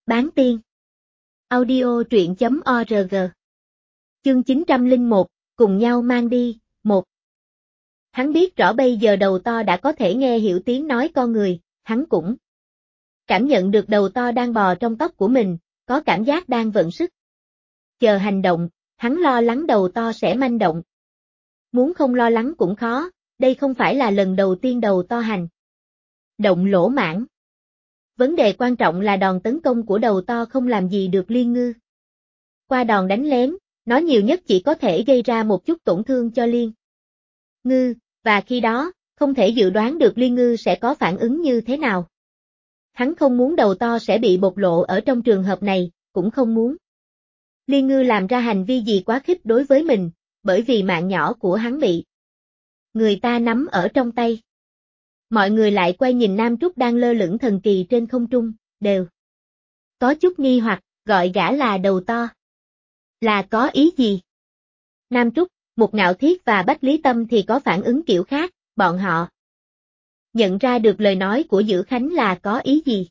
Bán tiên. Audio truyện.org. Chương 901, cùng nhau mang đi, 1. Hắn biết rõ bây giờ đầu to đã có thể nghe hiểu tiếng nói con người, hắn cũng cảm nhận được đầu to đang bò trong tóc của mình, có cảm giác đang vận sức. Chờ hành động, hắn lo lắng đầu to sẽ manh động. Muốn không lo lắng cũng khó, đây không phải là lần đầu tiên đầu to hành động lỗ mãng. Vấn đề quan trọng là đòn tấn công của đầu to không làm gì được Liên Ngư. Qua đòn đánh lén, nó nhiều nhất chỉ có thể gây ra một chút tổn thương cho Liên Ngư, và khi đó, không thể dự đoán được Liên Ngư sẽ có phản ứng như thế nào. Hắn không muốn đầu to sẽ bị bộc lộ ở trong trường hợp này, cũng không muốn Liên Ngư làm ra hành vi gì quá khích đối với mình, bởi vì mạng nhỏ của hắn bị người ta nắm ở trong tay. Mọi người lại quay nhìn Nam Trúc đang lơ lửng thần kỳ trên không trung, đều có chút nghi hoặc, gọi gã là đầu to. Là có ý gì? Nam Trúc, Một Ngạo Thiết và Bách Lý Tâm thì có phản ứng kiểu khác, bọn họ nhận ra được lời nói của Dữ Khánh là có ý gì.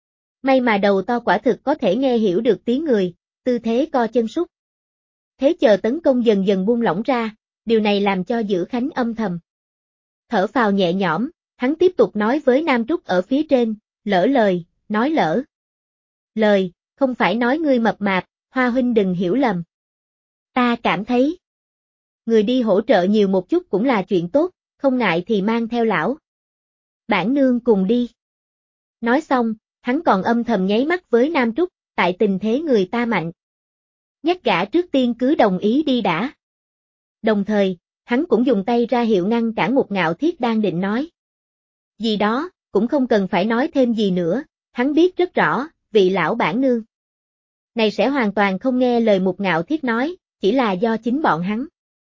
May mà đầu to quả thực có thể nghe hiểu được tiếng người, tư thế co chân sút. Thế chờ tấn công dần dần buông lỏng ra, điều này làm cho Dữ Khánh âm thầm thở phào nhẹ nhõm. Hắn tiếp tục nói với Nam Trúc ở phía trên, lỡ lời, nói lỡ lời, không phải nói ngươi mập mạp, Hoa huynh đừng hiểu lầm. Ta cảm thấy người đi hỗ trợ nhiều một chút cũng là chuyện tốt, không ngại thì mang theo lão bản nương cùng đi. Nói xong, hắn còn âm thầm nháy mắt với Nam Trúc, tại tình thế người ta mạnh. Nhắc gã trước tiên cứ đồng ý đi đã. Đồng thời, hắn cũng dùng tay ra hiệu ngăn cản Một Ngạo Thiết đang định nói gì đó, cũng không cần phải nói thêm gì nữa, hắn biết rất rõ, vị lão bản nương này sẽ hoàn toàn không nghe lời Một Ngạo Thiết nói, chỉ là do chính bọn hắn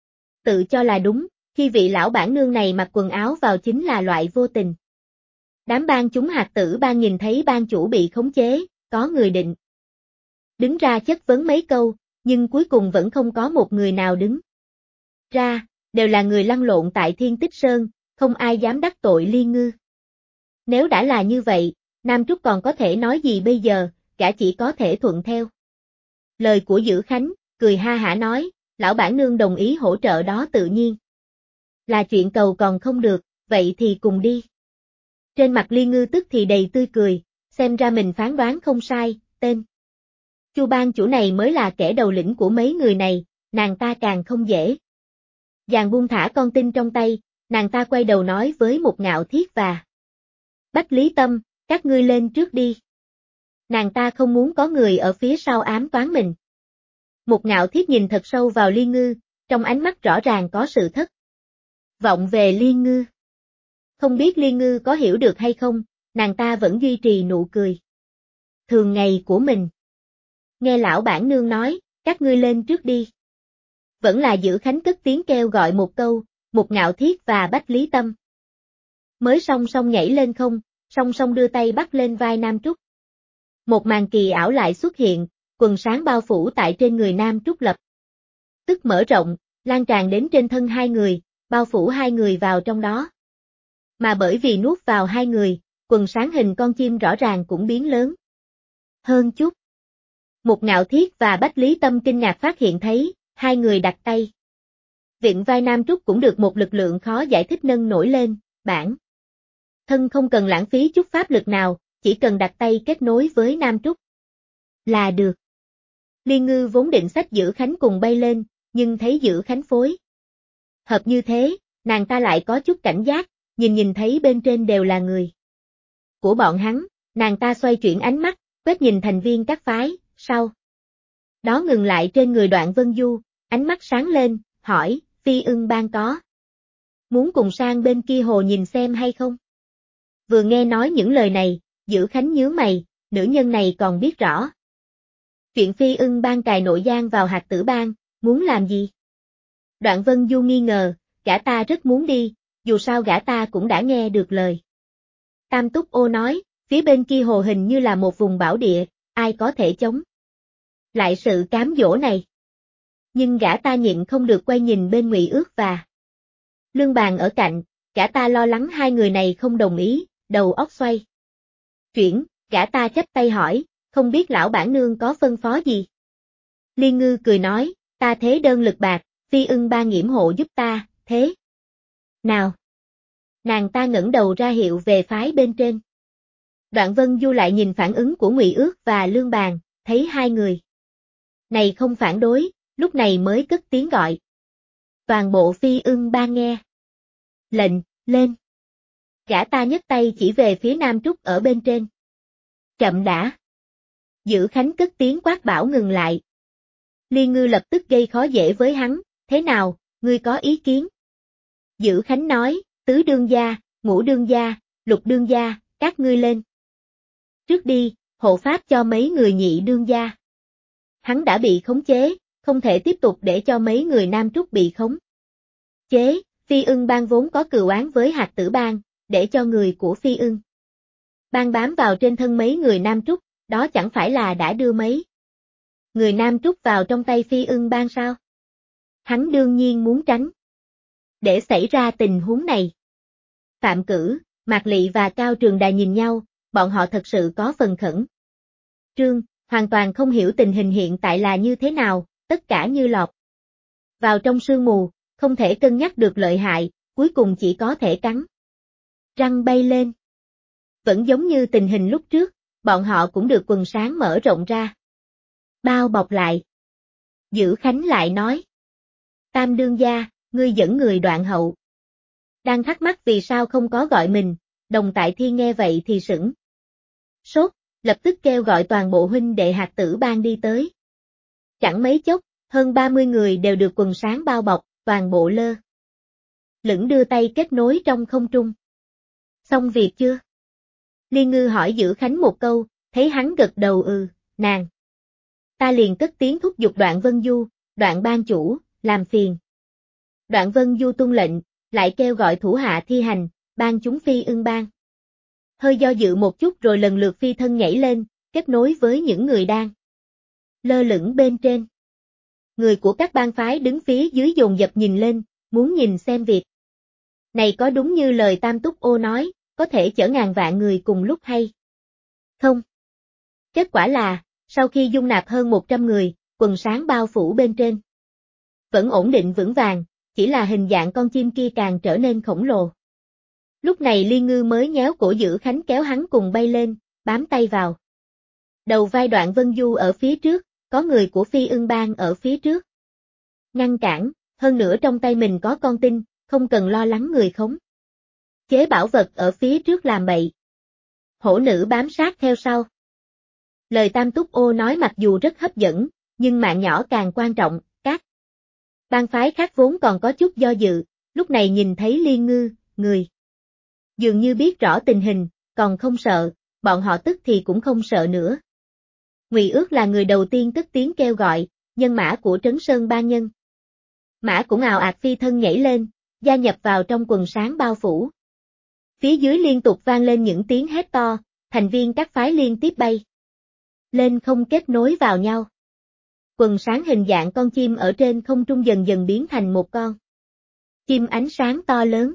tự cho là đúng, khi vị lão bản nương này mặc quần áo vào chính là loại vô tình. Đám ban chúng hạt tử ban nhìn thấy ban chủ bị khống chế, có người định đứng ra chất vấn mấy câu, nhưng cuối cùng vẫn không có một người nào đứng ra, đều là người lăn lộn tại Thiên Tích Sơn, không ai dám đắc tội Liên Ngư. Nếu đã là như vậy, Nam Trúc còn có thể nói gì bây giờ, gã chỉ có thể thuận theo lời của Dữ Khánh, cười ha hả nói, lão bản nương đồng ý hỗ trợ đó tự nhiên là chuyện cầu còn không được, vậy thì cùng đi. Trên mặt Liên Ngư tức thì đầy tươi cười, xem ra mình phán đoán không sai, tên Chu ban chủ này mới là kẻ đầu lĩnh của mấy người này, nàng ta càng không dễ dàng buông thả con tin trong tay, nàng ta quay đầu nói với Một Ngạo Thiết và Bách Lý Tâm, các ngươi lên trước đi. Nàng ta không muốn có người ở phía sau ám toán mình. Một Ngạo Thiết nhìn thật sâu vào Liên Ngư, trong ánh mắt rõ ràng có sự thất vọng về Liên Ngư. Không biết Liên Ngư có hiểu được hay không, nàng ta vẫn duy trì nụ cười thường ngày của mình. Nghe lão bản nương nói, các ngươi lên trước đi. Vẫn là Dữ Khánh cất tiếng kêu gọi một câu, Một Ngạo Thiết và Bách Lý Tâm mới song song nhảy lên không, song song đưa tay bắt lên vai Nam Trúc. Một màn kỳ ảo lại xuất hiện, quần sáng bao phủ tại trên người Nam Trúc lập tức mở rộng, lan tràn đến trên thân hai người, bao phủ hai người vào trong đó. Mà bởi vì nuốt vào hai người, quần sáng hình con chim rõ ràng cũng biến lớn hơn chút. Một Ngạo Thiết và Bách Lý Tâm kinh ngạc phát hiện thấy, hai người đặt tay vịn vai Nam Trúc cũng được một lực lượng khó giải thích nâng nổi lên, bản thân không cần lãng phí chút pháp lực nào, chỉ cần đặt tay kết nối với Nam Trúc là được. Liên Ngư vốn định xách Dữ Khánh cùng bay lên, nhưng thấy Dữ Khánh phối hợp như thế, nàng ta lại có chút cảnh giác, nhìn thấy bên trên đều là người của bọn hắn, nàng ta xoay chuyển ánh mắt, quét nhìn thành viên các phái, sau đó ngừng lại trên người Đoạn Vân Du, ánh mắt sáng lên, hỏi, Phi Ưng Bang có muốn cùng sang bên kia hồ nhìn xem hay không? Vừa nghe nói những lời này, Dữ Khánh nhướng mày, nữ nhân này còn biết rõ chuyện Phi Ưng Bang cài nội gian vào Hạt Tử Bang, muốn làm gì? Đoạn Vân Du nghi ngờ, gã ta rất muốn đi, dù sao gã ta cũng đã nghe được lời Tam Túc Ô nói, phía bên kia hồ hình như là một vùng bảo địa, ai có thể chống lại sự cám dỗ này. Nhưng gã ta nhịn không được quay nhìn bên Ngụy Ước và Lương Bàn ở cạnh, gã ta lo lắng hai người này không đồng ý, đầu óc xoay chuyển, gã ta chắp tay hỏi, không biết lão bản nương có phân phó gì. Liên Ngư cười nói, ta thế đơn lực bạc, Phi Ưng Bang yểm hộ giúp ta, thế nào? Nàng ta ngẩng đầu ra hiệu về phái bên trên. Đoạn Vân Du lại nhìn phản ứng của Ngụy Ước và Lương Bàn, thấy hai người này không phản đối, lúc này mới cất tiếng gọi. Toàn bộ Phi Ưng Bang nghe lệnh, lên. Gã ta nhấc tay chỉ về phía Nam Trúc ở bên trên. Chậm đã. Dữ Khánh cất tiếng quát bảo ngừng lại. Liên Ngư lập tức gây khó dễ với hắn, thế nào, ngươi có ý kiến? Dữ Khánh nói, tứ đương gia, ngũ đương gia, lục đương gia, các ngươi lên. Trước đi, hộ pháp cho mấy người nhị đương gia. Hắn đã bị khống chế, không thể tiếp tục để cho mấy người Nam Trúc bị khống chế. Phi Ưng Bang vốn có cừu oán với Hạt Tử Bang, để cho người của Phi Ưng Bang bám vào trên thân mấy người Nam Trúc, đó chẳng phải là đã đưa mấy người Nam Trúc vào trong tay Phi Ưng Bang sao? Hắn đương nhiên muốn tránh để xảy ra tình huống này. Phạm Cử, Mạc Lị và Cao Trường Đài nhìn nhau, bọn họ thật sự có phần khẩn trương, hoàn toàn không hiểu tình hình hiện tại là như thế nào, tất cả như lọt vào trong sương mù, không thể cân nhắc được lợi hại, cuối cùng chỉ có thể cắn răng bay lên. Vẫn giống như tình hình lúc trước, bọn họ cũng được quần sáng mở rộng ra, bao bọc lại. Dữ Khánh lại nói, Tam đương gia, ngươi dẫn người Đoạn Hậu. Đang thắc mắc vì sao không có gọi mình, Đồng Tại Thiên nghe vậy thì sửng sốt, lập tức kêu gọi toàn bộ huynh đệ Hạt Tử Bang đi tới. Chẳng mấy chốc, hơn 30 người đều được quần sáng bao bọc, toàn bộ lơ lửng đưa tay kết nối trong không trung. Xong việc chưa? Liên Ngư hỏi Dữ Khánh một câu, thấy hắn gật đầu nàng. Ta liền cất tiếng thúc giục Đoạn Vân Du, Đoạn Bang chủ, làm phiền. Đoạn Vân Du tuân lệnh, lại kêu gọi thủ hạ thi hành, ban chúng Phi Ưng Bang. Hơi do dự một chút rồi lần lượt phi thân nhảy lên, kết nối với những người đang lơ lửng bên trên. Người của các bang phái đứng phía dưới dồn dập nhìn lên, muốn nhìn xem việc này có đúng như lời Tam Túc Ô nói, có thể chở ngàn vạn người cùng lúc hay không. Kết quả là, sau khi dung nạp hơn 100 người, quần sáng bao phủ bên trên vẫn ổn định vững vàng, chỉ là hình dạng con chim kia càng trở nên khổng lồ. Lúc này Liên Ngư mới nhéo cổ Dữ Khánh kéo hắn cùng bay lên, bám tay vào đầu vai Đoạn Vân Du ở phía trước, có người của Phi Ưng Bang ở phía trước ngăn cản, hơn nữa trong tay mình có con tin, không cần lo lắng người khống chế bảo vật ở phía trước làm bậy. Hổ nữ bám sát theo sau. Lời Tam Túc Ô nói mặc dù rất hấp dẫn, nhưng mạng nhỏ càng quan trọng, các bang phái khác vốn còn có chút do dự, lúc này nhìn thấy Liên Ngư, người dường như biết rõ tình hình, còn không sợ, bọn họ tức thì cũng không sợ nữa. Ngụy Ước là người đầu tiên cất tiếng kêu gọi, nhân mã của Trấn Sơn Bang nhân. Mã cũng ào ạt phi thân nhảy lên, gia nhập vào trong quần sáng bao phủ. Phía dưới liên tục vang lên những tiếng hét to, thành viên các phái liên tiếp bay lên không kết nối vào nhau. Quần sáng hình dạng con chim ở trên không trung dần dần biến thành một con chim ánh sáng to lớn.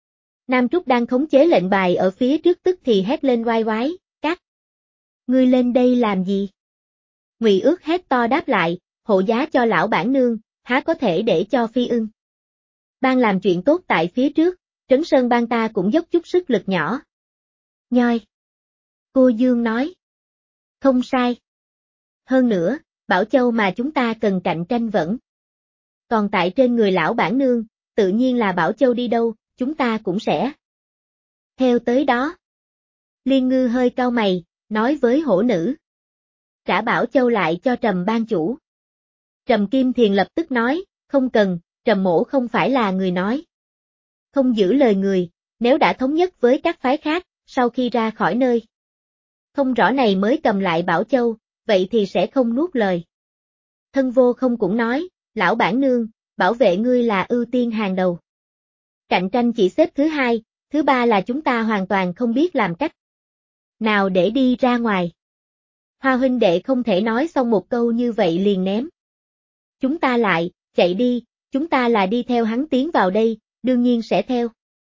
Nam Trúc đang khống chế lệnh bài ở phía trước tức thì hét lên oai oái, các ngươi lên đây làm gì? Ngụy Ước hét to đáp lại, hộ giá cho lão bản nương, há có thể để cho Phi Ưng Bang làm chuyện tốt tại phía trước, Trấn Sơn Bang ta cũng dốc chút sức lực nhỏ. Nhoi. Cô Dương nói. Không sai. Hơn nữa, Bảo Châu mà chúng ta cần cạnh tranh vẫn còn tại trên người lão bản nương, tự nhiên là Bảo Châu đi đâu, chúng ta cũng sẽ theo tới đó. Liên Ngư hơi cau mày, nói với hổ nữ. Trả Bảo Châu lại cho Trầm Bang chủ. Trầm Kim Thiền lập tức nói, không cần, Trầm mỗ không phải là người nói không giữ lời người, nếu đã thống nhất với các phái khác, sau khi ra khỏi nơi không rõ này mới cầm lại Bảo Châu, vậy thì sẽ không nuốt lời. Thân Vô Không cũng nói, lão bản nương, bảo vệ ngươi là ưu tiên hàng đầu. Cạnh tranh chỉ xếp thứ hai, thứ ba là chúng ta hoàn toàn không biết làm cách nào để đi ra ngoài. Hoa huynh đệ không thể nói xong một câu như vậy liền ném. Chúng ta lại, chạy đi, chúng ta là đi theo hắn tiến vào đây, đương nhiên sẽ theo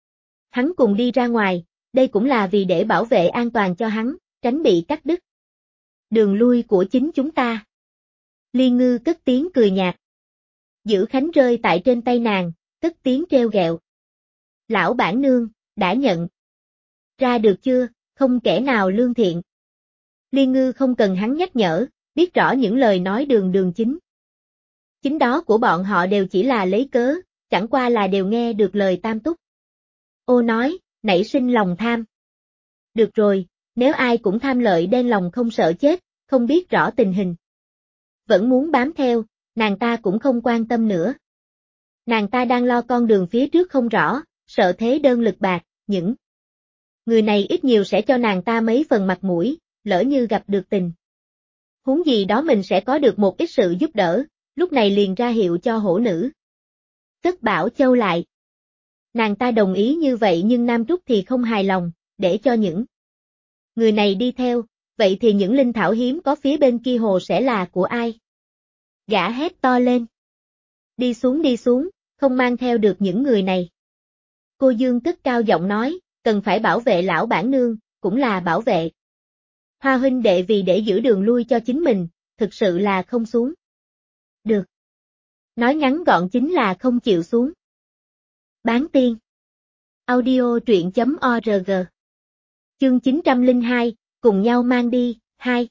hắn cùng đi ra ngoài, đây cũng là vì để bảo vệ an toàn cho hắn, tránh bị cắt đứt Đường lui của chính chúng ta. Liên Ngư cất tiếng cười nhạt. Giữ Khánh rơi tại trên tay nàng, cất tiếng treo ghẹo. Lão bản nương, đã nhận ra được chưa, không kẻ nào lương thiện. Liên Ngư không cần hắn nhắc nhở, biết rõ những lời nói đường đường chính đó của bọn họ đều chỉ là lấy cớ, chẳng qua là đều nghe được lời Tam Túc Ô nói, nảy sinh lòng tham. Được rồi, nếu ai cũng tham lợi đen lòng không sợ chết, không biết rõ tình hình. Vẫn muốn bám theo, nàng ta cũng không quan tâm nữa. Nàng ta đang lo con đường phía trước không rõ, sợ thế đơn lực bạc, những người này ít nhiều sẽ cho nàng ta mấy phần mặt mũi, lỡ như gặp được tình. Huống gì đó mình sẽ có được một ít sự giúp đỡ, lúc này liền ra hiệu cho hổ nữ. Cất Bảo Châu lại. Nàng ta đồng ý như vậy nhưng Nam Trúc thì không hài lòng, để cho những người này đi theo, vậy thì những linh thảo hiếm có phía bên kia hồ sẽ là của ai? Gã hét to lên. Đi xuống, không mang theo được những người này. Cô Dương cất cao giọng nói, cần phải bảo vệ lão bản nương, cũng là bảo vệ Hoa huynh đệ vì để giữ đường lui cho chính mình, thực sự là không xuống. Được. Nói ngắn gọn chính là không chịu xuống. Bán tiên. Audio truyện.org. Chương 902, cùng nhau mang đi, 2.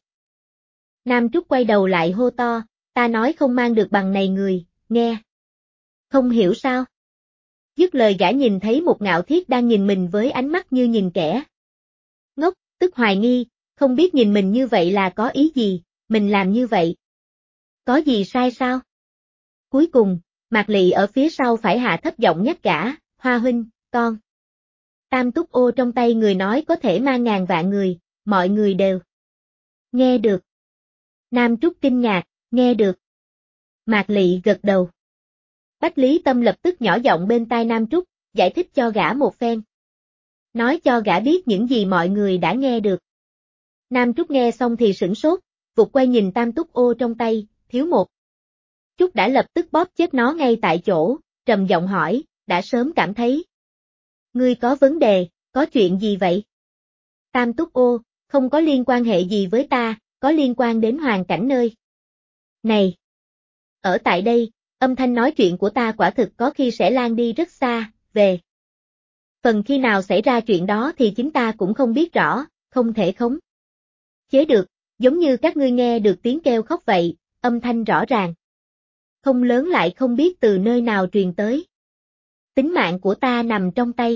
Nam Trúc quay đầu lại hô to, ta nói không mang được bằng này người, nghe. Không hiểu sao. Dứt lời gã nhìn thấy một Ngạo Thiết đang nhìn mình với ánh mắt như nhìn kẻ ngốc, tức hoài nghi, không biết nhìn mình như vậy là có ý gì, mình làm như vậy. Có gì sai sao? Cuối cùng, Mạc Lị ở phía sau phải hạ thấp giọng nhắc gã, Hoa huynh, con. Tam Túc Ô trong tay người nói có thể mang ngàn vạn người, mọi người đều nghe được. Nam Trúc kinh ngạc, nghe được. Mạc Lị gật đầu. Bách Lý Tâm lập tức nhỏ giọng bên tai Nam Trúc, giải thích cho gã một phen. Nói cho gã biết những gì mọi người đã nghe được. Nam Trúc nghe xong thì sửng sốt, vụt quay nhìn Tam Túc Ô trong tay, thiếu một Trúc đã lập tức bóp chết nó ngay tại chỗ, trầm giọng hỏi, đã sớm cảm thấy. Ngươi có vấn đề, có chuyện gì vậy? Tam Túc Ô, không có liên quan hệ gì với ta, có liên quan đến hoàn cảnh nơi này. Ở tại đây, âm thanh nói chuyện của ta quả thực có khi sẽ lan đi rất xa, về. Phần khi nào xảy ra chuyện đó thì chính ta cũng không biết rõ, không thể khống chế được, giống như các ngươi nghe được tiếng kêu khóc vậy, âm thanh rõ ràng. Không lớn lại không biết từ nơi nào truyền tới. Tính mạng của ta nằm trong tay.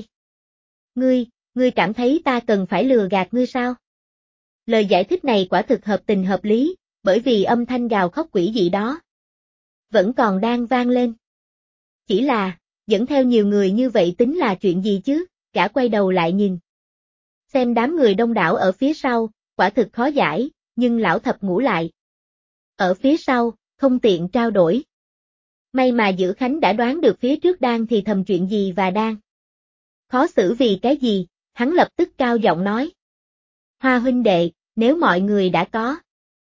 Ngươi cảm thấy ta cần phải lừa gạt ngươi sao? Lời giải thích này quả thực hợp tình hợp lý, bởi vì âm thanh gào khóc quỷ dị đó vẫn còn đang vang lên. Chỉ là, dẫn theo nhiều người như vậy tính là chuyện gì chứ? Gã quay đầu lại nhìn. Xem đám người đông đảo ở phía sau, quả thực khó giải, nhưng lão thập ngũ lại. Ở phía sau, không tiện trao đổi. May mà Giữ Khánh đã đoán được phía trước đang thì thầm chuyện gì và đang khó xử vì cái gì, hắn lập tức cao giọng nói. Hoa huynh đệ, nếu mọi người đã có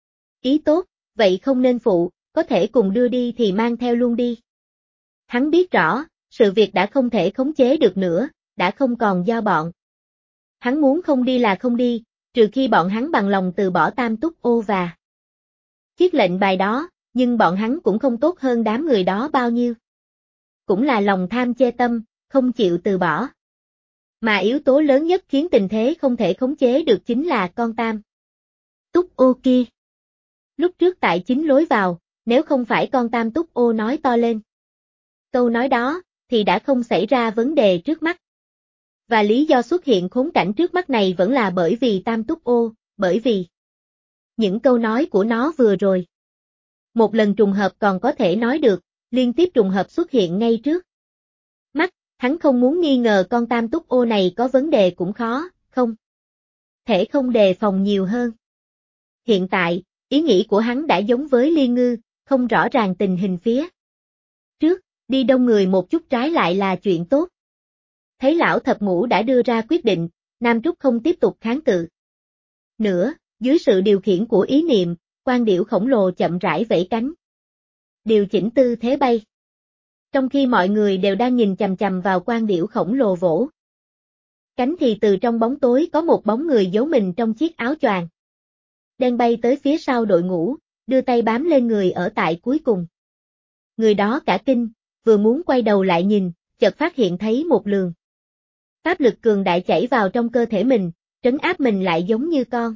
ý tốt, vậy không nên phụ, có thể cùng đưa đi thì mang theo luôn đi. Hắn biết rõ, sự việc đã không thể khống chế được nữa, đã không còn do bọn. Hắn muốn không đi là không đi, trừ khi bọn hắn bằng lòng từ bỏ Tam Túc Ô và chiếc lệnh bài đó, nhưng bọn hắn cũng không tốt hơn đám người đó bao nhiêu. Cũng là lòng tham chê tâm, không chịu từ bỏ. Mà yếu tố lớn nhất khiến tình thế không thể khống chế được chính là con Tam Túc Ô kia. Lúc trước tại chính lối vào, nếu không phải con Tam Túc Ô nói to lên câu nói đó, thì đã không xảy ra vấn đề trước mắt. Và lý do xuất hiện khốn cảnh trước mắt này vẫn là bởi vì Tam Túc Ô, bởi vì những câu nói của nó vừa rồi. Một lần trùng hợp còn có thể nói được, liên tiếp trùng hợp xuất hiện ngay trước mắt, hắn không muốn nghi ngờ con Tam Túc Ô này có vấn đề cũng khó, không thể không đề phòng nhiều hơn. Hiện tại, ý nghĩ của hắn đã giống với Liên Ngư, không rõ ràng tình hình phía trước, đi đông người một chút trái lại là chuyện tốt. Thấy lão thập ngũ đã đưa ra quyết định, Nam Trúc không tiếp tục kháng cự nữa, dưới sự điều khiển của ý niệm, quan điểu khổng lồ chậm rãi vẫy cánh. Điều chỉnh tư thế bay. Trong khi mọi người đều đang nhìn chằm chằm vào quan điểu khổng lồ vỗ cánh thì từ trong bóng tối có một bóng người giấu mình trong chiếc áo choàng đen bay tới phía sau đội ngũ, đưa tay bám lên người ở tại cuối cùng. Người đó cả kinh, vừa muốn quay đầu lại nhìn, chợt phát hiện thấy một luồng pháp lực cường đại chảy vào trong cơ thể mình, trấn áp mình lại giống như con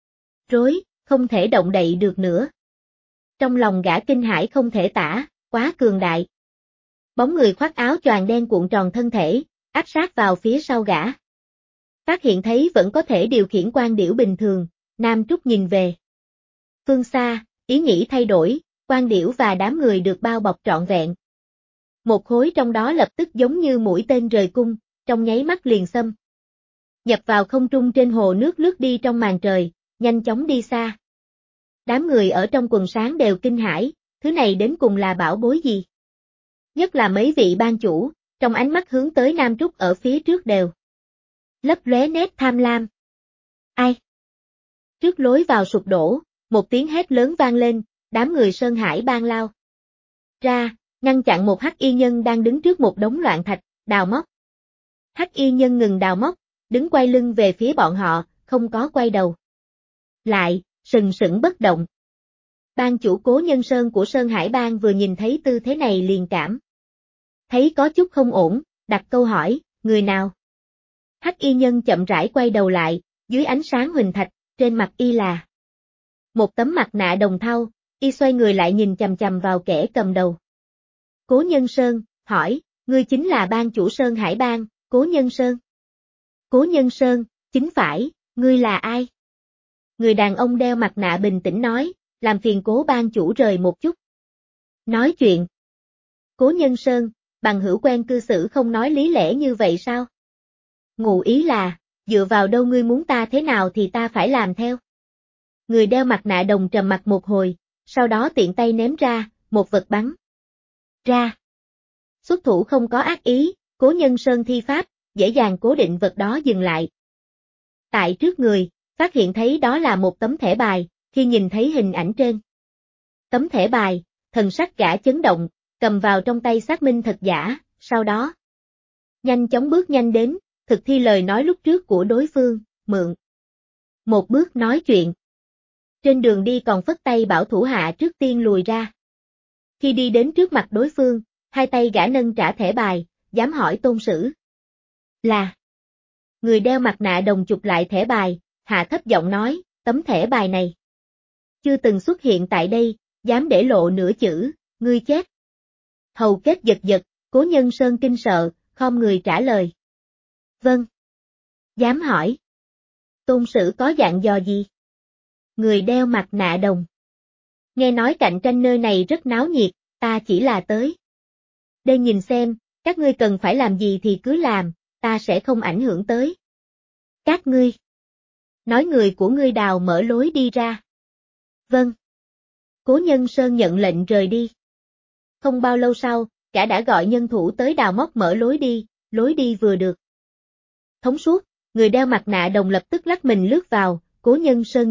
rối, không thể động đậy được nữa. Trong lòng gã kinh hãi không thể tả, quá cường đại. Bóng người khoác áo choàng đen cuộn tròn thân thể, áp sát vào phía sau gã. Phát hiện thấy vẫn có thể điều khiển quan điểu bình thường, Nam Trúc nhìn về phương xa, ý nghĩ thay đổi, quan điểu và đám người được bao bọc trọn vẹn. Một khối trong đó lập tức giống như mũi tên rời cung, trong nháy mắt liền xâm nhập vào không trung trên hồ nước lướt đi trong màn trời, nhanh chóng đi xa. Đám người ở trong quần sáng đều kinh hãi, thứ này đến cùng là bảo bối gì? Nhất là mấy vị ban chủ, trong ánh mắt hướng tới Nam Trúc ở phía trước đều lấp lóe nét tham lam. Ai? Trước lối vào sụp đổ, một tiếng hét lớn vang lên, đám người Sơn Hải Bang lao ra, ngăn chặn một hắc y nhân đang đứng trước một đống loạn thạch, đào móc. Hắc y nhân ngừng đào móc, đứng quay lưng về phía bọn họ, không có quay đầu lại, sừng sững bất động. Ban chủ Cố Nhân Sơn của Sơn Hải Bang vừa nhìn thấy tư thế này liền cảm thấy có chút không ổn, đặt câu hỏi, người nào? Hắc y nhân chậm rãi quay đầu lại, dưới ánh sáng huỳnh thạch, trên mặt y là một tấm mặt nạ đồng thau, y xoay người lại nhìn chằm chằm vào kẻ cầm đầu. Cố Nhân Sơn, hỏi, ngươi chính là ban chủ Sơn Hải Bang, Cố Nhân Sơn? Cố Nhân Sơn, chính phải, ngươi là ai? Người đàn ông đeo mặt nạ bình tĩnh nói, làm phiền Cố ban chủ rời một chút. Nói chuyện. Cố Nhân Sơn, bằng hữu quen cư xử không nói lý lẽ như vậy sao? Ngụ ý là, dựa vào đâu ngươi muốn ta thế nào thì ta phải làm theo. Người đeo mặt nạ đồng trầm mặt một hồi, sau đó tiện tay ném ra, một vật bắn ra. Xuất thủ không có ác ý, Cố Nhân Sơn thi pháp, dễ dàng cố định vật đó dừng lại. Tại trước người, phát hiện thấy đó là một tấm thẻ bài, khi nhìn thấy hình ảnh trên tấm thẻ bài, thần sắc gã chấn động, cầm vào trong tay xác minh thật giả, sau đó nhanh chóng bước nhanh đến, thực thi lời nói lúc trước của đối phương, mượn một bước nói chuyện. Trên đường đi còn phất tay bảo thủ hạ trước tiên lùi ra. Khi đi đến trước mặt đối phương, hai tay gã nâng trả thẻ bài, dám hỏi tôn sử là. Người đeo mặt nạ đồng chụp lại thẻ bài, hạ thấp giọng nói, tấm thẻ bài này chưa từng xuất hiện tại đây, dám để lộ nửa chữ, ngươi chết. Hầu kết giật giật, Cố Nhân Sơn kinh sợ, khom người trả lời. Vâng. Dám hỏi. Tôn sử có dặn dò gì? Người đeo mặt nạ đồng. Nghe nói cạnh tranh nơi này rất náo nhiệt, ta chỉ là tới đây nhìn xem, các ngươi cần phải làm gì thì cứ làm, ta sẽ không ảnh hưởng tới các ngươi. Nói người của ngươi đào mở lối đi ra. Vâng. Cố Nhân Sơn nhận lệnh rời đi. Không bao lâu sau, gã đã gọi nhân thủ tới đào móc mở lối đi vừa được thống suốt, người đeo mặt nạ đồng lập tức lắc mình lướt vào, Cố Nhân Sơn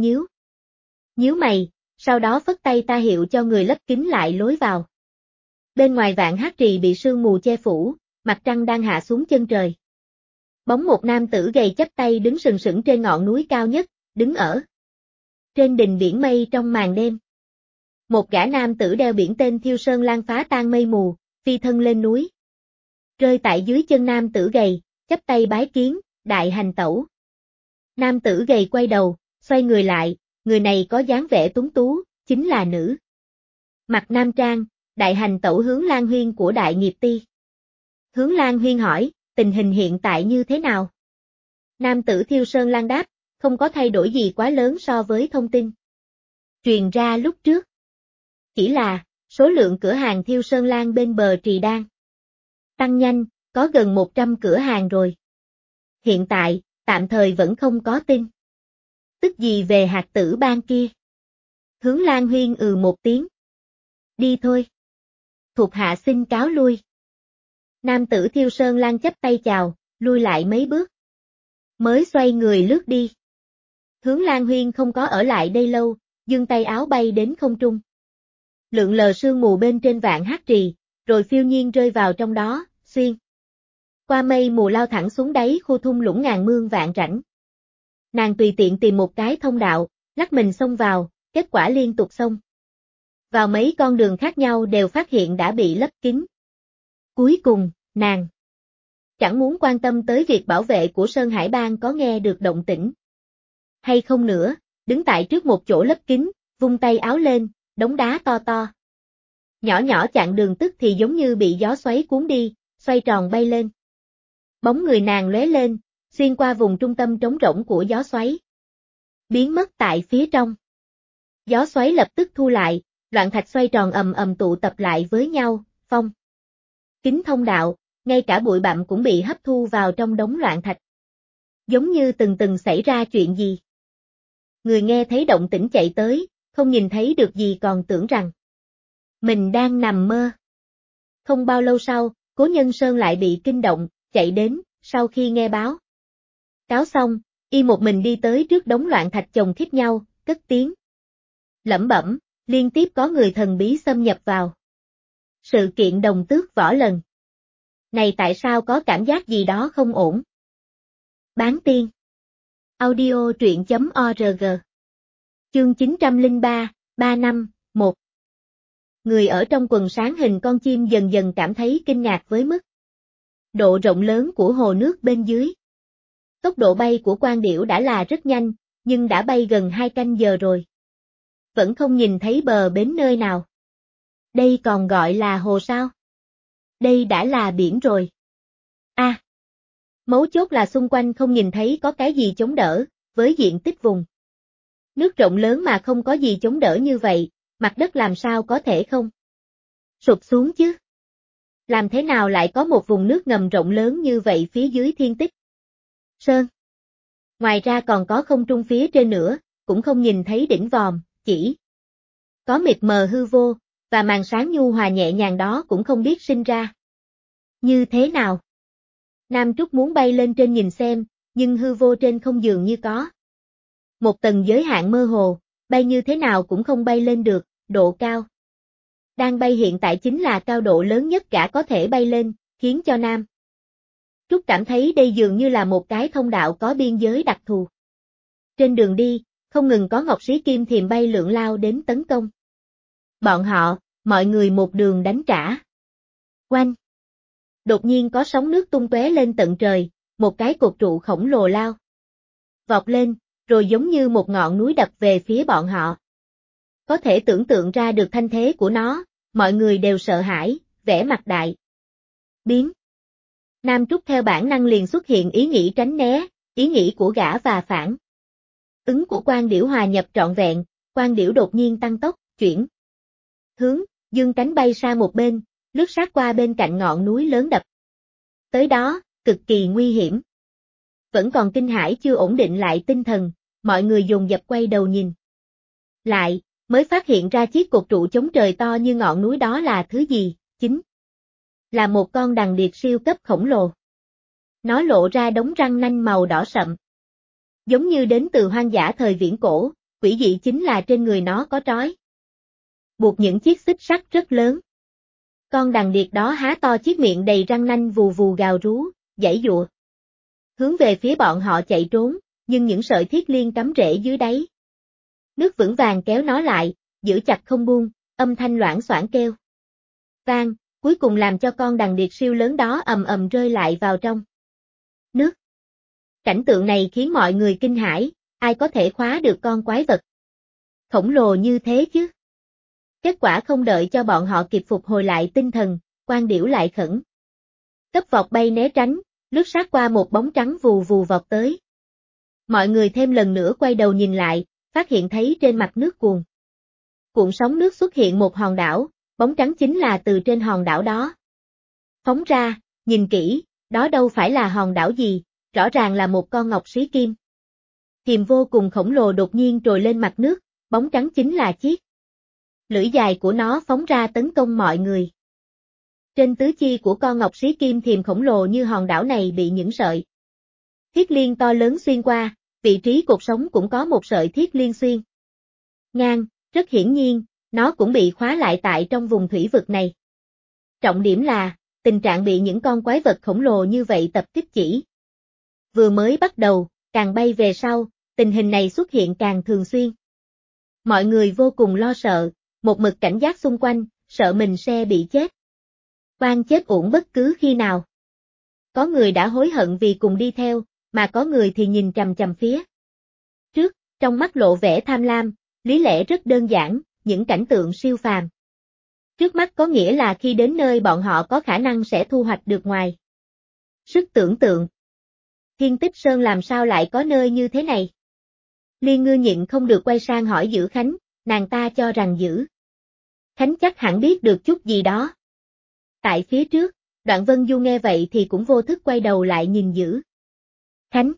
nhíu mày, sau đó phất tay ta hiệu cho người lấp kín lại lối vào. Bên ngoài Vạn Hắc Trì bị sương mù che phủ, mặt trăng đang hạ xuống chân trời. Bóng một nam tử gầy chắp tay đứng sừng sững trên ngọn núi cao nhất, đứng ở trên đỉnh biển mây trong màn đêm. Một gã nam tử đeo biển tên Thiêu Sơn Lan phá tan mây mù, phi thân lên núi. Rơi tại dưới chân nam tử gầy, chắp tay bái kiến, đại hành tẩu. Nam tử gầy quay đầu, xoay người lại, người này có dáng vẻ tuấn tú, chính là nữ mặc nam trang, đại hành tẩu Hướng Lan Huyên của Đại Nghiệp Ti. Hướng Lan Huyên hỏi, tình hình hiện tại như thế nào? Nam tử Thiêu Sơn Lan đáp, không có thay đổi gì quá lớn so với thông tin truyền ra lúc trước. Chỉ là, số lượng cửa hàng Thiêu Sơn Lan bên bờ trì đang tăng nhanh, có gần 100 cửa hàng rồi. Hiện tại, tạm thời vẫn không có tin tức gì về hạt tử bang kia. Hướng Lan Huyên một tiếng. Đi thôi. Thuộc hạ xin cáo lui. Nam tử Thiêu Sơn Lan chắp tay chào, lui lại mấy bước. Mới xoay người lướt đi. Hướng Lan Huyên không có ở lại đây lâu, giương tay áo bay đến không trung. Lượn lờ sương mù bên trên Vạn Hắc Trì, rồi phiêu nhiên rơi vào trong đó, xuyên qua mây mù lao thẳng xuống đáy khu thung lũng ngàn mương vạn rãnh. Nàng tùy tiện tìm một cái thông đạo, lắc mình xông vào, kết quả liên tục xông vào mấy con đường khác nhau đều phát hiện đã bị lấp kín. Cuối cùng, nàng chẳng muốn quan tâm tới việc bảo vệ của Sơn Hải Bang có nghe được động tĩnh hay không nữa, đứng tại trước một chỗ lấp kín, vung tay áo lên, đống đá to to. Nhỏ nhỏ chặn đường tức thì giống như bị gió xoáy cuốn đi, xoay tròn bay lên. Bóng người nàng lóe lên, xuyên qua vùng trung tâm trống rỗng của gió xoáy. Biến mất tại phía trong. Gió xoáy lập tức thu lại, loạn thạch xoay tròn ầm ầm tụ tập lại với nhau, phong kín thông đạo, ngay cả bụi bặm cũng bị hấp thu vào trong đống loạn thạch. Giống như từng từng xảy ra chuyện gì. Người nghe thấy động tĩnh chạy tới, không nhìn thấy được gì còn tưởng rằng mình đang nằm mơ. Không bao lâu sau, Cố Nhân Sơn lại bị kinh động, chạy đến, sau khi nghe báo cáo xong, y một mình đi tới trước đống loạn thạch chồng khít nhau, cất tiếng lẩm bẩm, liên tiếp có người thần bí xâm nhập vào. Sự kiện Đồng Tước Võ Lần. Này tại sao có cảm giác gì đó không ổn? Bán tiên. Audio truyện.org. Chương 903, 3 năm, 1. Người ở trong quần sáng hình con chim dần dần cảm thấy kinh ngạc với mức độ rộng lớn của hồ nước bên dưới. Tốc độ bay của Quan Điểu đã là rất nhanh, nhưng đã bay gần 2 canh giờ rồi. Vẫn không nhìn thấy bờ bến nơi nào. Đây còn gọi là hồ sao? Đây đã là biển rồi. Mấu chốt là xung quanh không nhìn thấy có cái gì chống đỡ, với diện tích vùng nước rộng lớn mà không có gì chống đỡ như vậy, mặt đất làm sao có thể không sụp xuống chứ? Làm thế nào lại có một vùng nước ngầm rộng lớn như vậy phía dưới Thiên Tích Sơn? Ngoài ra còn có không trung phía trên nữa, cũng không nhìn thấy đỉnh vòm, chỉ có mịt mờ hư vô, và màn sáng nhu hòa nhẹ nhàng đó cũng không biết sinh ra như thế nào. Nam Trúc muốn bay lên trên nhìn xem, nhưng hư vô trên không dường như có một tầng giới hạn mơ hồ, bay như thế nào cũng không bay lên được, độ cao đang bay hiện tại chính là cao độ lớn nhất gã có thể bay lên, khiến cho Nam Trúc cảm thấy đây dường như là một cái thông đạo có biên giới đặc thù. Trên đường đi, không ngừng có ngọc sĩ kim thiềm bay lượn lao đến tấn công bọn họ, mọi người một đường đánh trả. Oanh! Đột nhiên có sóng nước tung tóe lên tận trời, một cái cột trụ khổng lồ lao vọt lên, rồi giống như một ngọn núi đập về phía bọn họ. Có thể tưởng tượng ra được thanh thế của nó, mọi người đều sợ hãi, vẻ mặt đại biến. Nam Trúc theo bản năng liền xuất hiện ý nghĩ tránh né, ý nghĩ của gã và phản ứng của Quan Điểu hòa nhập trọn vẹn. Quan Điểu đột nhiên tăng tốc, chuyển hướng, dương cánh bay sang một bên, lướt sát qua bên cạnh ngọn núi lớn đập tới đó, cực kỳ nguy hiểm. Vẫn còn kinh hãi chưa ổn định lại tinh thần, mọi người dồn dập quay đầu nhìn lại, mới phát hiện ra chiếc cột trụ chống trời to như ngọn núi đó là thứ gì, chính là một con đằng điệp siêu cấp khổng lồ. Nó lộ ra đống răng nanh màu đỏ sậm, giống như đến từ hoang dã thời viễn cổ, quỷ dị chính là trên người nó có trói buộc những chiếc xích sắt rất lớn. Con đằng điệp đó há to chiếc miệng đầy răng nanh vù vù gào rú, giãy giụa hướng về phía bọn họ chạy trốn, nhưng những sợi thiết liên cắm rễ dưới đáy nước vững vàng kéo nó lại, giữ chặt không buông, âm thanh loảng xoảng kêu vang, cuối cùng làm cho con đằng điệp siêu lớn đó ầm ầm rơi lại vào trong nước. Cảnh tượng này khiến mọi người kinh hãi, ai có thể khóa được con quái vật khổng lồ như thế chứ? Kết quả không đợi cho bọn họ kịp phục hồi lại tinh thần, Quan Điểu lại khẩn cấp vọt bay né tránh, lướt sát qua một bóng trắng vù vù vọt tới. Mọi người thêm lần nữa quay đầu nhìn lại, phát hiện thấy trên mặt nước cuồn sóng nước xuất hiện một hòn đảo, bóng trắng chính là từ trên hòn đảo đó phóng ra, nhìn kỹ, đó đâu phải là hòn đảo gì, rõ ràng là một con ngọc xí kim thiềm vô cùng khổng lồ đột nhiên trồi lên mặt nước, bóng trắng chính là chiếc lưỡi dài của nó phóng ra tấn công mọi người. Trên tứ chi của con ngọc xí kim thiềm khổng lồ như hòn đảo này bị những sợi thiết liên to lớn xuyên qua, vị trí cột sống cũng có một sợi thiết liên xuyên ngang, rất hiển nhiên, nó cũng bị khóa lại tại trong vùng thủy vực này. Trọng điểm là, tình trạng bị những con quái vật khổng lồ như vậy tập kích chỉ vừa mới bắt đầu, càng bay về sau, tình hình này xuất hiện càng thường xuyên. Mọi người vô cùng lo sợ, một mực cảnh giác xung quanh, sợ mình sẽ bị chết. Oan chết uổng bất cứ khi nào. Có người đã hối hận vì cùng đi theo, mà có người thì nhìn chằm chằm phía trước, trong mắt lộ vẻ tham lam, lý lẽ rất đơn giản, những cảnh tượng siêu phàm. Trước mắt có nghĩa là khi đến nơi bọn họ có khả năng sẽ thu hoạch được ngoài sức tưởng tượng. Thiên Tích Sơn làm sao lại có nơi như thế này? Liên Ngư nhịn không được quay sang hỏi Dữ Khánh, nàng ta cho rằng Dữ Khánh chắc hẳn biết được chút gì đó. Tại phía trước, Đoạn Vân Du nghe vậy thì cũng vô thức quay đầu lại nhìn Dữ Khánh.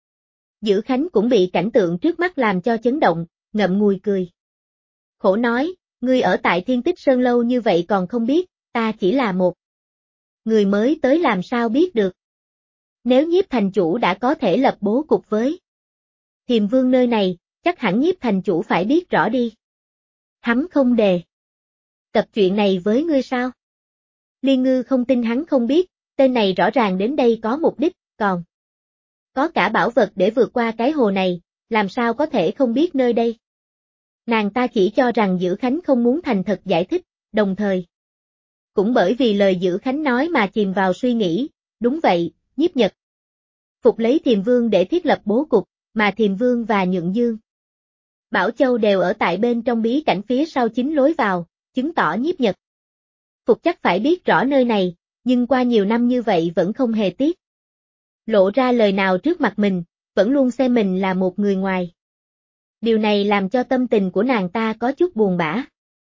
Dữ Khánh cũng bị cảnh tượng trước mắt làm cho chấn động, ngậm ngùi cười. Khổ nói, ngươi ở tại Thiên Tích Sơn lâu như vậy còn không biết, ta chỉ là một người mới tới làm sao biết được. Nếu Nhiếp thành chủ đã có thể lập bố cục với Thiềm Vương nơi này, chắc hẳn Nhiếp thành chủ phải biết rõ đi. Hắn không đề cập chuyện này với ngươi sao? Liên Ngư không tin hắn không biết, tên này rõ ràng đến đây có mục đích, còn có cả bảo vật để vượt qua cái hồ này, làm sao có thể không biết nơi đây. Nàng ta chỉ cho rằng Dữ Khánh không muốn thành thật giải thích, đồng thời cũng bởi vì lời Dữ Khánh nói mà chìm vào suy nghĩ, đúng vậy, Nhiếp Nhật phục lấy Thiềm Vương để thiết lập bố cục, mà Thiềm Vương và Nhượng Dương Bảo Châu đều ở tại bên trong bí cảnh phía sau chính lối vào, chứng tỏ Nhiếp Nhật phục chắc phải biết rõ nơi này, nhưng qua nhiều năm như vậy vẫn không hề tiếc lộ ra lời nào trước mặt mình, vẫn luôn xem mình là một người ngoài. Điều này làm cho tâm tình của nàng ta có chút buồn bã.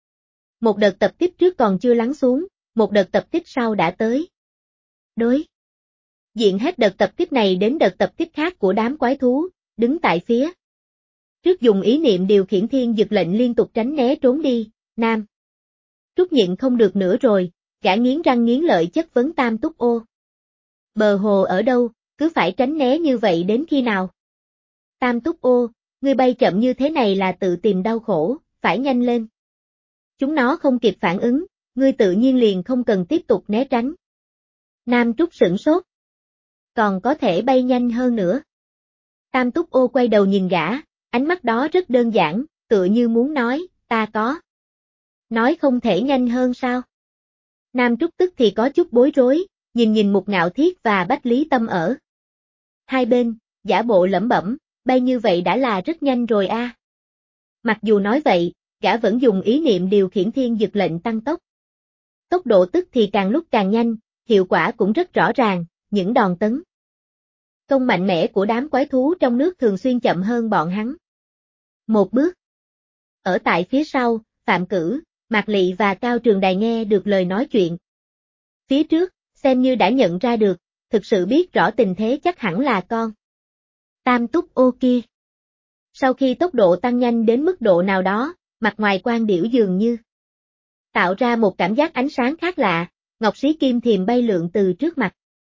Một đợt tập kích trước còn chưa lắng xuống, một đợt tập kích sau đã tới. Đối diện hết đợt tập kích này đến đợt tập kích khác của đám quái thú, đứng tại phía trước dùng ý niệm điều khiển thiên dực lệnh liên tục tránh né trốn đi, Nam Trúc nhịn không được nữa rồi, gã nghiến răng nghiến lợi chất vấn Tam Túc Ô. Bờ hồ ở đâu, cứ phải tránh né như vậy đến khi nào? Tam Túc Ô, ngươi bay chậm như thế này là tự tìm đau khổ, phải nhanh lên. Chúng nó không kịp phản ứng, ngươi tự nhiên liền không cần tiếp tục né tránh. Nam Trúc sửng sốt. Còn có thể bay nhanh hơn nữa. Tam Túc Ô quay đầu nhìn gã, ánh mắt đó rất đơn giản, tựa như muốn nói, ta có. Nói không thể nhanh hơn sao? Nam Trúc tức thì có chút bối rối, nhìn Mục Ngạo Thiết và Bách Lý Tâm ở hai bên, giả bộ lẩm bẩm, bay như vậy đã là rất nhanh rồi a. Mặc dù nói vậy, gã vẫn dùng ý niệm điều khiển thiên dực lệnh tăng tốc. Tốc độ tức thì càng lúc càng nhanh, hiệu quả cũng rất rõ ràng, những đòn tấn công mạnh mẽ của đám quái thú trong nước thường xuyên chậm hơn bọn hắn một bước. Ở tại phía sau, Phạm Cử, Mạc Lị và Cao Trường Đài nghe được lời nói chuyện phía trước, xem như đã nhận ra được, thực sự biết rõ tình thế chắc hẳn là con Tam Túc Ô kia. Sau khi tốc độ tăng nhanh đến mức độ nào đó, mặt ngoài quan điểu dường như tạo ra một cảm giác ánh sáng khác lạ, ngọc xí kim thiềm bay lượn từ trước mặt.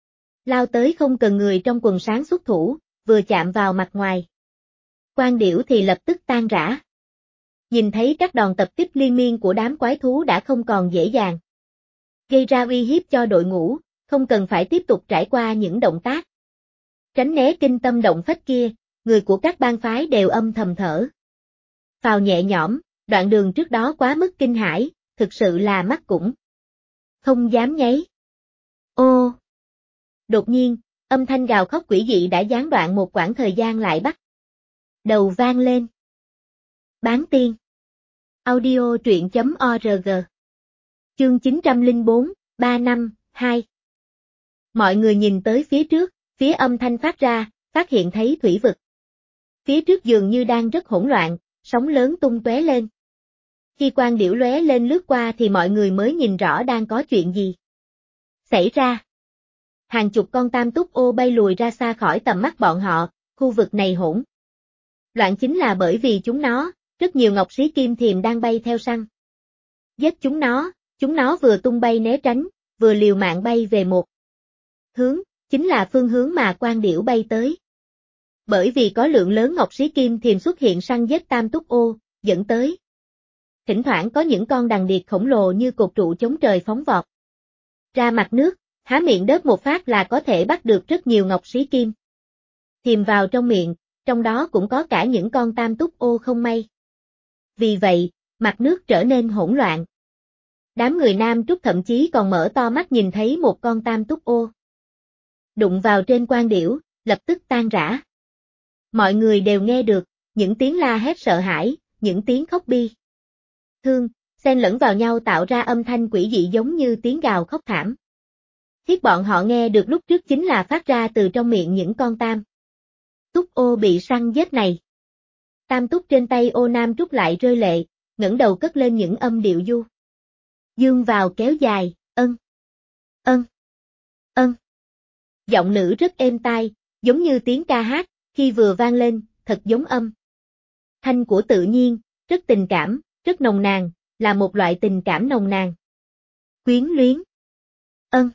Lao tới không cần người trong quần sáng xuất thủ, vừa chạm vào mặt ngoài. Quan điểu thì lập tức tan rã. Nhìn thấy các đòn tập kích liên miên của đám quái thú đã không còn dễ dàng gây ra uy hiếp cho đội ngũ, không cần phải tiếp tục trải qua những động tác tránh né kinh tâm động phách kia, người của các bang phái đều âm thầm thở phào nhẹ nhõm, đoạn đường trước đó quá mức kinh hãi, thực sự là mắt cũng không dám nháy. Ô! Đột nhiên, âm thanh gào khóc quỷ dị đã gián đoạn một quãng thời gian lại bắt đầu vang lên. Bán tiên. Audio truyện.org. Chương 904, 3 năm, 2. Mọi người nhìn tới phía trước, phía âm thanh phát ra, phát hiện thấy thủy vực. Phía trước dường như đang rất hỗn loạn, sóng lớn tung tóe lên. Khi quang điểu lóe lên lướt qua thì mọi người mới nhìn rõ đang có chuyện gì xảy ra. Hàng chục con Tam Túc Ô bay lùi ra xa khỏi tầm mắt bọn họ, khu vực này hỗn loạn chính là bởi vì chúng nó, rất nhiều ngọc xí kim thiềm đang bay theo săn giết chúng nó vừa tung bay né tránh, vừa liều mạng bay về một hướng, chính là phương hướng mà quang điểu bay tới. Bởi vì có lượng lớn ngọc xí kim thiềm xuất hiện săn giết Tam Túc Ô, dẫn tới thỉnh thoảng có những con đằng điệt khổng lồ như cột trụ chống trời phóng vọt ra mặt nước, há miệng đớp một phát là có thể bắt được rất nhiều ngọc xí kim thiềm vào trong miệng, trong đó cũng có cả những con Tam Túc Ô không may Vì vậy, mặt nước trở nên hỗn loạn. Đám người Nam Trúc thậm chí còn mở to mắt nhìn thấy một con tam túc ô. Đụng vào trên quan điểu, lập tức tan rã. Mọi người đều nghe được, những tiếng la hét sợ hãi, những tiếng khóc bi thương, xen lẫn vào nhau tạo ra âm thanh quỷ dị giống như tiếng gào khóc thảm. Thiết bọn họ nghe được lúc trước chính là phát ra từ trong miệng những con tam túc ô bị săn giết này. Tam túc trên tay ô Nam Trúc lại rơi lệ, ngẩng đầu cất lên những âm điệu du dương vào kéo dài, ân, ân, ân. Giọng nữ rất êm tai, giống như tiếng ca hát, khi vừa vang lên, thật giống âm thanh của tự nhiên, rất tình cảm, rất nồng nàn, là một loại tình cảm nồng nàn. Quyến luyến. Ân,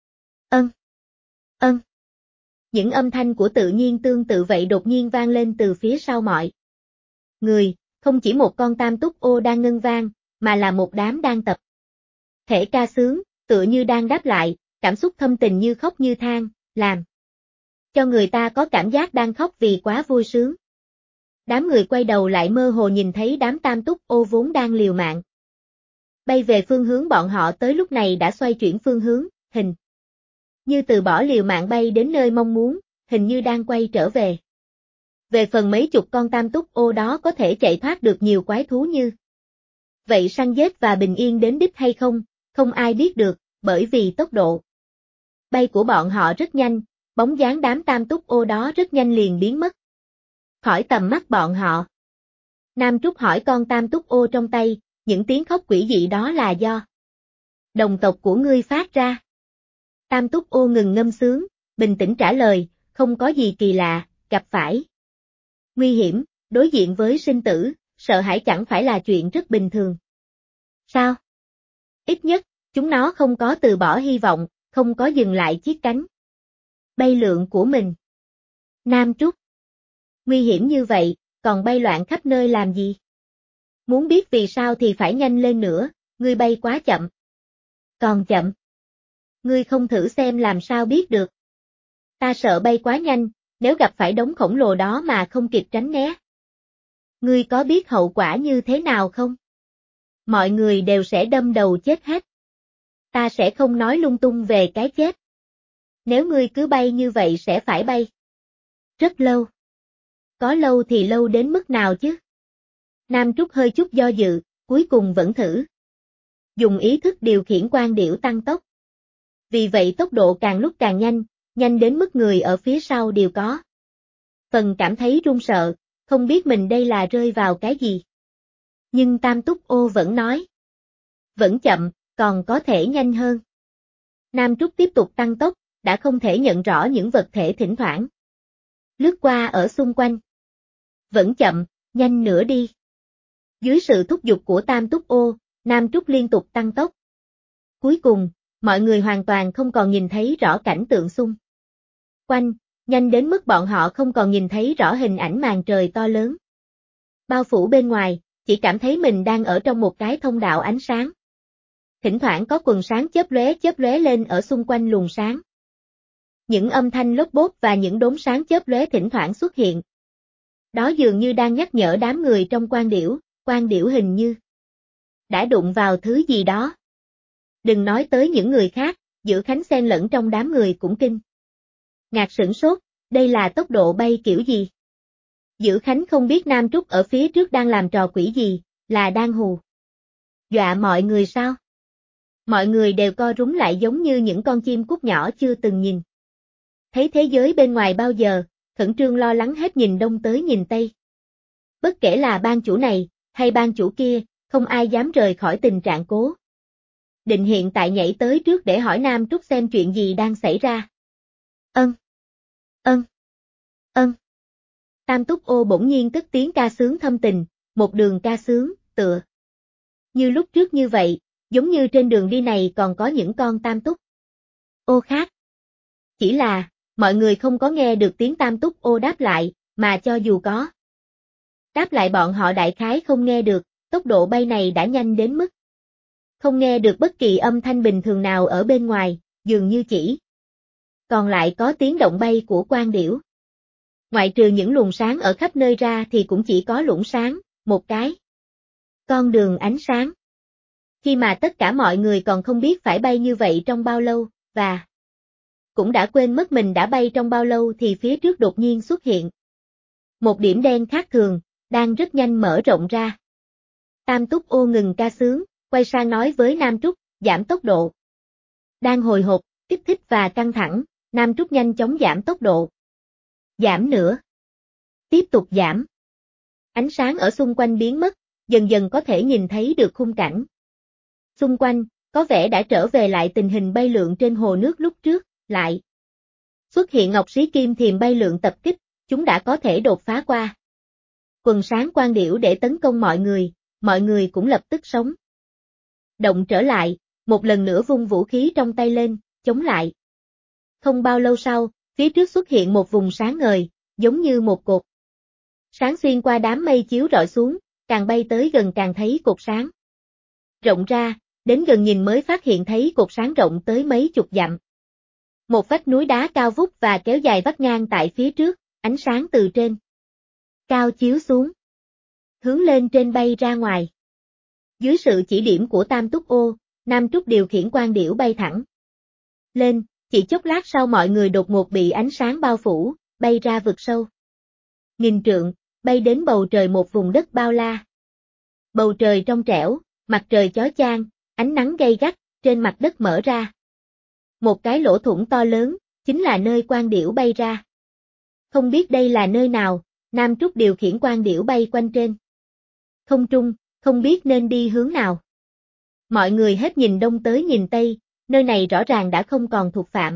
ân, ân. Những âm thanh của tự nhiên tương tự vậy đột nhiên vang lên từ phía sau mọi người, không chỉ một con tam túc ô đang ngân vang, mà là một đám đang tập thể ca sướng, tựa như đang đáp lại, cảm xúc thâm tình như khóc như than, làm cho người ta có cảm giác đang khóc vì quá vui sướng. Đám người quay đầu lại mơ hồ nhìn thấy đám tam túc ô vốn đang liều mạng bay về phương hướng bọn họ tới lúc này đã xoay chuyển phương hướng, hình như từ bỏ liều mạng bay đến nơi mong muốn, hình như đang quay trở về. Về phần mấy chục con tam túc ô đó có thể chạy thoát được nhiều quái thú như vậy săn giết và bình yên đến đích hay không, không ai biết được, bởi vì tốc độ bay của bọn họ rất nhanh, bóng dáng đám tam túc ô đó rất nhanh liền biến mất khỏi tầm mắt bọn họ. Nam Trúc hỏi con tam túc ô trong tay, những tiếng khóc quỷ dị đó là do đồng tộc của ngươi phát ra. Tam túc ô ngừng ngâm sướng, bình tĩnh trả lời, không có gì kỳ lạ, gặp phải nguy hiểm, đối diện với sinh tử, sợ hãi chẳng phải là chuyện rất bình thường. Sao? Ít nhất, chúng nó không có từ bỏ hy vọng, không có dừng lại chiếc cánh bay lượn của mình. Nam Trúc. Nguy hiểm như vậy, còn bay loạn khắp nơi làm gì? Muốn biết vì sao thì phải nhanh lên nữa, ngươi bay quá chậm. Còn chậm. Ngươi không thử xem làm sao biết được. Ta sợ bay quá nhanh, nếu gặp phải đống khổng lồ đó mà không kịp tránh né. Ngươi có biết hậu quả như thế nào không? Mọi người đều sẽ đâm đầu chết hết. Ta sẽ không nói lung tung về cái chết. Nếu ngươi cứ bay như vậy sẽ phải bay rất lâu. Có lâu thì lâu đến mức nào chứ? Nam Trúc hơi chút do dự, cuối cùng vẫn thử dùng ý thức điều khiển quan điểu tăng tốc. Vì vậy tốc độ càng lúc càng nhanh, nhanh đến mức người ở phía sau đều có phần cảm thấy run sợ, không biết mình đây là rơi vào cái gì. Nhưng tam túc ô vẫn nói. Vẫn chậm, còn có thể nhanh hơn. Nam Trúc tiếp tục tăng tốc, đã không thể nhận rõ những vật thể thỉnh thoảng lướt qua ở xung quanh. Vẫn chậm, nhanh nữa đi. Dưới sự thúc giục của tam túc ô, Nam Trúc liên tục tăng tốc. Cuối cùng, mọi người hoàn toàn không còn nhìn thấy rõ cảnh tượng xung quanh, nhanh đến mức bọn họ không còn nhìn thấy rõ hình ảnh màn trời to lớn bao phủ bên ngoài, chỉ cảm thấy mình đang ở trong một cái thông đạo ánh sáng. Thỉnh thoảng có quần sáng chớp lóe lên ở xung quanh luồng sáng. Những âm thanh lốp bốp và những đốm sáng chớp lóe thỉnh thoảng xuất hiện. Đó dường như đang nhắc nhở đám người trong quan điểu hình như đã đụng vào thứ gì đó. Đừng nói tới những người khác, Giữ Khánh xen lẫn trong đám người cũng kinh ngạc sửng sốt, đây là tốc độ bay kiểu gì? Giữ Khánh không biết Nam Trúc ở phía trước đang làm trò quỷ gì, là đang hù dọa mọi người sao? Mọi người đều co rúm lại giống như những con chim cút nhỏ chưa từng nhìn thấy thế giới bên ngoài bao giờ, khẩn trương lo lắng hết nhìn đông tới nhìn tây. Bất kể là ban chủ này, hay ban chủ kia, không ai dám rời khỏi tình trạng cố định hiện tại nhảy tới trước để hỏi Nam Trúc xem chuyện gì đang xảy ra. Ân, ân, ân. Tam Túc Ô bỗng nhiên cất tiếng ca sướng thâm tình, một đường ca sướng, tựa như lúc trước như vậy, giống như trên đường đi này còn có những con Tam Túc Ô khác. Chỉ là, mọi người không có nghe được tiếng Tam Túc Ô đáp lại, mà cho dù có đáp lại bọn họ đại khái không nghe được, tốc độ bay này đã nhanh đến mức không nghe được bất kỳ âm thanh bình thường nào ở bên ngoài, dường như chỉ còn lại có tiếng động bay của quan điểu. Ngoại trừ những luồng sáng ở khắp nơi ra thì cũng chỉ có luồng sáng, một cái Con đường ánh sáng. Khi mà tất cả mọi người còn không biết phải bay như vậy trong bao lâu, và cũng đã quên mất mình đã bay trong bao lâu thì phía trước đột nhiên xuất hiện một điểm đen khác thường, đang rất nhanh mở rộng ra. Tam Túc Ô ngừng ca sướng, quay sang nói với Nam Trúc, giảm tốc độ. Đang hồi hộp, kích thích và căng thẳng, Nam Trúc nhanh chóng giảm tốc độ. Giảm nữa. Tiếp tục giảm. Ánh sáng ở xung quanh biến mất, dần dần có thể nhìn thấy được khung cảnh. Xung quanh, có vẻ đã trở về lại tình hình bay lượn trên hồ nước lúc trước, lại xuất hiện ngọc xí kim thiềm bay lượn tập kích, chúng đã có thể đột phá qua quần sáng quang điểu để tấn công mọi người cũng lập tức sống động trở lại, một lần nữa vung vũ khí trong tay lên, chống lại. Không bao lâu sau, phía trước xuất hiện một vùng sáng ngời, giống như một cột sáng xuyên qua đám mây chiếu rọi xuống, càng bay tới gần càng thấy cột sáng rộng ra, đến gần nhìn mới phát hiện thấy cột sáng rộng tới mấy chục dặm. Một vách núi đá cao vút và kéo dài vắt ngang tại phía trước, ánh sáng từ trên cao chiếu xuống, hướng lên trên bay ra ngoài. Dưới sự chỉ điểm của Tam Túc Ô, Nam Trúc điều khiển quan điểu bay thẳng lên, chỉ chốc lát sau mọi người đột ngột bị ánh sáng bao phủ, bay ra vực sâu. Nghìn trượng, bay đến bầu trời một vùng đất bao la. Bầu trời trong trẻo, mặt trời chói chang, ánh nắng gay gắt, trên mặt đất mở ra. Một cái lỗ thủng to lớn, chính là nơi quan điểu bay ra. Không biết đây là nơi nào, Nam Trúc điều khiển quan điểu bay quanh trên không trung, không biết nên đi hướng nào. Mọi người hết nhìn đông tới nhìn tây, nơi này rõ ràng đã không còn thuộc phạm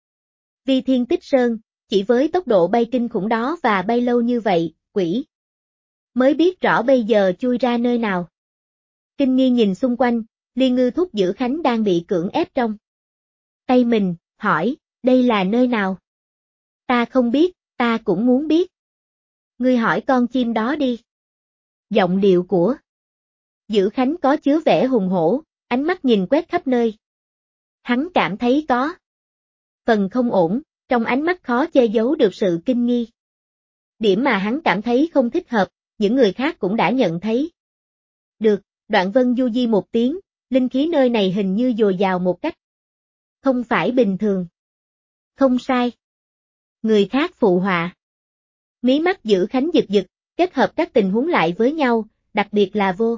vi Thiên Tích Sơn, chỉ với tốc độ bay kinh khủng đó và bay lâu như vậy, quỷ mới biết rõ bây giờ chui ra nơi nào. Kinh nghi nhìn xung quanh, Liên Ngư thúc giữ Khánh đang bị cưỡng ép trong tay mình, hỏi, đây là nơi nào? Ta không biết, ta cũng muốn biết. Ngươi hỏi con chim đó đi. Giọng điệu của Giữ Khánh có chứa vẻ hùng hổ, ánh mắt nhìn quét khắp nơi. Hắn cảm thấy có phần không ổn, trong ánh mắt khó che giấu được sự kinh nghi. Điểm mà hắn cảm thấy không thích hợp, những người khác cũng đã nhận thấy. Được, Đoạn Vân du di một tiếng, linh khí nơi này hình như dồi dào một cách không phải bình thường. Không sai. Người khác phụ họa. Mí mắt Giữ Khánh giật giật, kết hợp các tình huống lại với nhau, đặc biệt là vô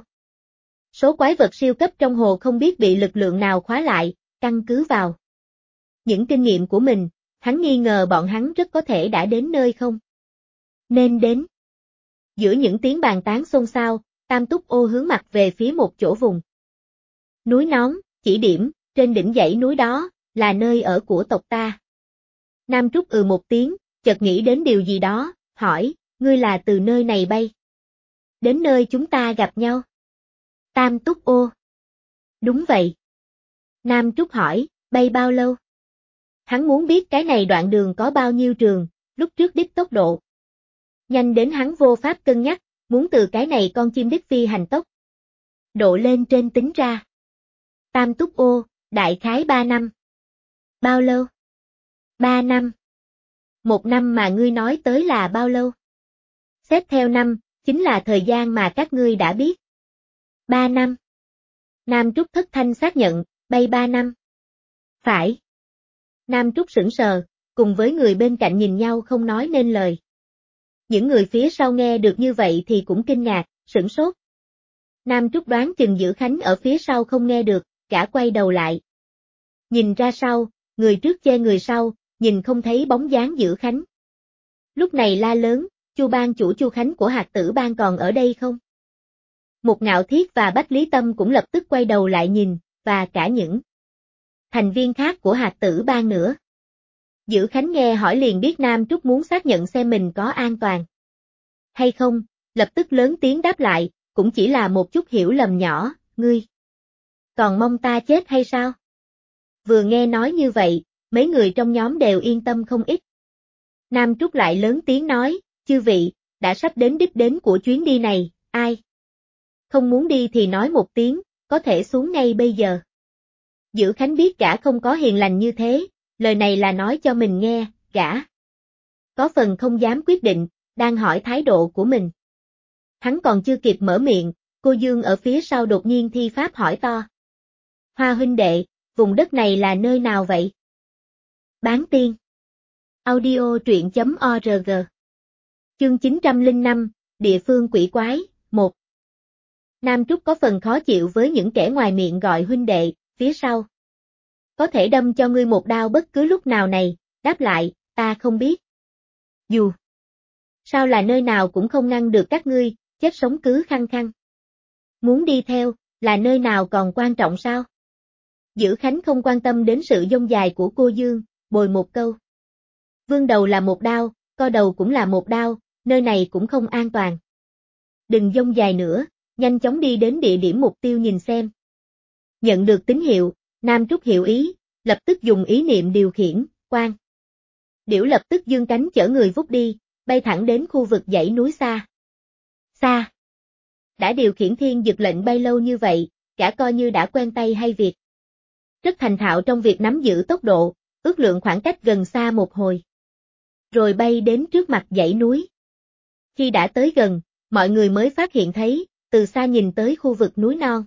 số quái vật siêu cấp trong hồ không biết bị lực lượng nào khóa lại, căn cứ vào những kinh nghiệm của mình, hắn nghi ngờ bọn hắn rất có thể đã đến nơi không nên đến. Giữa những tiếng bàn tán xôn xao, Tam Túc Ô hướng mặt về phía một chỗ vùng núi nón, chỉ điểm, trên đỉnh dãy núi đó, là nơi ở của tộc ta. Nam Trúc một tiếng, chợt nghĩ đến điều gì đó, hỏi, ngươi là từ nơi này bay đến nơi chúng ta gặp nhau? Tam Túc Ô. Đúng vậy. Nam Trúc hỏi, bay bao lâu? Hắn muốn biết cái này đoạn đường có bao nhiêu trường, lúc trước đích tốc độ nhanh đến hắn vô pháp cân nhắc, muốn từ cái này con chim đích phi hành tốc độ lên trên tính ra. Tam Túc Ô, đại khái 3 năm. Bao lâu? 3 năm. 1 năm mà ngươi nói tới là bao lâu? Xét theo năm, chính là thời gian mà các ngươi đã biết. 3 năm. Nam Trúc thất thanh xác nhận, bay 3 năm. Phải. Nam Trúc sững sờ, cùng với người bên cạnh nhìn nhau không nói nên lời. Những người phía sau nghe được như vậy thì cũng kinh ngạc, sửng sốt. Nam Trúc đoán chừng Giữ Khánh ở phía sau không nghe được, gã quay đầu lại. Nhìn ra sau, người trước che người sau, nhìn không thấy bóng dáng Giữ Khánh. Lúc này la lớn, Chu Bang chủ Chu Khánh của Hạt Tử Bang còn ở đây không? Một Ngạo Thiết và Bách Lý Tâm cũng lập tức quay đầu lại nhìn, và cả những thành viên khác của Hạt Tử Bang nữa. Giữ Khánh nghe hỏi liền biết Nam Trúc muốn xác nhận xem mình có an toàn hay không, lập tức lớn tiếng đáp lại, cũng chỉ là một chút hiểu lầm nhỏ, ngươi còn mong ta chết hay sao? Vừa nghe nói như vậy, mấy người trong nhóm đều yên tâm không ít. Nam Trúc lại lớn tiếng nói, chư vị, đã sắp đến đích đến của chuyến đi này, ai không muốn đi thì nói một tiếng, có thể xuống ngay bây giờ. Giữ Khánh biết gã không có hiền lành như thế, lời này là nói cho mình nghe, gã có phần không dám quyết định, đang hỏi thái độ của mình. Hắn còn chưa kịp mở miệng, Cô Dương ở phía sau đột nhiên thi pháp hỏi to. Hoa huynh đệ, vùng đất này là nơi nào vậy? Bán tiên. Audio truyện.org. Chương 905, Địa phương quỷ quái, 1. Nam Trúc có phần khó chịu với những kẻ ngoài miệng gọi huynh đệ, phía sau. Có thể đâm cho ngươi một đao bất cứ lúc nào này, đáp lại, ta không biết. Dù. Sao là nơi nào cũng không ngăn được các ngươi, chết sống cứ khăng khăng. Muốn đi theo, là nơi nào còn quan trọng sao? Dữ Khánh không quan tâm đến sự dông dài của cô Dương, bồi một câu. Vương đầu là một đao, co đầu cũng là một đao, nơi này cũng không an toàn. Đừng dông dài nữa, nhanh chóng đi đến địa điểm mục tiêu nhìn xem. Nhận được tín hiệu, Nam Trúc hiểu ý, lập tức dùng ý niệm điều khiển, quang. Điểu lập tức dương cánh chở người vút đi, bay thẳng đến khu vực dãy núi xa. Xa. Đã điều khiển thiên dực lệnh bay lâu như vậy, gã coi như đã quen tay hay việc. Rất thành thạo trong việc nắm giữ tốc độ, ước lượng khoảng cách gần xa một hồi. Rồi bay đến trước mặt dãy núi. Khi đã tới gần, mọi người mới phát hiện thấy, từ xa nhìn tới khu vực núi non.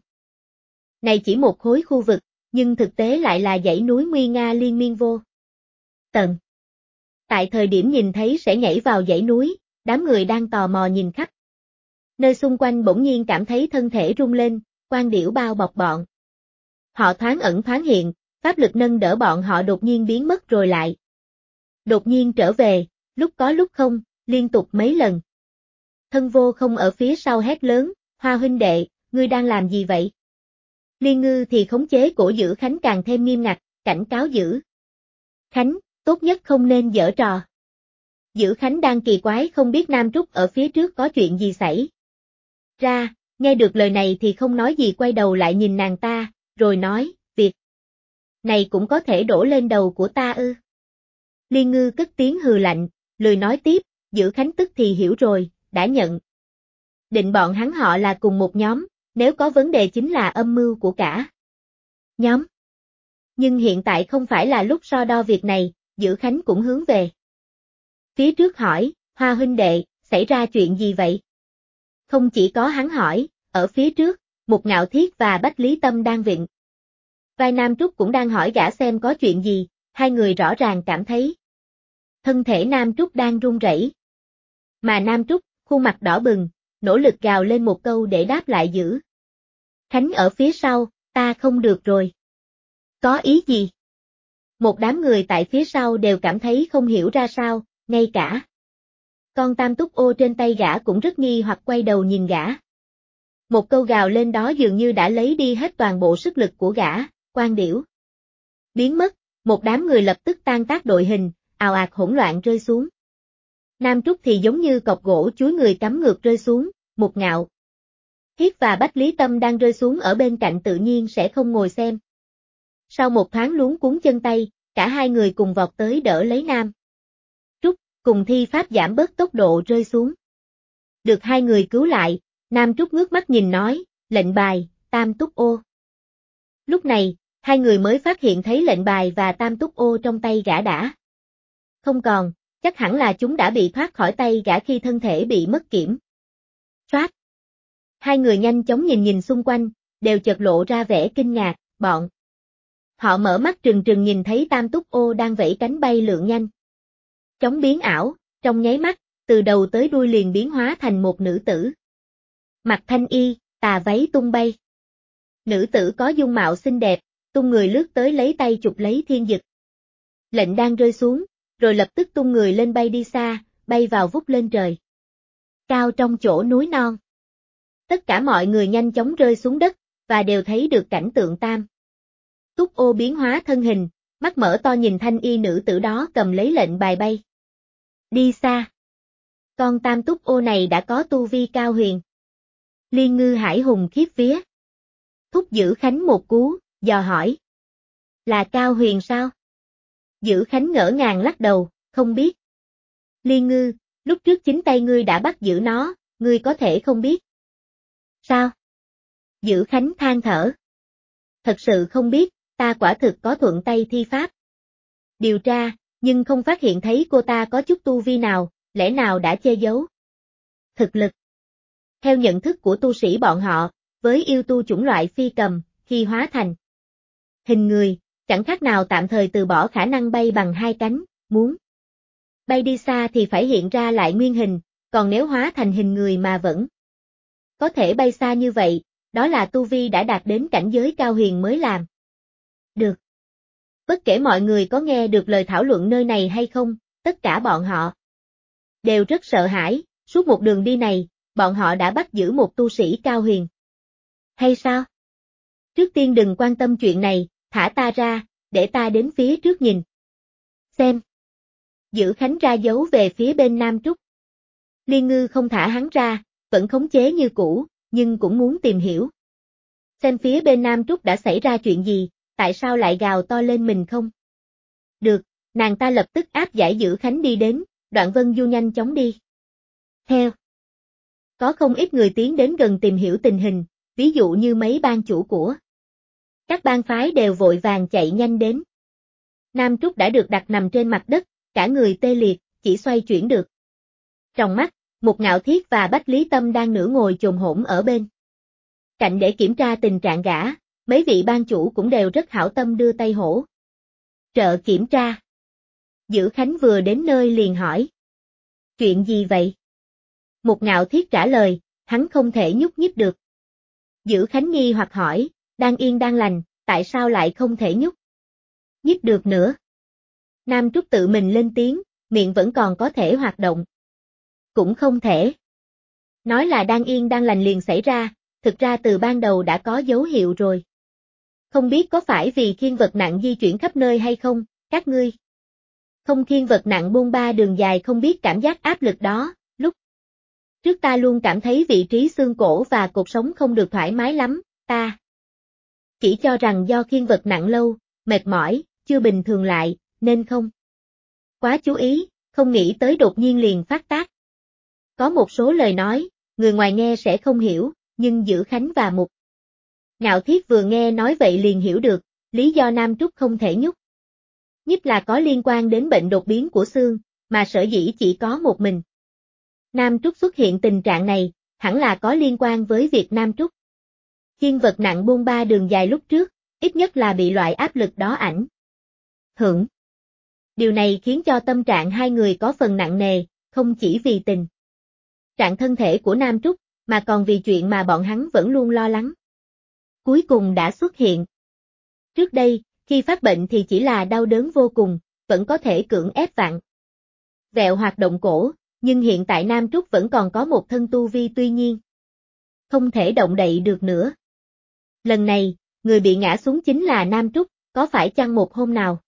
Này chỉ một khối khu vực, nhưng thực tế lại là dãy núi nguy nga liên miên vô tận. Tại thời điểm nhìn thấy sẽ nhảy vào dãy núi, đám người đang tò mò nhìn khắp. Nơi xung quanh bỗng nhiên cảm thấy thân thể rung lên, quang điểu bao bọc bọn. Họ thoáng ẩn thoáng hiện, pháp lực nâng đỡ bọn họ đột nhiên biến mất rồi lại. Đột nhiên trở về, lúc có lúc không, liên tục mấy lần. Thân Vô Không ở phía sau hét lớn, Hoa huynh đệ, ngươi đang làm gì vậy? Liên Ngư thì khống chế cổ Dữ Khánh càng thêm nghiêm ngặt, cảnh cáo Dữ Khánh, tốt nhất không nên giở trò. Dữ Khánh đang kỳ quái không biết Nam Trúc ở phía trước có chuyện gì xảy ra, nghe được lời này thì không nói gì quay đầu lại nhìn nàng ta, rồi nói, việc này cũng có thể đổ lên đầu của ta ư. Liên Ngư cất tiếng hừ lạnh, lười nói tiếp, Dữ Khánh tức thì hiểu rồi, đã nhận định bọn hắn họ là cùng một nhóm, nếu có vấn đề chính là âm mưu của cả nhóm. Nhưng hiện tại không phải là lúc so đo việc này, Dữ Khánh cũng hướng về phía trước hỏi, Hoa huynh đệ, xảy ra chuyện gì vậy? Không chỉ có hắn hỏi, ở phía trước, Mục Ngạo Thiết và Bách Lý Tâm đang vịn vai Nam Trúc cũng đang hỏi gã xem có chuyện gì, hai người rõ ràng cảm thấy thân thể Nam Trúc đang run rẩy. Mà Nam Trúc, khuôn mặt đỏ bừng, nỗ lực gào lên một câu để đáp lại Dữ Khánh ở phía sau, ta không được rồi. Có ý gì? Một đám người tại phía sau đều cảm thấy không hiểu ra sao, ngay cả con Tam Túc Ô trên tay gã cũng rất nghi hoặc quay đầu nhìn gã. Một câu gào lên đó dường như đã lấy đi hết toàn bộ sức lực của gã, quang điểu biến mất, một đám người lập tức tan tác đội hình, ào ạt hỗn loạn rơi xuống. Nam Trúc thì giống như cọc gỗ chuối người cắm ngược rơi xuống, Mục Ngạo Thiết và Bách Lý Tâm đang rơi xuống ở bên cạnh tự nhiên sẽ không ngồi xem. Sau một thoáng luống cuống chân tay, cả hai người cùng vọt tới đỡ lấy Nam Trúc, cùng thi pháp giảm bớt tốc độ rơi xuống. Được hai người cứu lại, Nam Trúc ngước mắt nhìn nói, lệnh bài, Tam Túc Ô. Lúc này, hai người mới phát hiện thấy lệnh bài và Tam Túc Ô trong tay gã đã không còn, chắc hẳn là chúng đã bị thoát khỏi tay gã khi thân thể bị mất kiểm soát. Hai người nhanh chóng nhìn xung quanh, đều chợt lộ ra vẻ kinh ngạc, bọn họ mở mắt trừng trừng nhìn thấy Tam Túc Ô đang vẫy cánh bay lượn nhanh chóng biến ảo, trong nháy mắt, từ đầu tới đuôi liền biến hóa thành một nữ tử. Mặc thanh y, tà váy tung bay. Nữ tử có dung mạo xinh đẹp, tung người lướt tới lấy tay chụp lấy thiên dực lệnh đang rơi xuống, rồi lập tức tung người lên bay đi xa, bay vào vút lên trời cao trong chỗ núi non. Tất cả mọi người nhanh chóng rơi xuống đất, và đều thấy được cảnh tượng Tam Túc Ô biến hóa thân hình, mắt mở to nhìn thanh y nữ tử đó cầm lấy lệnh bài bay đi xa. Con Tam Túc Ô này đã có tu vi cao huyền. Liên Ngư hải hùng khiếp vía. Thúc Dữ Khánh một cú, dò hỏi. Là cao huyền sao? Dữ Khánh ngỡ ngàng lắc đầu, không biết. Liên Ngư, lúc trước chính tay ngươi đã bắt giữ nó, ngươi có thể không biết. Sao? Dữ Khánh than thở. Thật sự không biết, ta quả thực có thuận tay thi pháp điều tra, nhưng không phát hiện thấy cô ta có chút tu vi nào, lẽ nào đã che giấu thực lực Theo nhận thức của tu sĩ bọn họ, với yêu tu chủng loại phi cầm, khi hóa thành hình người, chẳng khác nào tạm thời từ bỏ khả năng bay bằng hai cánh, muốn bay đi xa thì phải hiện ra lại nguyên hình, còn nếu hóa thành hình người mà vẫn có thể bay xa như vậy, đó là tu vi đã đạt đến cảnh giới cao huyền mới làm được. Bất kể mọi người có nghe được lời thảo luận nơi này hay không, tất cả bọn họ đều rất sợ hãi, suốt một đường đi này, bọn họ đã bắt giữ một tu sĩ cao huyền. Hay sao? Trước tiên đừng quan tâm chuyện này, thả ta ra, để ta đến phía trước nhìn. Xem. Giữ Khánh ra dấu về phía bên Nam Trúc. Liên Ngư không thả hắn ra, vẫn khống chế như cũ, nhưng cũng muốn tìm hiểu. Xem phía bên Nam Trúc đã xảy ra chuyện gì, tại sao lại gào to lên mình không? Được, nàng ta lập tức áp giải Giữ Khánh đi đến, Đoạn Vân Du nhanh chóng đi. Theo. Có không ít người tiến đến gần tìm hiểu tình hình, ví dụ như mấy bang chủ của các bang phái đều vội vàng chạy nhanh đến. Nam Trúc đã được đặt nằm trên mặt đất, cả người tê liệt, chỉ xoay chuyển được. Trong mắt, Mục Ngạo Thiết và Bách Lý Tâm đang nửa ngồi chồm hổm ở bên cạnh để kiểm tra tình trạng gã, mấy vị bang chủ cũng đều rất hảo tâm đưa tay hỗ trợ kiểm tra. Giữ Khánh vừa đến nơi liền hỏi. Chuyện gì vậy? Mục Ngạo Thiết trả lời, hắn không thể nhúc nhích được. Giữ Khánh nghi hoặc hỏi, đang yên đang lành, tại sao lại không thể nhúc nhích được nữa? Nam Trúc tự mình lên tiếng, miệng vẫn còn có thể hoạt động. Cũng không thể. Nói là đang yên đang lành liền xảy ra, thực ra từ ban đầu đã có dấu hiệu rồi. Không biết có phải vì khiêng vật nặng di chuyển khắp nơi hay không, các ngươi không khiêng vật nặng bôn ba đường dài không biết cảm giác áp lực đó, lúc trước ta luôn cảm thấy vị trí xương cổ và cột sống không được thoải mái lắm, ta chỉ cho rằng do khiêng vật nặng lâu, mệt mỏi, chưa bình thường lại, nên không quá chú ý, không nghĩ tới đột nhiên liền phát tác. Có một số lời nói, người ngoài nghe sẽ không hiểu, nhưng Giữ Khánh và Mục Ngạo Thiết vừa nghe nói vậy liền hiểu được, lý do Nam Trúc không thể nhúc nhích là có liên quan đến bệnh đột biến của xương, mà sở dĩ chỉ có một mình Nam Trúc xuất hiện tình trạng này, hẳn là có liên quan với việc Nam Trúc khiêng vật nặng bôn ba đường dài lúc trước, ít nhất là bị loại áp lực đó ảnh hưởng. Điều này khiến cho tâm trạng hai người có phần nặng nề, không chỉ vì tình trạng thân thể của Nam Trúc, mà còn vì chuyện mà bọn hắn vẫn luôn lo lắng. Cuối cùng đã xuất hiện. Trước đây, khi phát bệnh thì chỉ là đau đớn vô cùng, vẫn có thể cưỡng ép vặn vẹo hoạt động cổ, nhưng hiện tại Nam Trúc vẫn còn có một thân tu vi tuy nhiên không thể động đậy được nữa. Lần này, người bị ngã xuống chính là Nam Trúc, có phải chăng một hôm nào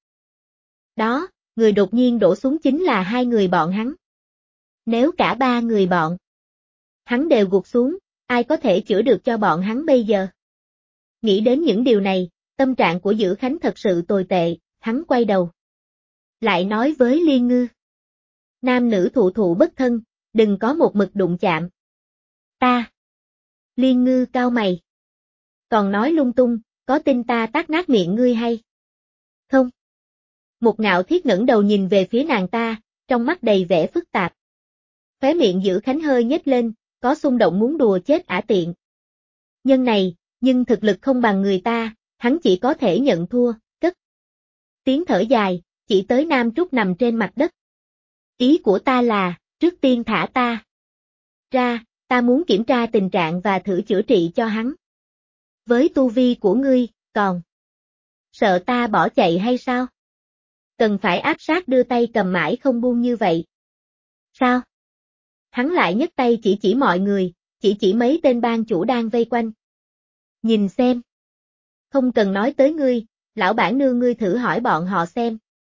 đó, người đột nhiên đổ xuống chính là hai người bọn hắn. Nếu cả ba người bọn hắn đều gục xuống, ai có thể chữa được cho bọn hắn bây giờ? Nghĩ đến những điều này, tâm trạng của Giữ Khánh thật sự tồi tệ, hắn quay đầu lại nói với Liên Ngư. Nam nữ thụ thụ bất thân, đừng có một mực đụng chạm. Ta. Liên Ngư cau mày. Còn nói lung tung, có tin ta tát nát miệng ngươi hay không? Mục Ngạo Thiết ngẩng đầu nhìn về phía nàng ta, trong mắt đầy vẻ phức tạp. Khóe miệng Giữ Khánh hơi nhếch lên, có xung động muốn đùa chết ả tiện nhân này, nhưng thực lực không bằng người ta, hắn chỉ có thể nhận thua, cất tiếng thở dài, chỉ tới Nam Trúc nằm trên mặt đất. Ý của ta là, trước tiên thả ta ra, ta muốn kiểm tra tình trạng và thử chữa trị cho hắn. Với tu vi của ngươi, còn sợ ta bỏ chạy hay sao? Cần phải áp sát đưa tay cầm mãi không buông như vậy. Sao? Hắn lại nhấc tay chỉ mọi người, chỉ mấy tên bang chủ đang vây quanh. Nhìn xem. Không cần nói tới ngươi, lão bản nương ngươi thử hỏi bọn họ xem.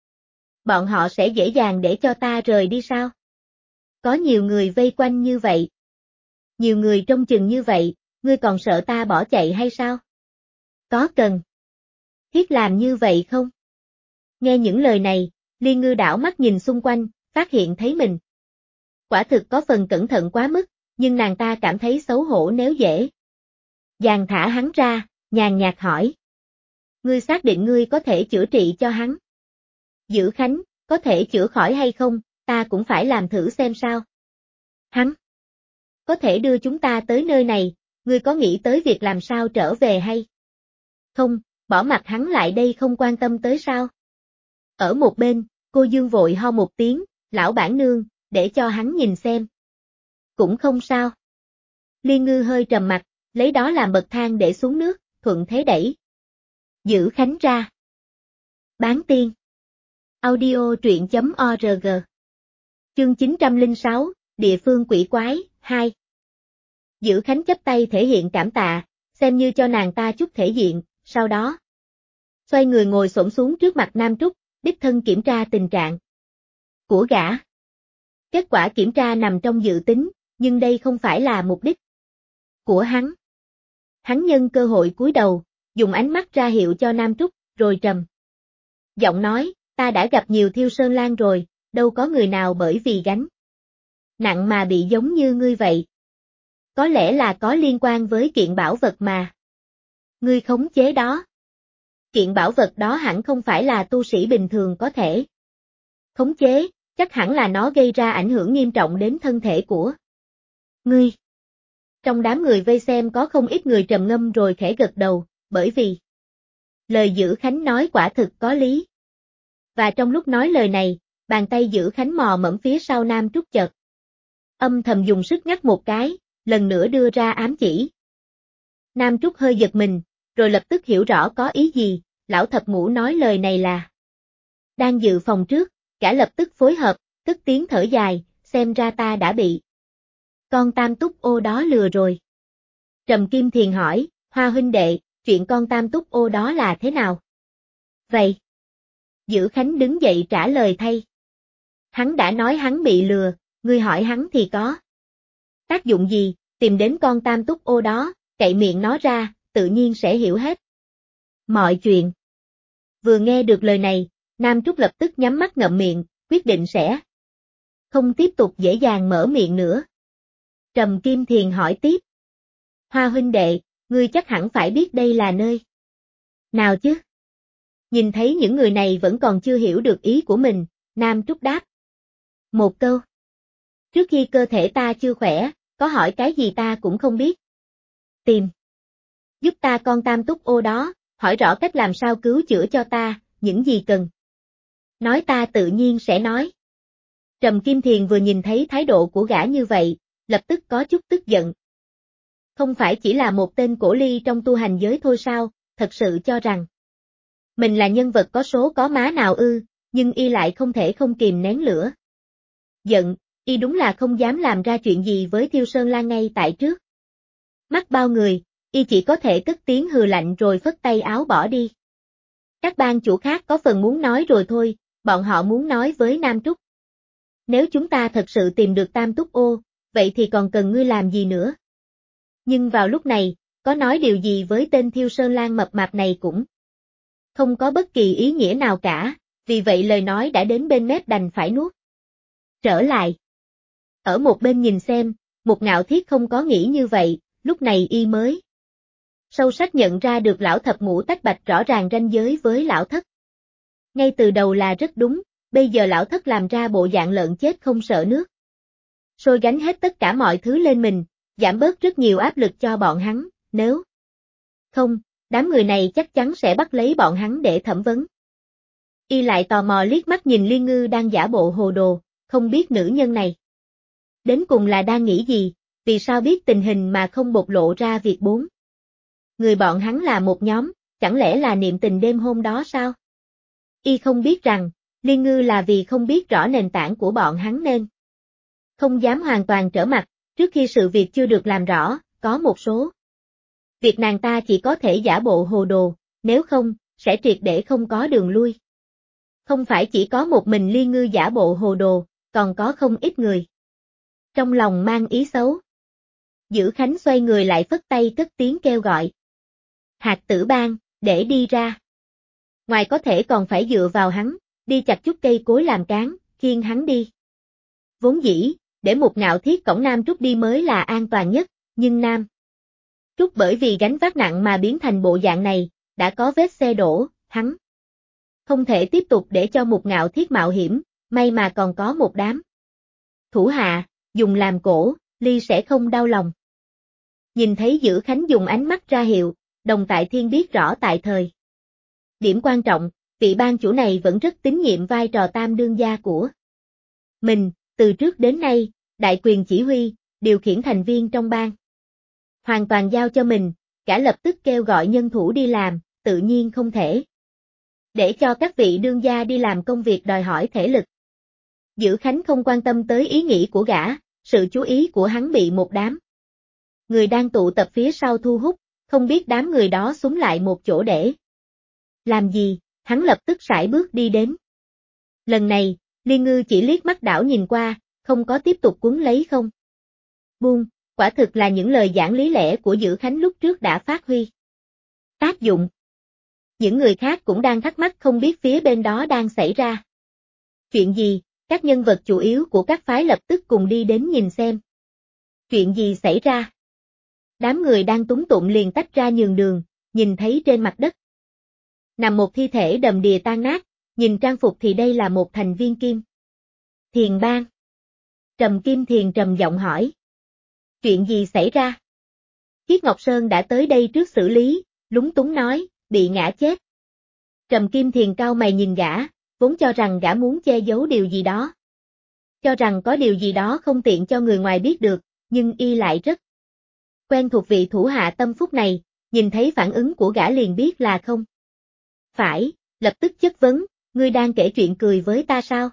Bọn họ sẽ dễ dàng để cho ta rời đi sao? Có nhiều người vây quanh như vậy. Nhiều người trông chừng như vậy, ngươi còn sợ ta bỏ chạy hay sao? Có cần thiết làm như vậy không? Nghe những lời này, Liên Ngư đảo mắt nhìn xung quanh, phát hiện thấy mình quả thực có phần cẩn thận quá mức, nhưng nàng ta cảm thấy xấu hổ nếu dễ dàng thả hắn ra, nhàn nhạt hỏi. Ngươi xác định ngươi có thể chữa trị cho hắn? Giữ Khánh, có thể chữa khỏi hay không, ta cũng phải làm thử xem sao. Hắn có thể đưa chúng ta tới nơi này, ngươi có nghĩ tới việc làm sao trở về hay không, bỏ mặc hắn lại đây không quan tâm tới sao? Ở một bên, cô Dương vội ho một tiếng, lão bản nương, để cho hắn nhìn xem. Cũng không sao. Liên Ngư hơi trầm mặt, lấy đó làm bậc thang để xuống nước, thuận thế đẩy Dữ Khánh ra. Bán tiên. Audio truyện.org. Chương 906, Địa phương quỷ quái, 2. Dữ Khánh chắp tay thể hiện cảm tạ, xem như cho nàng ta chút thể diện, sau đó xoay người ngồi xổm xuống trước mặt Nam Trúc, đích thân kiểm tra tình trạng của gã. Kết quả kiểm tra nằm trong dự tính, nhưng đây không phải là mục đích của hắn. Hắn nhân cơ hội cúi đầu, dùng ánh mắt ra hiệu cho Nam Trúc, rồi trầm giọng nói, ta đã gặp nhiều Thiêu Sơn Lang rồi, đâu có người nào bởi vì gánh nặng mà bị giống như ngươi vậy. Có lẽ là có liên quan với kiện bảo vật mà ngươi khống chế đó. Kiện bảo vật đó hẳn không phải là tu sĩ bình thường có thể khống chế, chắc hẳn là nó gây ra ảnh hưởng nghiêm trọng đến thân thể của ngươi. Trong đám người vây xem có không ít người trầm ngâm rồi khẽ gật đầu, bởi vì lời Dữ Khánh nói quả thực có lý. Và trong lúc nói lời này, bàn tay Dữ Khánh mò mẫm phía sau Nam Trúc chợt âm thầm dùng sức ngắt một cái, lần nữa đưa ra ám chỉ. Nam Trúc hơi giật mình, rồi lập tức hiểu rõ có ý gì, lão thập ngũ nói lời này là đang dự phòng trước, cả lập tức phối hợp, cất tiếng thở dài, xem ra ta đã bị con Tam Túc Ô đó lừa rồi. Trầm Kim Thiền hỏi, Hoa huynh đệ, chuyện con Tam Túc Ô đó là thế nào? Vậy? Dữ Khánh đứng dậy trả lời thay. Hắn đã nói hắn bị lừa, ngươi hỏi hắn thì có tác dụng gì, tìm đến con Tam Túc Ô đó, cậy miệng nó ra, tự nhiên sẽ hiểu hết mọi chuyện. Vừa nghe được lời này, Nam Trúc lập tức nhắm mắt ngậm miệng, quyết định sẽ không tiếp tục dễ dàng mở miệng nữa. Trầm Kim Thiền hỏi tiếp. Hoa huynh đệ, ngươi chắc hẳn phải biết đây là nơi nào chứ? Nhìn thấy những người này vẫn còn chưa hiểu được ý của mình, Nam Trúc đáp một câu. Trước khi cơ thể ta chưa khỏe, có hỏi cái gì ta cũng không biết. Tìm giúp ta con Tam Túc Ô đó, hỏi rõ cách làm sao cứu chữa cho ta, những gì cần nói ta tự nhiên sẽ nói. Trầm Kim Thiền vừa nhìn thấy thái độ của gã như vậy, lập tức có chút tức giận. Không phải chỉ là một tên cổ ly trong tu hành giới thôi sao, thật sự cho rằng mình là nhân vật có số có má nào ư, nhưng y lại không thể không kìm nén lửa giận, y đúng là không dám làm ra chuyện gì với Thiêu Sơn Lang ngay tại trước mắt bao người, y chỉ có thể cất tiếng hừ lạnh rồi phất tay áo bỏ đi. Các bang chủ khác có phần muốn nói rồi thôi, bọn họ muốn nói với Nam Trúc. Nếu chúng ta thật sự tìm được Tam Túc Ô, vậy thì còn cần ngươi làm gì nữa? Nhưng vào lúc này, có nói điều gì với tên Thiêu Sơn Lang mập mạp này cũng không có bất kỳ ý nghĩa nào cả, vì vậy lời nói đã đến bên mép đành phải nuốt trở lại. Ở một bên nhìn xem, Một Ngạo Thiết không có nghĩ như vậy, lúc này y mới sâu sắc nhận ra được lão thập ngũ tách bạch rõ ràng ranh giới với lão thất. Ngay từ đầu là rất đúng, bây giờ lão thất làm ra bộ dạng lợn chết không sợ nước sôi gánh hết tất cả mọi thứ lên mình, giảm bớt rất nhiều áp lực cho bọn hắn, nếu không, đám người này chắc chắn sẽ bắt lấy bọn hắn để thẩm vấn. Y lại tò mò liếc mắt nhìn Liên Ngư đang giả bộ hồ đồ, không biết nữ nhân này đến cùng là đang nghĩ gì, vì sao biết tình hình mà không bộc lộ ra việc bốn người bọn hắn là một nhóm, chẳng lẽ là niệm tình đêm hôm đó sao? Y không biết rằng, Liên Ngư là vì không biết rõ nền tảng của bọn hắn nên không dám hoàn toàn trở mặt, trước khi sự việc chưa được làm rõ, có một số việc nàng ta chỉ có thể giả bộ hồ đồ, nếu không, sẽ triệt để không có đường lui. Không phải chỉ có một mình Liên Ngư giả bộ hồ đồ, còn có không ít người trong lòng mang ý xấu. Dữ Khánh xoay người lại phất tay cất tiếng kêu gọi. Hạt Tử Bang, để đi ra. Ngoài có thể còn phải dựa vào hắn, đi chặt chút cây cối làm cán, khiêng hắn đi. Vốn dĩ, để Một Ngạo Thiết cõng Nam Trúc đi mới là an toàn nhất, nhưng Nam Trúc bởi vì gánh vác nặng mà biến thành bộ dạng này, đã có vết xe đổ, hắn không thể tiếp tục để cho Một Ngạo Thiết mạo hiểm, may mà còn có một đám thủ hạ, dùng làm cổ, Ly sẽ không đau lòng. Nhìn thấy Dữ Khánh dùng ánh mắt ra hiệu, Đồng Tại Thiên biết rõ tại thời điểm quan trọng, vị ban chủ này vẫn rất tín nhiệm vai trò tam đương gia của mình, từ trước đến nay, đại quyền chỉ huy, điều khiển thành viên trong ban. Hoàn toàn giao cho mình, cả lập tức kêu gọi nhân thủ đi làm, tự nhiên không thể để cho các vị đương gia đi làm công việc đòi hỏi thể lực. Dữ Khánh không quan tâm tới ý nghĩ của gã, sự chú ý của hắn bị một đám người đang tụ tập phía sau thu hút, không biết đám người đó xúm lại một chỗ để làm gì, hắn lập tức sải bước đi đến. Lần này, Liên Ngư chỉ liếc mắt đảo nhìn qua, không có tiếp tục cuốn lấy không. Buông, quả thực là những lời giảng lý lẽ của Dữ Khánh lúc trước đã phát huy tác dụng. Những người khác cũng đang thắc mắc không biết phía bên đó đang xảy ra chuyện gì, các nhân vật chủ yếu của các phái lập tức cùng đi đến nhìn xem. Chuyện gì xảy ra? Đám người đang túng tụng liền tách ra nhường đường, nhìn thấy trên mặt đất nằm một thi thể đầm đìa tan nát, nhìn trang phục thì đây là một thành viên Kim Thiền bang. Trầm Kim Thiền trầm giọng hỏi. Chuyện gì xảy ra? Khiết Ngọc Sơn đã tới đây trước xử lý, lúng túng nói, bị ngã chết. Trầm Kim Thiền cau mày nhìn gã, vốn cho rằng gã muốn che giấu điều gì đó. Cho rằng có điều gì đó không tiện cho người ngoài biết được, nhưng y lại rất quen thuộc vị thủ hạ tâm phúc này, nhìn thấy phản ứng của gã liền biết là không phải, lập tức chất vấn, ngươi đang kể chuyện cười với ta sao?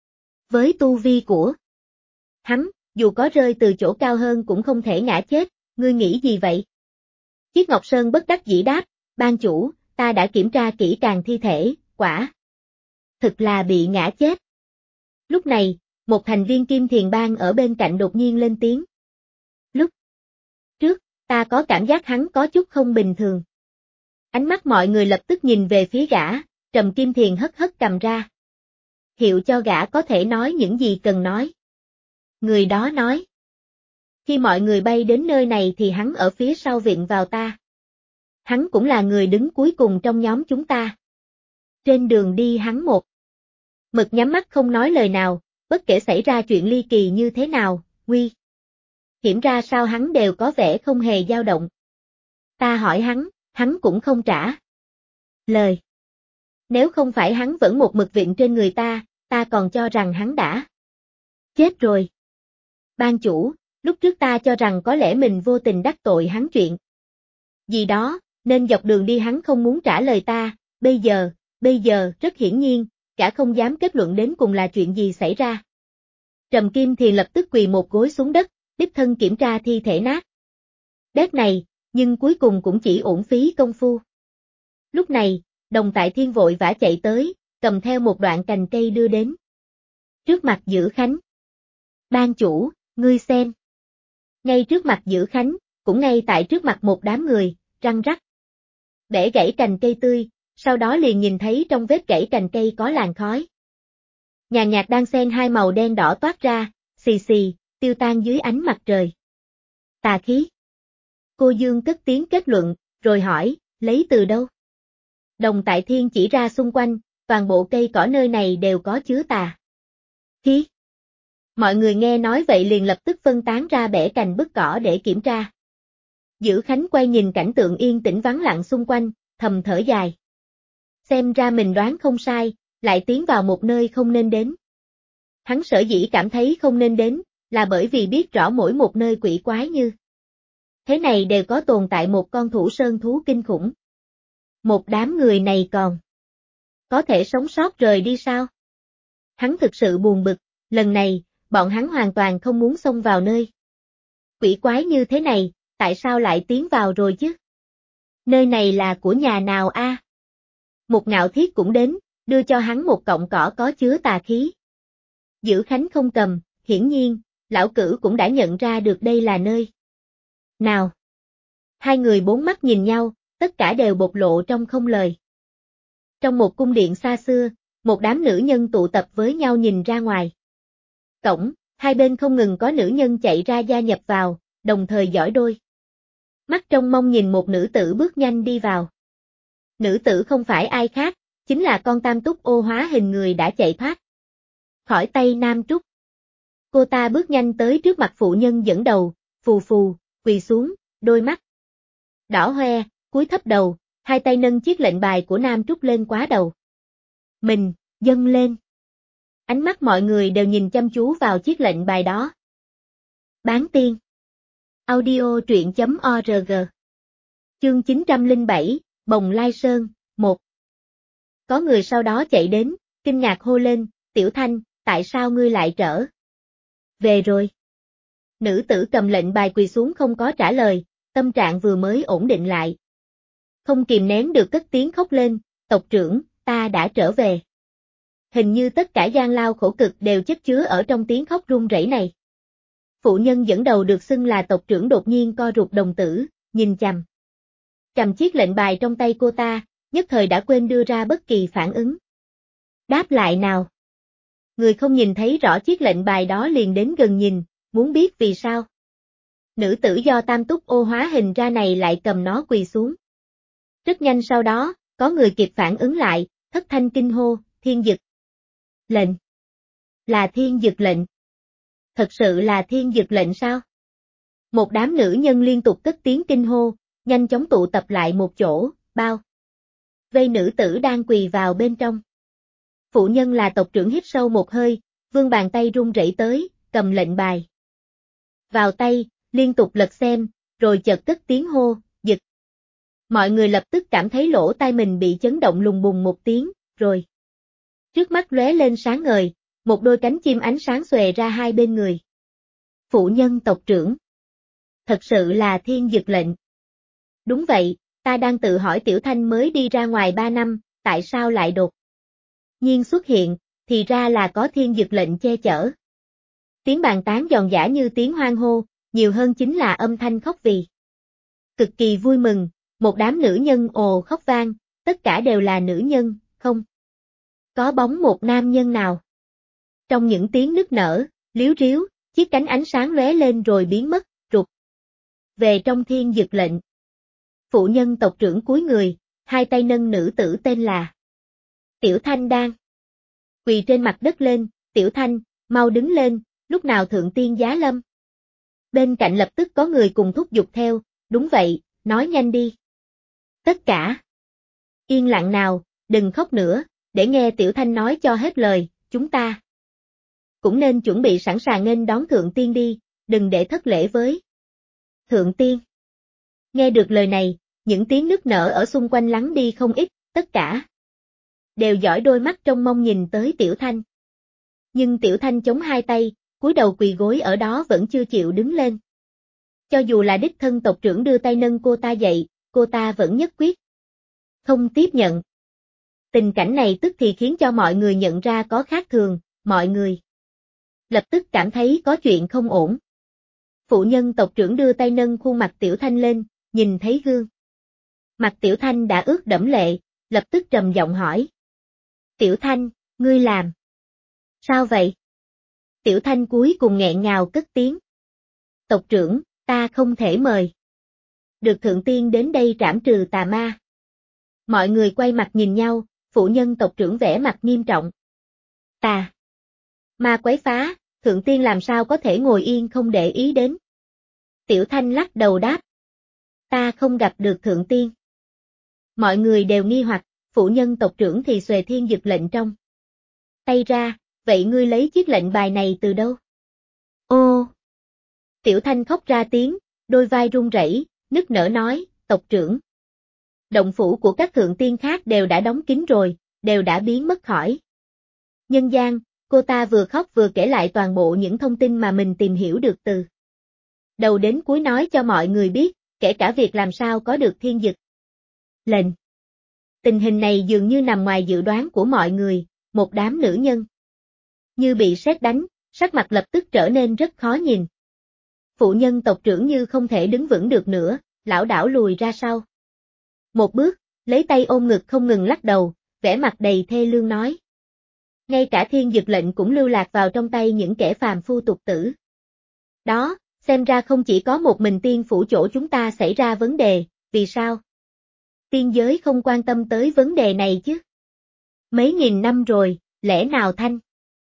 Với tu vi của hắn, dù có rơi từ chỗ cao hơn cũng không thể ngã chết, ngươi nghĩ gì vậy? Khiết Ngọc Sơn bất đắc dĩ đáp, ban chủ, ta đã kiểm tra kỹ càng thi thể, quả thực là bị ngã chết. Lúc này, một thành viên Kim Thiền bang ở bên cạnh đột nhiên lên tiếng. Lúc trước, ta có cảm giác hắn có chút không bình thường. Ánh mắt mọi người lập tức nhìn về phía gã, Trầm Kim Thiền hất hất cầm ra. Hiệu cho gã có thể nói những gì cần nói. Người đó nói. Khi mọi người bay đến nơi này thì hắn ở phía sau viện vào ta. Hắn cũng là người đứng cuối cùng trong nhóm chúng ta. Trên đường đi hắn một mực nhắm mắt không nói lời nào, bất kể xảy ra chuyện ly kỳ như thế nào, nguy hiểm ra sao hắn đều có vẻ không hề dao động. Ta hỏi hắn cũng không trả lời. Nếu không phải hắn vẫn một mực viện trên người ta còn cho rằng hắn đã chết rồi. Ban chủ, lúc trước ta cho rằng có lẽ mình vô tình đắc tội hắn chuyện gì đó, nên dọc đường đi hắn không muốn trả lời ta, bây giờ, rất hiển nhiên, cả không dám kết luận đến cùng là chuyện gì xảy ra. Trầm Kim Thiền lập tức quỳ một gối xuống đất, đích thân kiểm tra thi thể nát bét này, nhưng cuối cùng cũng chỉ uổng phí công phu. Lúc này, Đồng Tại Thiên vội vã chạy tới, cầm theo một đoạn cành cây đưa đến trước mặt Dữ Khánh. Ban chủ, ngươi xem. Ngay trước mặt Dữ Khánh, cũng ngay tại trước mặt một đám người, răng rắc. Bẻ gãy cành cây tươi, sau đó liền nhìn thấy trong vết gãy cành cây có làn khói nhàn nhạt đang xen hai màu đen đỏ toát ra, xì xì, tiêu tan dưới ánh mặt trời. Tà khí. Cô Dương cất tiếng kết luận, rồi hỏi, lấy từ đâu? Đồng Tại Thiên chỉ ra xung quanh, toàn bộ cây cỏ nơi này đều có chứa tà khí. Mọi người nghe nói vậy liền lập tức phân tán ra bẻ cành bứt cỏ để kiểm tra. Dữ Khánh quay nhìn cảnh tượng yên tĩnh vắng lặng xung quanh, thầm thở dài. Xem ra mình đoán không sai, lại tiến vào một nơi không nên đến. Hắn sở dĩ cảm thấy không nên đến, là bởi vì biết rõ mỗi một nơi quỷ quái như thế này đều có tồn tại một con thủ sơn thú kinh khủng. Một đám người này còn có thể sống sót rời đi sao? Hắn thực sự buồn bực, lần này, bọn hắn hoàn toàn không muốn xông vào nơi quỷ quái như thế này, tại sao lại tiến vào rồi chứ? Nơi này là của nhà nào a? Một Ngạo Thiết cũng đến, đưa cho hắn một cọng cỏ có chứa tà khí. Dữ Khánh không cầm, hiển nhiên, lão cửu cũng đã nhận ra được đây là nơi nào. Hai người bốn mắt nhìn nhau, tất cả đều bộc lộ trong không lời. Trong một cung điện xa xưa, một đám nữ nhân tụ tập với nhau nhìn ra ngoài cổng, hai bên không ngừng có nữ nhân chạy ra gia nhập vào, đồng thời giỏi đôi mắt trông mong nhìn một nữ tử bước nhanh đi vào. Nữ tử không phải ai khác, chính là con Tam Túc ô hóa hình người đã chạy thoát khỏi tay Nam Trúc. Cô ta bước nhanh tới trước mặt phụ nhân dẫn đầu, phù phù, quỳ xuống, đôi mắt đỏ hoe, cúi thấp đầu, hai tay nâng chiếc lệnh bài của Nam Trúc lên quá đầu. Mình, dâng lên. Ánh mắt mọi người đều nhìn chăm chú vào chiếc lệnh bài đó. Bán tiên. Audio truyện.org. Chương 907, Bồng Lai Sơn, 1. Có người sau đó chạy đến, kinh ngạc hô lên, Tiểu Thanh, tại sao ngươi lại trở về rồi? Nữ tử cầm lệnh bài quỳ xuống không có trả lời, tâm trạng vừa mới ổn định lại. Không kìm nén được cất tiếng khóc lên, tộc trưởng, ta đã trở về. Hình như tất cả gian lao khổ cực đều chất chứa ở trong tiếng khóc run rẩy này. Phụ nhân dẫn đầu được xưng là tộc trưởng đột nhiên co rụt đồng tử, nhìn chằm chiếc lệnh bài trong tay cô ta, nhất thời đã quên đưa ra bất kỳ phản ứng. Đáp lại nào. Người không nhìn thấy rõ chiếc lệnh bài đó liền đến gần nhìn, muốn biết vì sao. Nữ tử do tam túc ô hóa hình ra này lại cầm nó quỳ xuống. Rất nhanh sau đó, có người kịp phản ứng lại, thất thanh kinh hô, thiên dực lệnh. Là thiên dực lệnh. Thật sự là thiên dực lệnh sao? Một đám nữ nhân liên tục cất tiếng kinh hô, nhanh chóng tụ tập lại một chỗ, bao vây nữ tử đang quỳ vào bên trong. Phụ nhân là tộc trưởng hít sâu một hơi, vươn bàn tay run rẩy tới, cầm lệnh bài vào tay, liên tục lật xem, rồi chợt cất tiếng hô, dực. Mọi người lập tức cảm thấy lỗ tai mình bị chấn động lùng bùng một tiếng, rồi trước mắt lóe lên sáng ngời, một đôi cánh chim ánh sáng xòe ra hai bên người. Phụ nhân tộc trưởng. Thật sự là thiên dực lệnh. Đúng vậy, ta đang tự hỏi Tiểu Thanh mới đi ra ngoài 3 năm, tại sao lại đột nhiên xuất hiện, thì ra là có thiên dực lệnh che chở. Tiếng bàn tán giòn giã như tiếng hoan hô, nhiều hơn chính là âm thanh khóc vì cực kỳ vui mừng, một đám nữ nhân ồ khóc vang, tất cả đều là nữ nhân, không có bóng một nam nhân nào. Trong những tiếng nức nở, líu ríu, chiếc cánh ánh sáng lóe lên rồi biến mất, rụt về trong thiên dực lệnh. Phụ nhân tộc trưởng cúi người, hai tay nâng nữ tử tên là Tiểu Thanh đang quỳ trên mặt đất lên, Tiểu Thanh, mau đứng lên, lúc nào thượng tiên giá lâm. Bên cạnh lập tức có người cùng thúc giục theo, đúng vậy, nói nhanh đi. Tất cả yên lặng nào, đừng khóc nữa, để nghe Tiểu Thanh nói cho hết lời, chúng ta cũng nên chuẩn bị sẵn sàng nghênh đón thượng tiên đi, đừng để thất lễ với thượng tiên. Nghe được lời này, những tiếng nức nở ở xung quanh lắng đi không ít, tất cả đều dõi đôi mắt trông mong nhìn tới Tiểu Thanh. Nhưng Tiểu Thanh chống hai tay, cúi đầu quỳ gối ở đó vẫn chưa chịu đứng lên. Cho dù là đích thân tộc trưởng đưa tay nâng cô ta dậy, cô ta vẫn nhất quyết không tiếp nhận. Tình cảnh này tức thì khiến cho mọi người nhận ra có khác thường, mọi người lập tức cảm thấy có chuyện không ổn. Phụ nhân tộc trưởng đưa tay nâng khuôn mặt Tiểu Thanh lên, nhìn thấy gương mặt Tiểu Thanh đã ướt đẫm lệ, lập tức trầm giọng hỏi. Tiểu Thanh, ngươi làm sao vậy? Tiểu Thanh cuối cùng nghẹn ngào cất tiếng. Tộc trưởng, ta không thể mời được thượng tiên đến đây trảm trừ tà ma. Mọi người quay mặt nhìn nhau, phụ nhân tộc trưởng vẻ mặt nghiêm trọng. Tà ma quấy phá, thượng tiên làm sao có thể ngồi yên không để ý đến. Tiểu Thanh lắc đầu đáp. Ta không gặp được thượng tiên. Mọi người đều nghi hoặc, phụ nhân tộc trưởng thì xuề thiên dực lệnh trong tay ra, vậy ngươi lấy chiếc lệnh bài này từ đâu? Ô! Tiểu Thanh khóc ra tiếng, đôi vai run rẩy, nức nở nói, tộc trưởng. Động phủ của các thượng tiên khác đều đã đóng kín rồi, đều đã biến mất khỏi nhân gian, cô ta vừa khóc vừa kể lại toàn bộ những thông tin mà mình tìm hiểu được từ đầu đến cuối nói cho mọi người biết, kể cả việc làm sao có được thiên dực lệnh. Tình hình này dường như nằm ngoài dự đoán của mọi người, một đám nữ nhân như bị sét đánh, sắc mặt lập tức trở nên rất khó nhìn. Phụ nhân tộc trưởng như không thể đứng vững được nữa, lảo đảo lùi ra sau. Một bước, lấy tay ôm ngực không ngừng lắc đầu, vẻ mặt đầy thê lương nói. Ngay cả thiên dực lệnh cũng lưu lạc vào trong tay những kẻ phàm phu tục tử. Đó, xem ra không chỉ có một mình tiên phủ chỗ chúng ta xảy ra vấn đề, vì sao? Tiên giới không quan tâm tới vấn đề này chứ? Mấy nghìn năm rồi, lẽ nào thanh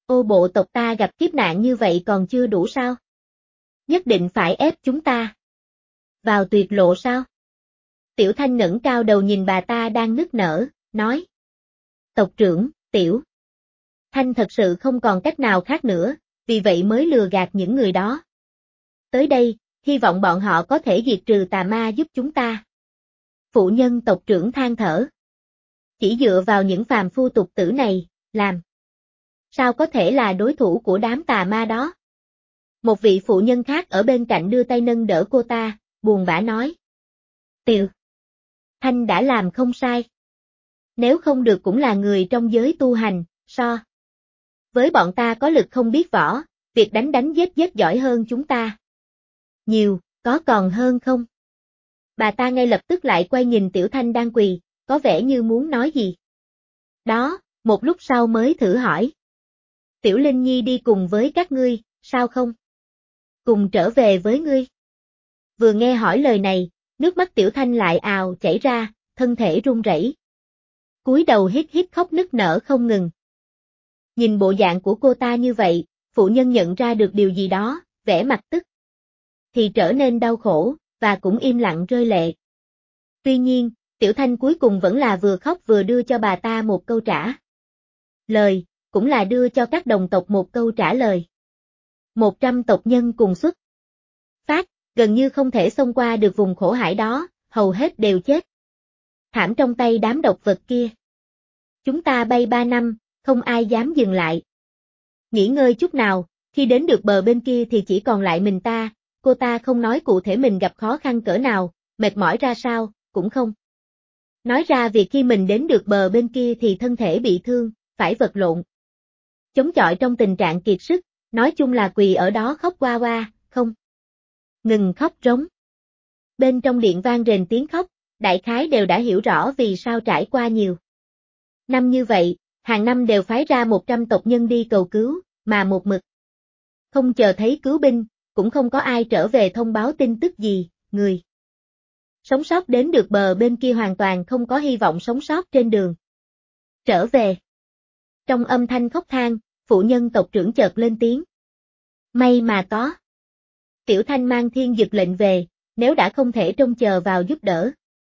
Ô bộ tộc ta gặp kiếp nạn như vậy còn chưa đủ sao? Nhất định phải ép chúng ta vào tuyệt lộ sao? Tiểu Thanh ngẩng cao đầu nhìn bà ta đang nức nở, nói. Tộc trưởng, Tiểu Thanh thật sự không còn cách nào khác nữa, vì vậy mới lừa gạt những người đó. Tới đây, hy vọng bọn họ có thể diệt trừ tà ma giúp chúng ta. Phụ nhân tộc trưởng than thở. Chỉ dựa vào những phàm phu tục tử này, làm sao có thể là đối thủ của đám tà ma đó? Một vị phụ nhân khác ở bên cạnh đưa tay nâng đỡ cô ta, buồn bã nói. Tiểu Thanh đã làm không sai. Nếu không được cũng là người trong giới tu hành, so với bọn ta có lực không biết võ, việc đánh đánh giết giỏi hơn chúng ta. Nhiều, có còn hơn không? Bà ta ngay lập tức lại quay nhìn Tiểu Thanh đang quỳ, có vẻ như muốn nói gì. Đó, một lúc sau mới thử hỏi. Tiểu Linh Nhi đi cùng với các ngươi, sao không? Cùng trở về với ngươi. Vừa nghe hỏi lời này, nước mắt Tiểu Thanh lại ào chảy ra, thân thể run rẩy. Cúi đầu hít hít khóc nức nở không ngừng. Nhìn bộ dạng của cô ta như vậy, phụ nhân nhận ra được điều gì đó, vẻ mặt tức thì trở nên đau khổ, và cũng im lặng rơi lệ. Tuy nhiên, Tiểu Thanh cuối cùng vẫn là vừa khóc vừa đưa cho bà ta một câu trả lời, cũng là đưa cho các đồng tộc một câu trả lời. 100 tộc nhân cùng xuất phát, gần như không thể xông qua được vùng khổ hải đó, hầu hết đều chết thảm trong tay đám độc vật kia. Chúng ta bay 3 năm, không ai dám dừng lại. Nghỉ ngơi chút nào, khi đến được bờ bên kia thì chỉ còn lại mình ta, cô ta không nói cụ thể mình gặp khó khăn cỡ nào, mệt mỏi ra sao, cũng không nói ra việc khi mình đến được bờ bên kia thì thân thể bị thương, phải vật lộn chống chọi trong tình trạng kiệt sức, nói chung là quỳ ở đó khóc oa oa, không ngừng khóc rống. Bên trong điện vang rền tiếng khóc, đại khái đều đã hiểu rõ vì sao trải qua nhiều năm như vậy, hàng năm đều phái ra 100 tộc nhân đi cầu cứu, mà một mực không chờ thấy cứu binh, cũng không có ai trở về thông báo tin tức gì, người sống sót đến được bờ bên kia hoàn toàn không có hy vọng sống sót trên đường trở về. Trong âm thanh khóc than, phụ nhân tộc trưởng chợt lên tiếng. May mà có Tiểu Thanh mang thiên dực lệnh về, nếu đã không thể trông chờ vào giúp đỡ,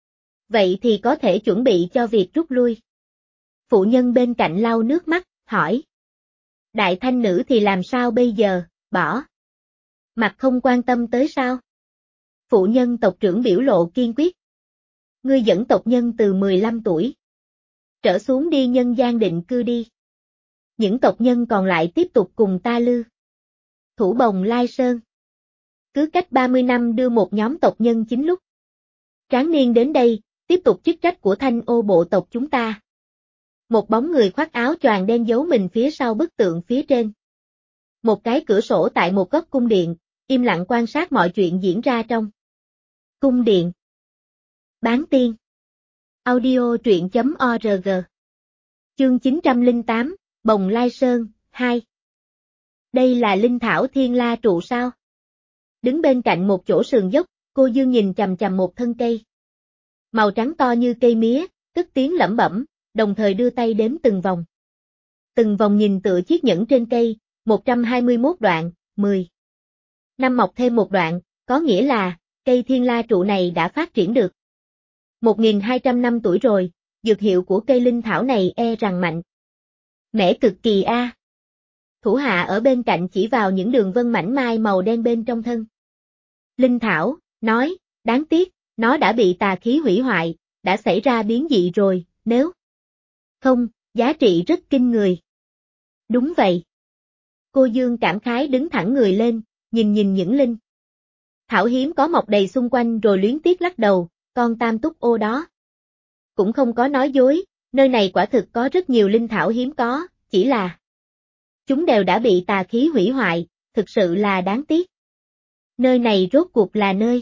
vậy thì có thể chuẩn bị cho việc rút lui. Phụ nhân bên cạnh lau nước mắt, hỏi. Đại Thanh nữ thì làm sao bây giờ, bỏ mặt không quan tâm tới sao? Phụ nhân tộc trưởng biểu lộ kiên quyết. Ngươi dẫn tộc nhân từ 15 tuổi trở xuống đi nhân gian định cư đi. Những tộc nhân còn lại tiếp tục cùng ta lưu thủ Bồng Lai Sơn. Cứ cách 30 năm đưa một nhóm tộc nhân chính lúc tráng niên đến đây, tiếp tục chức trách của Thanh ô bộ tộc chúng ta. Một bóng người khoác áo choàng đen giấu mình phía sau bức tượng phía trên một cái cửa sổ tại một góc cung điện, im lặng quan sát mọi chuyện diễn ra trong cung điện. Bán tiên. Audio truyện.org. Chương 908, Bồng Lai Sơn, 2. Đây là linh thảo thiên la trụ sao? Đứng bên cạnh một chỗ sườn dốc, cô Dương nhìn chằm chằm một thân cây màu trắng to như cây mía, cất tiếng lẩm bẩm, đồng thời đưa tay đếm từng vòng. Từng vòng nhìn tựa chiếc nhẫn trên cây, 121 đoạn, 10 năm mọc thêm một đoạn, có nghĩa là, cây thiên la trụ này đã phát triển được 1.200 năm tuổi rồi, dược hiệu của cây linh thảo này e rằng mạnh mẽ cực kỳ a. Thủ hạ ở bên cạnh chỉ vào những đường vân mảnh mai màu đen bên trong thân linh thảo, nói, đáng tiếc, nó đã bị tà khí hủy hoại, đã xảy ra biến dị rồi, nếu không, giá trị rất kinh người. Đúng vậy. Cô Dương cảm khái đứng thẳng người lên, nhìn những linh thảo hiếm có mọc đầy xung quanh rồi luyến tiếc lắc đầu, con tam túc ô đó cũng không có nói dối, nơi này quả thực có rất nhiều linh thảo hiếm có, chỉ là chúng đều đã bị tà khí hủy hoại, thực sự là đáng tiếc. Nơi này rốt cuộc là nơi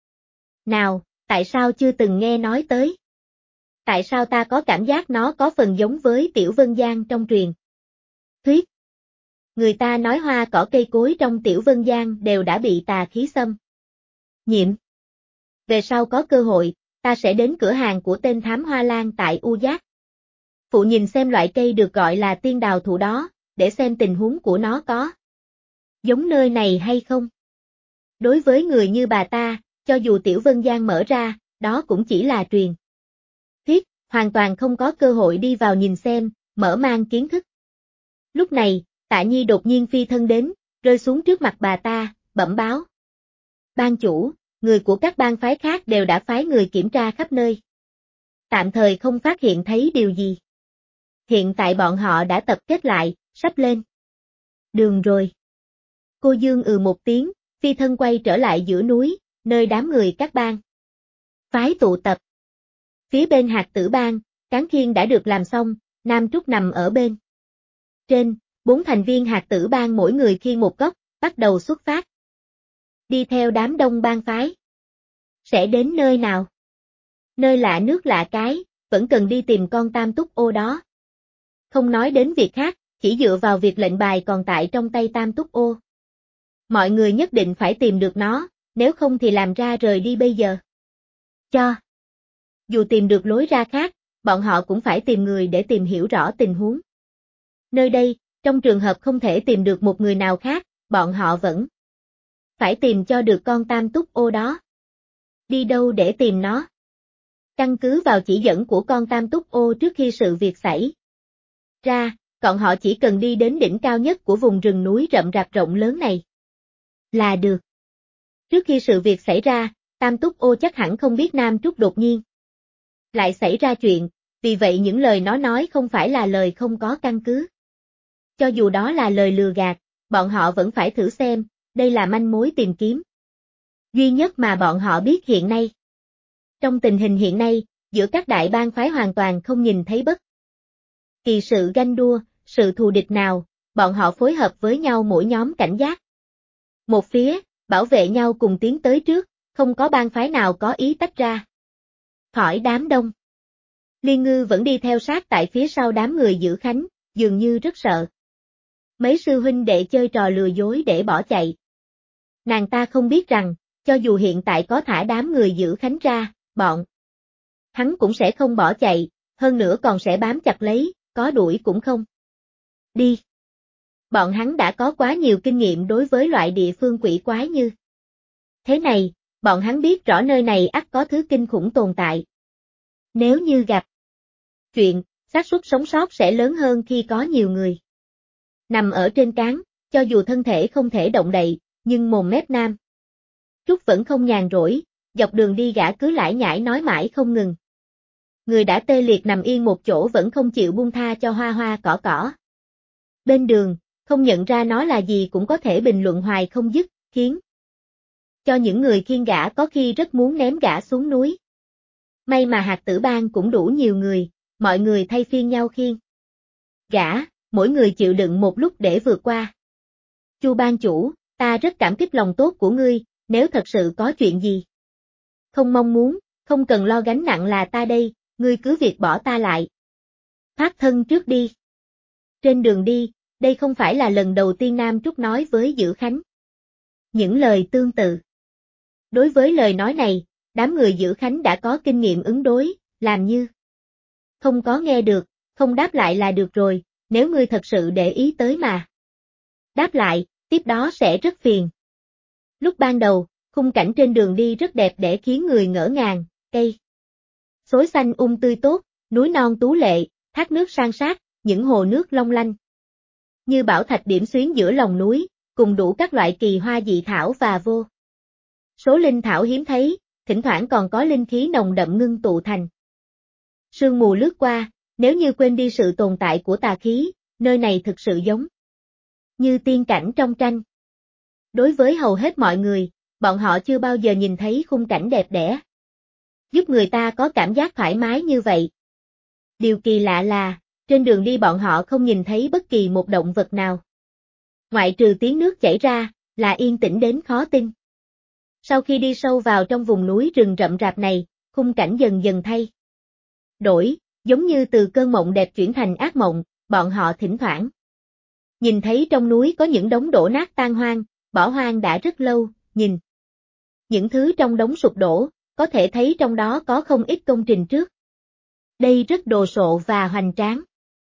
nào, tại sao chưa từng nghe nói tới? Tại sao ta có cảm giác nó có phần giống với Tiểu Vân Giang trong truyền thuyết? Người ta nói hoa cỏ cây cối trong Tiểu Vân Giang đều đã bị tà khí xâm nhiễm. Về sau có cơ hội, ta sẽ đến cửa hàng của tên thám hoa lan tại U Giác. Phụ nhìn xem loại cây được gọi là tiên đào thụ đó, để xem tình huống của nó có giống nơi này hay không. Đối với người như bà ta, cho dù Tiểu Vân Giang mở ra, đó cũng chỉ là truyền thuyết, hoàn toàn không có cơ hội đi vào nhìn xem, mở mang kiến thức. Lúc này, Tạ Nhi đột nhiên phi thân đến, rơi xuống trước mặt bà ta, bẩm báo. Ban chủ, người của các bang phái khác đều đã phái người kiểm tra khắp nơi. Tạm thời không phát hiện thấy điều gì. Hiện tại bọn họ đã tập kết lại, sắp lên đường rồi. Cô Dương một tiếng, phi thân quay trở lại giữa núi, nơi đám người các bang phái tụ tập. Phía bên Hạt Tử Bang, Cán Khiên đã được làm xong, Nam Trúc nằm ở bên trên, 4 thành viên Hạt Tử Bang mỗi người khiêng một cốc, bắt đầu xuất phát. Đi theo đám đông bang phái. Sẽ đến nơi nào? Nơi lạ nước lạ cái, vẫn cần đi tìm con Tam Túc Ô đó. Không nói đến việc khác, chỉ dựa vào việc lệnh bài còn tại trong tay Tam Túc Ô. Mọi người nhất định phải tìm được nó, nếu không thì làm ra rời đi bây giờ. Dù tìm được lối ra khác, bọn họ cũng phải tìm người để tìm hiểu rõ tình huống. Nơi đây, trong trường hợp không thể tìm được một người nào khác, bọn họ vẫn phải tìm cho được con Tam Túc Ô đó. Đi đâu để tìm nó? Căn cứ vào chỉ dẫn của con Tam Túc Ô trước khi sự việc xảy ra, bọn họ chỉ cần đi đến đỉnh cao nhất của vùng rừng núi rậm rạp rộng lớn này là được. Trước khi sự việc xảy ra, Tam Túc Ô chắc hẳn không biết Nam Trúc đột nhiên lại xảy ra chuyện, vì vậy những lời nó nói không phải là lời không có căn cứ. Cho dù đó là lời lừa gạt, bọn họ vẫn phải thử xem, đây là manh mối tìm kiếm duy nhất mà bọn họ biết hiện nay. Trong tình hình hiện nay, giữa các đại bang phái hoàn toàn không nhìn thấy bất kỳ sự ganh đua, sự thù địch nào, bọn họ phối hợp với nhau mỗi nhóm cảnh giác. Một phía, bảo vệ nhau cùng tiến tới trước, không có bang phái nào có ý tách ra khỏi đám đông. Liên Ngư vẫn đi theo sát tại phía sau đám người giữ khánh, dường như rất sợ mấy sư huynh đệ chơi trò lừa dối để bỏ chạy. Nàng ta không biết rằng, cho dù hiện tại có thả đám người giữ khánh ra, bọn hắn cũng sẽ không bỏ chạy, hơn nữa còn sẽ bám chặt lấy, có đuổi cũng không đi. Bọn hắn đã có quá nhiều kinh nghiệm đối với loại địa phương quỷ quái như thế này, bọn hắn biết rõ nơi này ắt có thứ kinh khủng tồn tại. Nếu như gặp chuyện, xác suất sống sót sẽ lớn hơn khi có nhiều người nằm ở trên cán, cho dù thân thể không thể động đậy, nhưng mồm mép Nam Trúc vẫn không nhàn rỗi, dọc đường đi gã cứ lải nhải nói mãi không ngừng. Người đã tê liệt nằm yên một chỗ vẫn không chịu buông tha cho hoa hoa cỏ cỏ. Bên đường, không nhận ra nó là gì cũng có thể bình luận hoài không dứt, khiến cho những người khiêng gã có khi rất muốn ném gã xuống núi. May mà Hạt Tử Bang cũng đủ nhiều người, mọi người thay phiên nhau khiêng gã, mỗi người chịu đựng một lúc để vượt qua. Chu ban chủ, ta rất cảm kích lòng tốt của ngươi, nếu thật sự có chuyện gì không mong muốn, không cần lo gánh nặng là ta đây, ngươi cứ việc bỏ ta lại. Thoát thân trước đi. Trên đường đi, đây không phải là lần đầu tiên Nam Trúc nói với Dữ Khánh những lời tương tự. Đối với lời nói này, đám người Dữ Khánh đã có kinh nghiệm ứng đối, làm như không có nghe được, không đáp lại là được rồi, nếu ngươi thật sự để ý tới mà đáp lại, tiếp đó sẽ rất phiền. Lúc ban đầu, khung cảnh trên đường đi rất đẹp để khiến người ngỡ ngàng, cây xối xanh tươi tốt, núi non tú lệ, thác nước san sát, những hồ nước long lanh như bảo thạch điểm xuyến giữa lòng núi, cùng đủ các loại kỳ hoa dị thảo và vô số linh thảo hiếm thấy, thỉnh thoảng còn có linh khí nồng đậm ngưng tụ thành sương mù lướt qua, nếu như quên đi sự tồn tại của tà khí, nơi này thực sự giống như tiên cảnh trong tranh. Đối với hầu hết mọi người, bọn họ chưa bao giờ nhìn thấy khung cảnh đẹp đẽ, giúp người ta có cảm giác thoải mái như vậy. Điều kỳ lạ là, trên đường đi bọn họ không nhìn thấy bất kỳ một động vật nào. Ngoại trừ tiếng nước chảy ra, là yên tĩnh đến khó tin. Sau khi đi sâu vào trong vùng núi rừng rậm rạp này, khung cảnh dần dần thay đổi, giống như từ cơn mộng đẹp chuyển thành ác mộng, bọn họ thỉnh thoảng nhìn thấy trong núi có những đống đổ nát tan hoang, bỏ hoang đã rất lâu, nhìn những thứ trong đống sụp đổ, có thể thấy trong đó có không ít công trình trước đây rất đồ sộ và hoành tráng.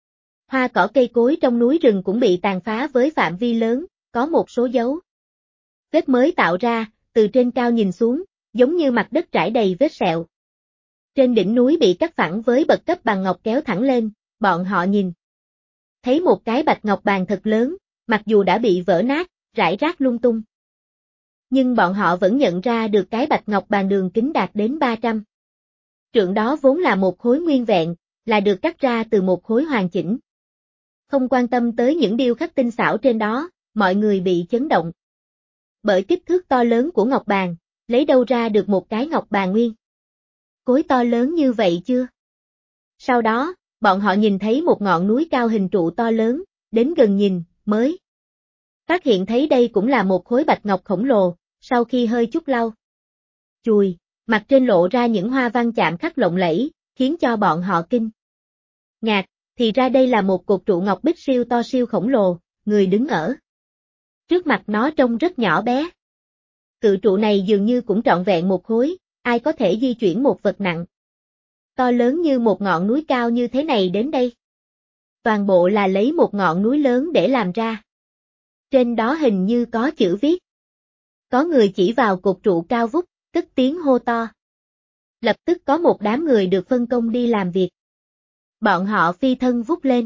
Hoa cỏ cây cối trong núi rừng cũng bị tàn phá với phạm vi lớn, có một số dấu vết mới tạo ra, từ trên cao nhìn xuống, giống như mặt đất trải đầy vết sẹo. Trên đỉnh núi bị cắt phẳng với bậc cấp bằng ngọc kéo thẳng lên, bọn họ nhìn thấy một cái bạch ngọc bàn thật lớn, mặc dù đã bị vỡ nát, rải rác lung tung. Nhưng bọn họ vẫn nhận ra được cái bạch ngọc bàn đường kính đạt đến 300 trượng đó vốn là một khối nguyên vẹn, là được cắt ra từ một khối hoàn chỉnh. Không quan tâm tới những điêu khắc tinh xảo trên đó, mọi người bị chấn động. Bởi kích thước to lớn của ngọc bàn, lấy đâu ra được một cái ngọc bàn nguyên khối to lớn như vậy chưa? Sau đó, bọn họ nhìn thấy một ngọn núi cao hình trụ to lớn, đến gần nhìn, mới phát hiện thấy đây cũng là một khối bạch ngọc khổng lồ, sau khi hơi chút lau chùi, mặt trên lộ ra những hoa văn chạm khắc lộng lẫy, khiến cho bọn họ kinh ngạc, thì ra đây là một cột trụ ngọc bích siêu to siêu khổng lồ, người đứng ở trước mặt nó trông rất nhỏ bé. Cự trụ này dường như cũng trọn vẹn một khối, ai có thể di chuyển một vật nặng to lớn như một ngọn núi cao như thế này đến đây? Toàn bộ là lấy một ngọn núi lớn để làm ra. Trên đó hình như có chữ viết. Có người chỉ vào cột trụ cao vút, cất tiếng hô to. Lập tức có một đám người được phân công đi làm việc. Bọn họ phi thân vút lên.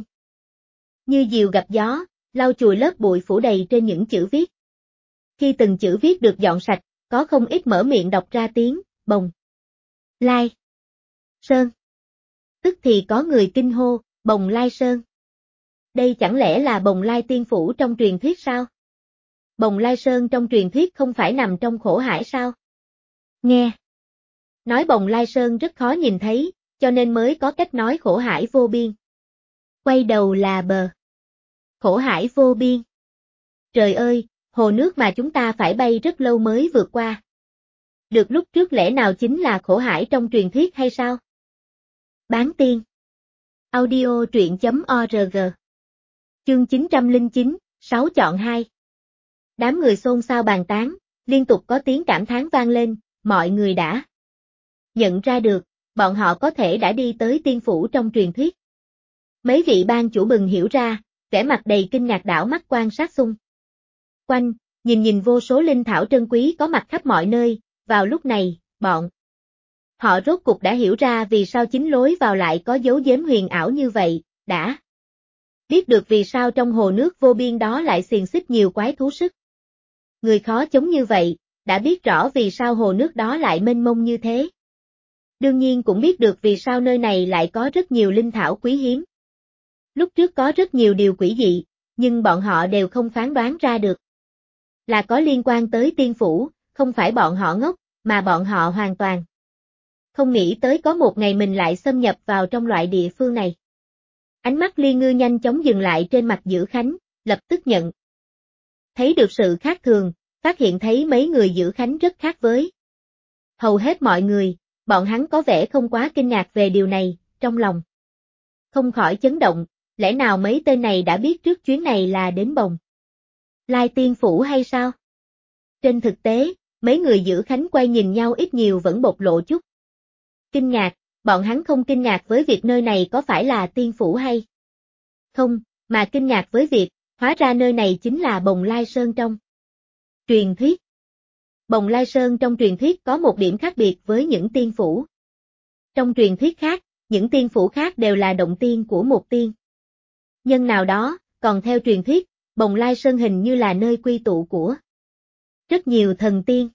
Như diều gặp gió, lau chùi lớp bụi phủ đầy trên những chữ viết. Khi từng chữ viết được dọn sạch, có không ít mở miệng đọc ra tiếng, Bồng Lai Sơn. Tức thì có người kinh hô, Bồng Lai Sơn. Đây chẳng lẽ là Bồng Lai Tiên Phủ trong truyền thuyết sao? Bồng Lai Sơn trong truyền thuyết không phải nằm trong khổ hải sao? Nghe nói Bồng Lai Sơn rất khó nhìn thấy, cho nên mới có cách nói khổ hải vô biên. Quay đầu là bờ. Khổ hải vô biên. Trời ơi, hồ nước mà chúng ta phải bay rất lâu mới vượt qua. Được lúc trước lẽ nào chính là khổ hải trong truyền thuyết hay sao? Bán tiên. Audio truyện.org. Chương 909, 6 chọn 2. Đám người xôn xao bàn tán, liên tục có tiếng cảm thán vang lên, mọi người đã nhận ra được, bọn họ có thể đã đi tới tiên phủ trong truyền thuyết. Mấy vị ban chủ bừng hiểu ra, vẻ mặt đầy kinh ngạc đảo mắt quan sát xung quanh, nhìn vô số linh thảo trân quý có mặt khắp mọi nơi, vào lúc này, bọn họ rốt cục đã hiểu ra vì sao chính lối vào lại có dấu giếm huyền ảo như vậy, đã biết được vì sao trong hồ nước vô biên đó lại xiềng xích nhiều quái thú sức người khó chống như vậy, đã biết rõ vì sao hồ nước đó lại mênh mông như thế. Đương nhiên cũng biết được vì sao nơi này lại có rất nhiều linh thảo quý hiếm. Lúc trước có rất nhiều điều quỷ dị, nhưng bọn họ đều không phán đoán ra được. Là có liên quan tới tiên phủ, không phải bọn họ ngốc, mà bọn họ hoàn toàn không nghĩ tới có một ngày mình lại xâm nhập vào trong loại địa phương này. Ánh mắt Liên Ngư nhanh chóng dừng lại trên mặt Dữ Khánh, lập tức nhận thấy được sự khác thường, phát hiện thấy mấy người Dữ Khánh rất khác với hầu hết mọi người, bọn hắn có vẻ không quá kinh ngạc về điều này, trong lòng không khỏi chấn động, lẽ nào mấy tên này đã biết trước chuyến này là đến Bồng Lai Tiên Phủ hay sao? Trên thực tế, mấy người Dữ Khánh quay nhìn nhau ít nhiều vẫn bộc lộ chút kinh ngạc, bọn hắn không kinh ngạc với việc nơi này có phải là tiên phủ hay không, mà kinh ngạc với việc, hóa ra nơi này chính là Bồng Lai Sơn trong truyền thuyết. Bồng Lai Sơn trong truyền thuyết có một điểm khác biệt với những tiên phủ. Trong truyền thuyết khác, những tiên phủ khác đều là động tiên của một tiên nhân nào đó, còn theo truyền thuyết, Bồng Lai Sơn hình như là nơi quy tụ của rất nhiều thần tiên.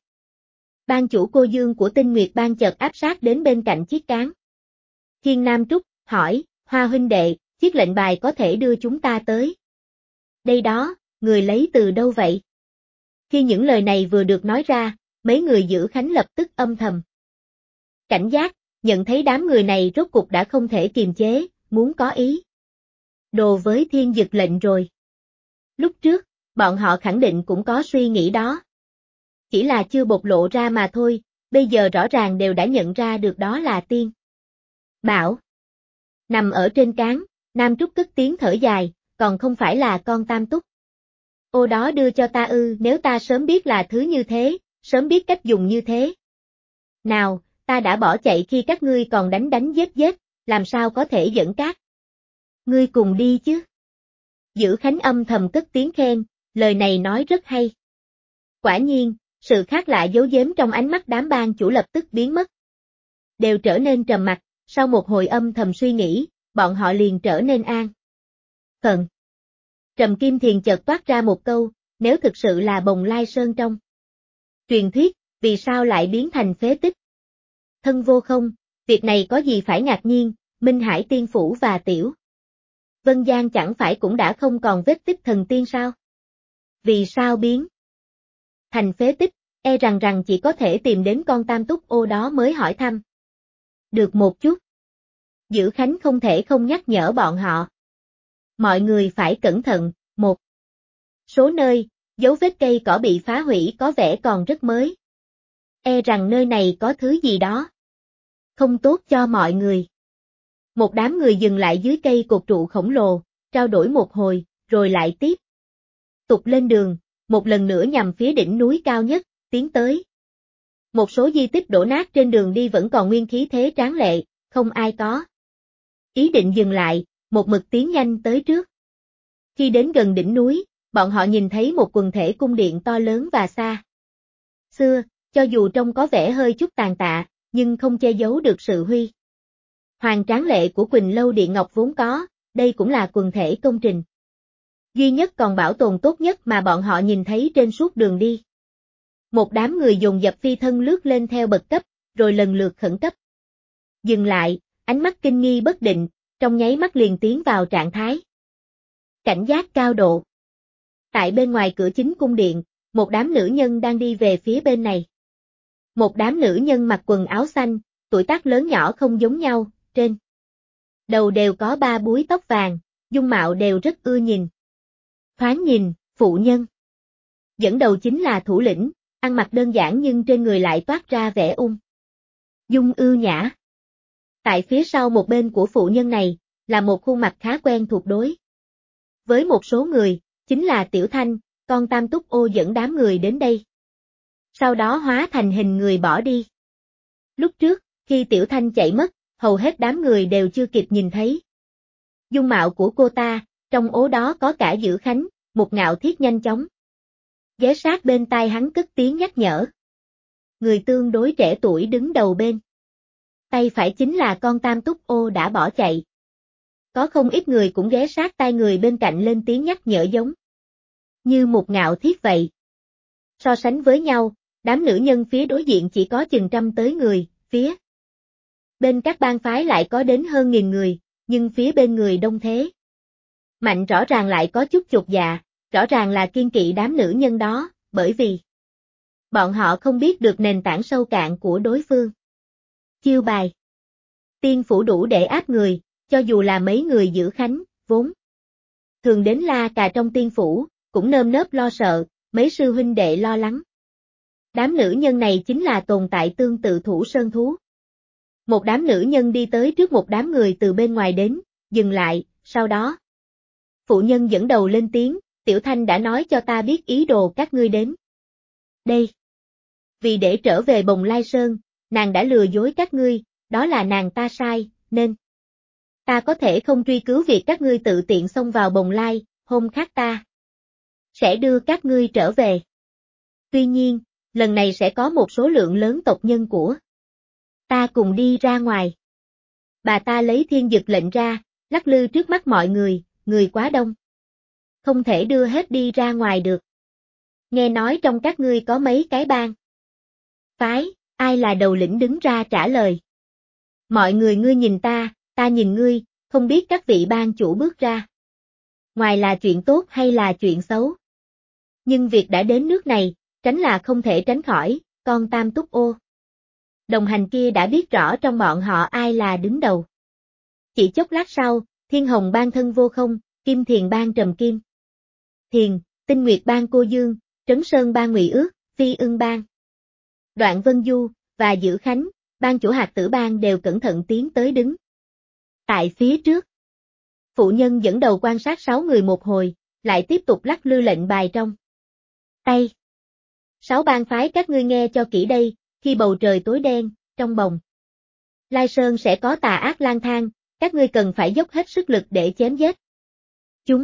Ban chủ Cô Dương của Tinh Nguyệt Ban chợt áp sát đến bên cạnh chiếc cán Thiên Nam Trúc, hỏi, Hoa huynh đệ, chiếc lệnh bài có thể đưa chúng ta tới đây đó, người lấy từ đâu vậy? Khi những lời này vừa được nói ra, mấy người Dữ Khánh lập tức âm thầm cảnh giác, nhận thấy đám người này rốt cục đã không thể kiềm chế, muốn có ý đồ với Thiên Dực lệnh rồi. Lúc trước, bọn họ khẳng định cũng có suy nghĩ đó. Chỉ là chưa bộc lộ ra mà thôi, bây giờ rõ ràng đều đã nhận ra được đó là tiên bảo. Nằm ở trên cán, Nam Trúc cất tiếng thở dài, còn không phải là con Tam Túc. Ô đó đưa cho ta ư, nếu ta sớm biết là thứ như thế, sớm biết cách dùng như thế. Nào, ta đã bỏ chạy khi các ngươi còn đánh giết, làm sao có thể dẫn các Ngươi cùng đi chứ. Dữ Khánh âm thầm cất tiếng khen, lời này nói rất hay. Quả nhiên, sự khác lạ giấu giếm trong ánh mắt đám ban chủ lập tức biến mất. Đều trở nên trầm mặc, sau một hồi âm thầm suy nghĩ, bọn họ liền trở nên an. Phận. Trầm Kim Thiền chợt toát ra một câu, nếu thực sự là Bồng Lai Sơn trong truyền thuyết, vì sao lại biến thành phế tích? Thân Vô Không, việc này có gì phải ngạc nhiên, Minh Hải Tiên Phủ và Tiểu Vân Giang chẳng phải cũng đã không còn vết tích thần tiên sao? Vì sao biến thành phế tích, e rằng chỉ có thể tìm đến con Tam Túc Ô đó mới hỏi thăm. Được một chút. Dữ Khánh không thể không nhắc nhở bọn họ. Mọi người phải cẩn thận, một số nơi, dấu vết cây cỏ bị phá hủy có vẻ còn rất mới. E rằng nơi này có thứ gì đó không tốt cho mọi người. Một đám người dừng lại dưới cây cột trụ khổng lồ, trao đổi một hồi, rồi lại tiếp tục lên đường, một lần nữa nhằm phía đỉnh núi cao nhất, tiến tới. Một số di tích đổ nát trên đường đi vẫn còn nguyên khí thế tráng lệ, không ai có ý định dừng lại, một mực tiến nhanh tới trước. Khi đến gần đỉnh núi, bọn họ nhìn thấy một quần thể cung điện to lớn và xa xưa, cho dù trông có vẻ hơi chút tàn tạ, nhưng không che giấu được sự huy hoàng tráng lệ của Quỳnh Lâu Điện Ngọc vốn có, đây cũng là quần thể công trình duy nhất còn bảo tồn tốt nhất mà bọn họ nhìn thấy trên suốt đường đi. Một đám người dồn dập phi thân lướt lên theo bậc cấp, rồi lần lượt khẩn cấp dừng lại, ánh mắt kinh nghi bất định, trong nháy mắt liền tiến vào trạng thái cảnh giác cao độ. Tại bên ngoài cửa chính cung điện, một đám nữ nhân đang đi về phía bên này. Một đám nữ nhân mặc quần áo xanh, tuổi tác lớn nhỏ không giống nhau, trên đầu đều có ba búi tóc vàng, dung mạo đều rất ưa nhìn. Thoáng nhìn, phụ nhân. Dẫn đầu chính là thủ lĩnh, ăn mặc đơn giản nhưng trên người lại toát ra vẻ dung ưu nhã. Tại phía sau một bên của phụ nhân này, là một khuôn mặt khá quen thuộc đối với một số người, chính là Tiểu Thanh, con Tam Túc Ô dẫn đám người đến đây. Sau đó hóa thành hình người bỏ đi. Lúc trước, khi Tiểu Thanh chạy mất, hầu hết đám người đều chưa kịp nhìn thấy dung mạo của cô ta, trong ố đó có cả Dữ Khánh, một Ngạo Thiết nhanh chóng ghé sát bên tai hắn cất tiếng nhắc nhở. Người tương đối trẻ tuổi đứng đầu bên tay phải chính là con Tam Túc Ô đã bỏ chạy. Có không ít người cũng ghé sát tai người bên cạnh lên tiếng nhắc nhở giống như một Ngạo Thiết vậy. So sánh với nhau, đám nữ nhân phía đối diện chỉ có chừng trăm tới người, phía bên các bang phái lại có đến hơn 1000 người, nhưng phía bên người đông thế mạnh rõ ràng lại có chút chột dạ, rõ ràng là kiên kỵ đám nữ nhân đó, bởi vì bọn họ không biết được nền tảng sâu cạn của đối phương. Chiêu bài Tiên phủ đủ để áp người, cho dù là mấy người Dữ Khánh, vốn thường đến la cà trong tiên phủ, cũng nơm nớp lo sợ, mấy sư huynh đệ lo lắng. Đám nữ nhân này chính là tồn tại tương tự Thủ Sơn thú. Một đám nữ nhân đi tới trước một đám người từ bên ngoài đến, dừng lại, sau đó phụ nhân dẫn đầu lên tiếng, Tiểu Thanh đã nói cho ta biết ý đồ các ngươi đến đây. Vì để trở về Bồng Lai Sơn, nàng đã lừa dối các ngươi, đó là nàng ta sai, nên ta có thể không truy cứu việc các ngươi tự tiện xông vào Bồng Lai, hôm khác ta sẽ đưa các ngươi trở về. Tuy nhiên, lần này sẽ có một số lượng lớn tộc nhân của ta cùng đi ra ngoài. Bà ta lấy thiên dực lệnh ra, lắc lư trước mắt mọi người quá đông. Không thể đưa hết đi ra ngoài được. Nghe nói trong các ngươi có mấy cái bang phái, ai là đầu lĩnh đứng ra trả lời. Mọi người ngươi nhìn ta nhìn ngươi, không biết các vị bang chủ bước ra ngoài là chuyện tốt hay là chuyện xấu. Nhưng việc đã đến nước này, tránh là không thể tránh khỏi, con Tam Túc Ô đồng hành kia đã biết rõ trong bọn họ ai là đứng đầu. Chỉ chốc lát sau, Thiên Hồng Bang Thân Vô Không, Kim Thiền Bang Trầm Kim Thiền, Tinh Nguyệt Bang Cô Dương, Trấn Sơn Bang Ngụy Ước, Phi Ưng Bang Đoạn Vân Du, và Dữ Khánh, bang chủ Hạt Tử Bang đều cẩn thận tiến tới đứng tại phía trước. Phụ nhân dẫn đầu quan sát 6 người một hồi, lại tiếp tục lắc lư lệnh bài trong tay. 6 bang phái các ngươi nghe cho kỹ đây, khi bầu trời tối đen, trong bồng Lai Sơn sẽ có tà ác lang thang, các ngươi cần phải dốc hết sức lực để chém giết chúng.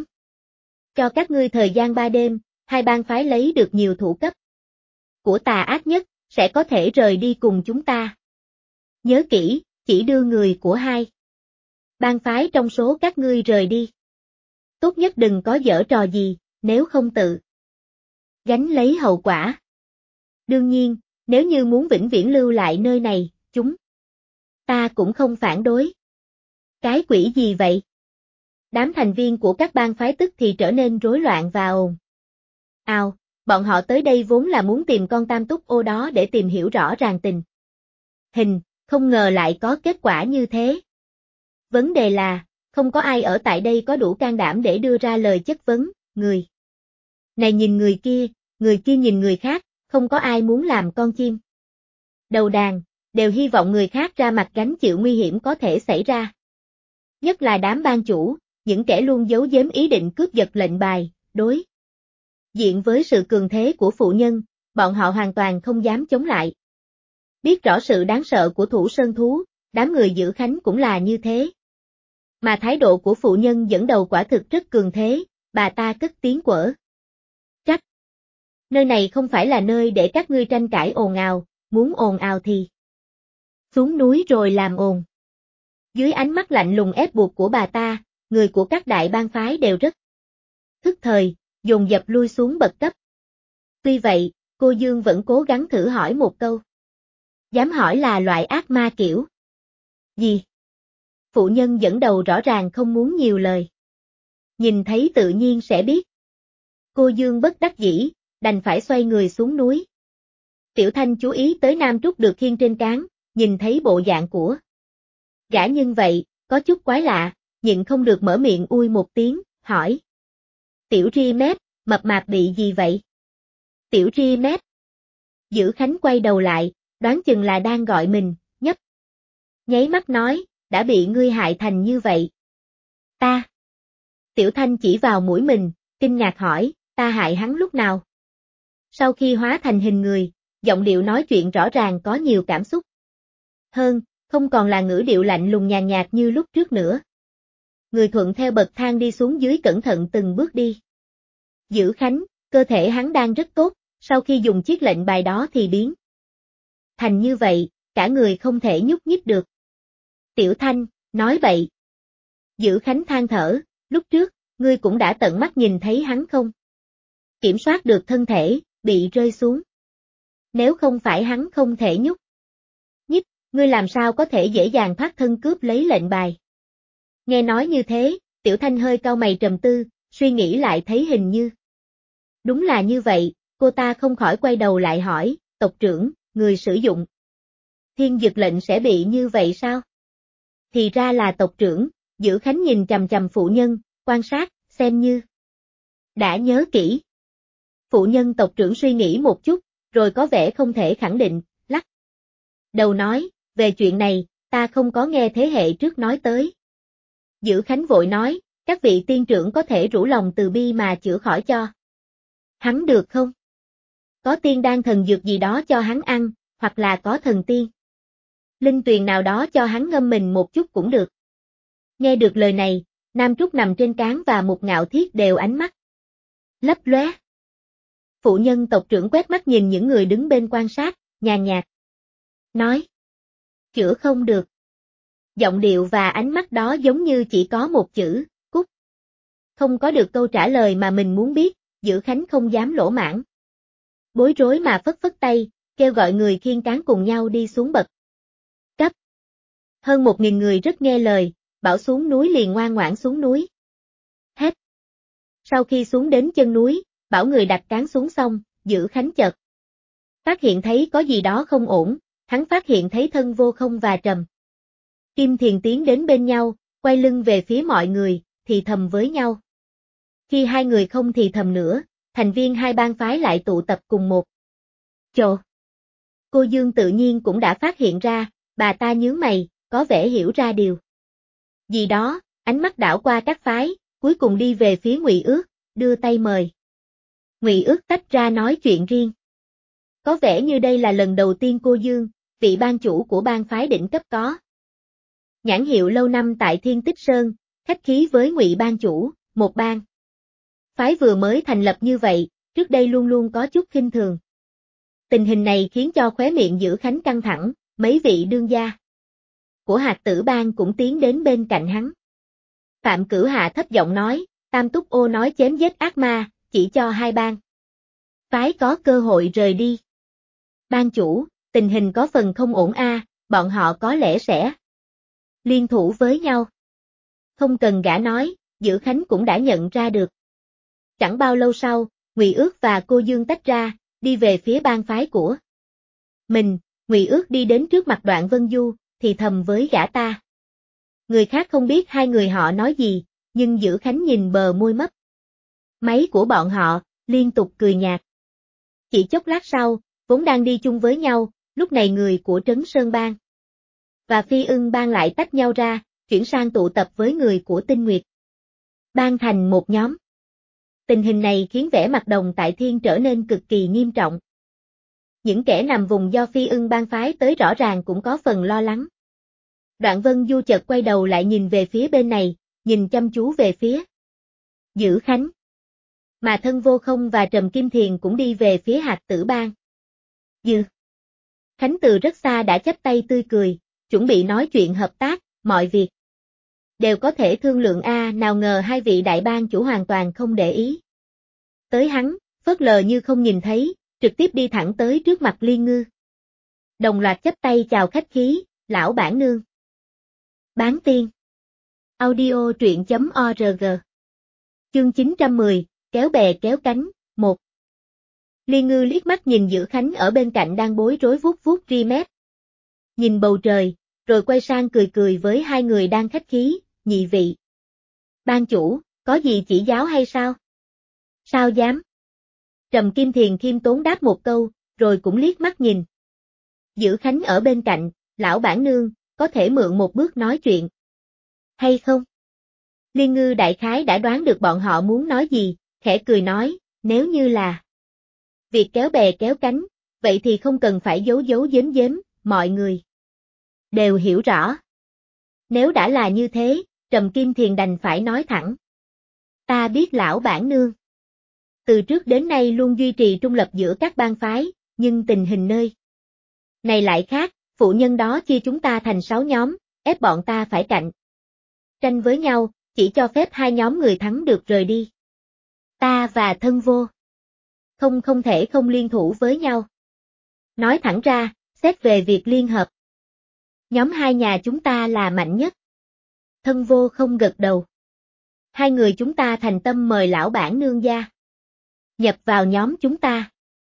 Cho các ngươi thời gian 3 đêm, hai bang phái lấy được nhiều thủ cấp của tà ác nhất, sẽ có thể rời đi cùng chúng ta. Nhớ kỹ, chỉ đưa người của hai bang phái trong số các ngươi rời đi. Tốt nhất đừng có giở trò gì, nếu không tự gánh lấy hậu quả. Đương nhiên, nếu như muốn vĩnh viễn lưu lại nơi này, chúng ta cũng không phản đối. Cái quỷ gì vậy? Đám thành viên của các bang phái tức thì trở nên rối loạn và ồn ào, bọn họ tới đây vốn là muốn tìm con tam túc ô đó để tìm hiểu rõ ràng tình hình, không ngờ lại có kết quả như thế. Vấn đề là, không có ai ở tại đây có đủ can đảm để đưa ra lời chất vấn, người này nhìn người kia nhìn người khác, không có ai muốn làm con chim đầu đàn, đều hy vọng người khác ra mặt gánh chịu nguy hiểm có thể xảy ra. Nhất là đám ban chủ, những kẻ luôn giấu giếm ý định cướp giật lệnh bài, đối diện với sự cường thế của phụ nhân, bọn họ hoàn toàn không dám chống lại. Biết rõ sự đáng sợ của thủ sơn thú, đám người giữ khánh cũng là như thế. Mà thái độ của phụ nhân dẫn đầu quả thực rất cường thế, bà ta cất tiếng quở trách. Nơi này không phải là nơi để các ngươi tranh cãi ồn ào, muốn ồn ào thì xuống núi rồi làm ồn. Dưới ánh mắt lạnh lùng ép buộc của bà ta, người của các đại bang phái đều rất thức thời, dồn dập lui xuống bậc cấp. Tuy vậy, cô Dương vẫn cố gắng thử hỏi một câu. Dám hỏi là loại ác ma kiểu gì? Phụ nhân dẫn đầu rõ ràng không muốn nhiều lời. Nhìn thấy tự nhiên sẽ biết. Cô Dương bất đắc dĩ, đành phải xoay người xuống núi. Tiểu Thanh chú ý tới Nam Trúc được khiêng trên cáng, nhìn thấy bộ dạng của gã nhân vậy, có chút quái lạ, nhịn không được mở miệng ui một tiếng, hỏi. Tiểu Ri Mép, mập mạp bị gì vậy? Tiểu Ri Mép. Giữ Khánh quay đầu lại, đoán chừng là đang gọi mình, nhấp. Nháy mắt nói, đã bị ngươi hại thành như vậy. Ta. Tiểu Thanh chỉ vào mũi mình, kinh ngạc hỏi, ta hại hắn lúc nào? Sau khi hóa thành hình người, giọng điệu nói chuyện rõ ràng có nhiều cảm xúc. Hơn, không còn là ngữ điệu lạnh lùng nhàn nhạt như lúc trước nữa. Người thuận theo bậc thang đi xuống dưới cẩn thận từng bước đi. Giữ Khánh, cơ thể hắn đang rất tốt, sau khi dùng chiếc lệnh bài đó thì biến thành như vậy, cả người không thể nhúc nhích được. Tiểu Thanh, nói bậy. Giữ Khánh than thở, lúc trước, ngươi cũng đã tận mắt nhìn thấy hắn không? Kiểm soát được thân thể, bị rơi xuống. Nếu không phải hắn không thể nhúc nhích, ngươi làm sao có thể dễ dàng thoát thân cướp lấy lệnh bài? Nghe nói như thế, Tiểu Thanh hơi cau mày trầm tư, suy nghĩ lại thấy hình như. Đúng là như vậy, cô ta không khỏi quay đầu lại hỏi, tộc trưởng, người sử dụng thiên dực lệnh sẽ bị như vậy sao? Thì ra là tộc trưởng, Giữ Khánh nhìn chằm chằm phụ nhân, quan sát, xem như đã nhớ kỹ. Phụ nhân tộc trưởng suy nghĩ một chút, rồi có vẻ không thể khẳng định, lắc đầu nói, về chuyện này, ta không có nghe thế hệ trước nói tới. Giữ Khánh vội nói, các vị tiên trưởng có thể rủ lòng từ bi mà chữa khỏi cho hắn được không? Có tiên đan thần dược gì đó cho hắn ăn, hoặc là có thần tiên linh tuyền nào đó cho hắn ngâm mình một chút cũng được. Nghe được lời này, Nam Trúc nằm trên cáng và Mục Ngạo Thiết đều ánh mắt lấp lóe. Phụ nhân tộc trưởng quét mắt nhìn những người đứng bên quan sát, nhàn nhạt nói, chữa không được. Giọng điệu và ánh mắt đó giống như chỉ có một chữ, cút. Không có được câu trả lời mà mình muốn biết, Giữ Khánh không dám lỗ mãng. Bối rối mà phất phất tay, kêu gọi người khiêng cáng cùng nhau đi xuống bậc cấp. Hơn 1.000 người rất nghe lời, bảo xuống núi liền ngoan ngoãn xuống núi. Hết. Sau khi xuống đến chân núi, bảo người đặt cáng xuống xong, Giữ Khánh chợt phát hiện thấy có gì đó không ổn, hắn phát hiện thấy thân Vô Không và Trầm Kim Thiền tiến đến bên nhau, quay lưng về phía mọi người, thì thầm với nhau. Khi hai người không thì thầm nữa, thành viên hai bang phái lại tụ tập cùng một chỗ. Cô Dương tự nhiên cũng đã phát hiện ra, bà ta nhướng mày, có vẻ hiểu ra điều gì đó, ánh mắt đảo qua các phái, cuối cùng đi về phía Ngụy Ước, đưa tay mời. Ngụy Ước tách ra nói chuyện riêng. Có vẻ như đây là lần đầu tiên cô Dương, vị ban chủ của bang phái đỉnh cấp có Nhãn hiệu lâu năm tại Thiên Tích Sơn, khách khí với Ngụy ban chủ, một bang phái vừa mới thành lập như vậy, trước đây luôn luôn có chút khinh thường. Tình hình này khiến cho khóe miệng Dữ Khánh căng thẳng, mấy vị đương gia của Hạt Tử Bang cũng tiến đến bên cạnh hắn. Phạm Cửu Hạ thấp giọng nói, Tam Túc Ô nói chém giết ác ma, chỉ cho hai bang phái có cơ hội rời đi. Ban chủ, tình hình có phần không ổn bọn họ có lẽ sẽ liên thủ với nhau. Không cần gã nói, Dữ Khánh cũng đã nhận ra được. Chẳng bao lâu sau, Ngụy Ước và Cô Dương tách ra, đi về phía bang phái của mình. Ngụy Ước đi đến trước mặt Đoạn Vân Du, thì thầm với gã ta. Người khác không biết hai người họ nói gì, nhưng Dữ Khánh nhìn bờ môi mấp máy của bọn họ, liên tục cười nhạt. Chỉ chốc lát sau, vốn đang đi chung với nhau, lúc này người của Trấn Sơn Bang và Phi Ưng Bang lại tách nhau ra, chuyển sang tụ tập với người của Tinh Nguyệt Bang thành một nhóm. Tình hình này khiến vẻ mặt Đồng Tại Thiên trở nên cực kỳ nghiêm trọng. Những kẻ nằm vùng do Phi Ưng Bang phái tới rõ ràng cũng có phần lo lắng. Đoạn Vân Du chợt quay đầu lại nhìn về phía bên này, nhìn chăm chú về phía Dữ Khánh. Mà Thân Vô Không và Trầm Kim Thiền cũng đi về phía Hạt Tử Bang. Dữ Khánh từ rất xa đã chắp tay tươi cười, chuẩn bị nói chuyện hợp tác, mọi việc đều có thể thương lượng nào ngờ hai vị đại bang chủ hoàn toàn không để ý tới hắn, phớt lờ như không nhìn thấy, trực tiếp đi thẳng tới trước mặt Liên Ngư. Đồng loạt chắp tay chào khách khí, lão bản nương. Bán tiên. Audio truyện.org. Chương 910, kéo bè kéo cánh, 1. Liên Ngư liếc mắt nhìn Dữ Khánh ở bên cạnh đang bối rối vuốt vuốt ri mép. Nhìn bầu trời, rồi quay sang cười cười với hai người đang khách khí, nhị vị ban chủ, có gì chỉ giáo hay sao? Sao dám? Trầm Kim Thiền khiêm tốn đáp một câu, rồi cũng liếc mắt nhìn Dữ Khánh ở bên cạnh, lão bản nương, có thể mượn một bước nói chuyện hay không? Liên Ngư đại khái đã đoán được bọn họ muốn nói gì, khẽ cười nói, nếu như là việc kéo bè kéo cánh, vậy thì không cần phải giấu giấu giếm giếm, mọi người đều hiểu rõ. Nếu đã là như thế, Trầm Kim Thiền đành phải nói thẳng. Ta biết lão bản nương từ trước đến nay luôn duy trì trung lập giữa các bang phái, nhưng tình hình nơi này lại khác, phụ nhân đó chia chúng ta thành 6 nhóm, ép bọn ta phải cạnh tranh với nhau, chỉ cho phép hai nhóm người thắng được rời đi. Ta và Thân Vô không thể không liên thủ với nhau. Nói thẳng ra, xét về việc liên hợp, nhóm hai nhà chúng ta là mạnh nhất. Thân Vô không gật đầu. Hai người chúng ta thành tâm mời lão bản nương gia nhập vào nhóm chúng ta.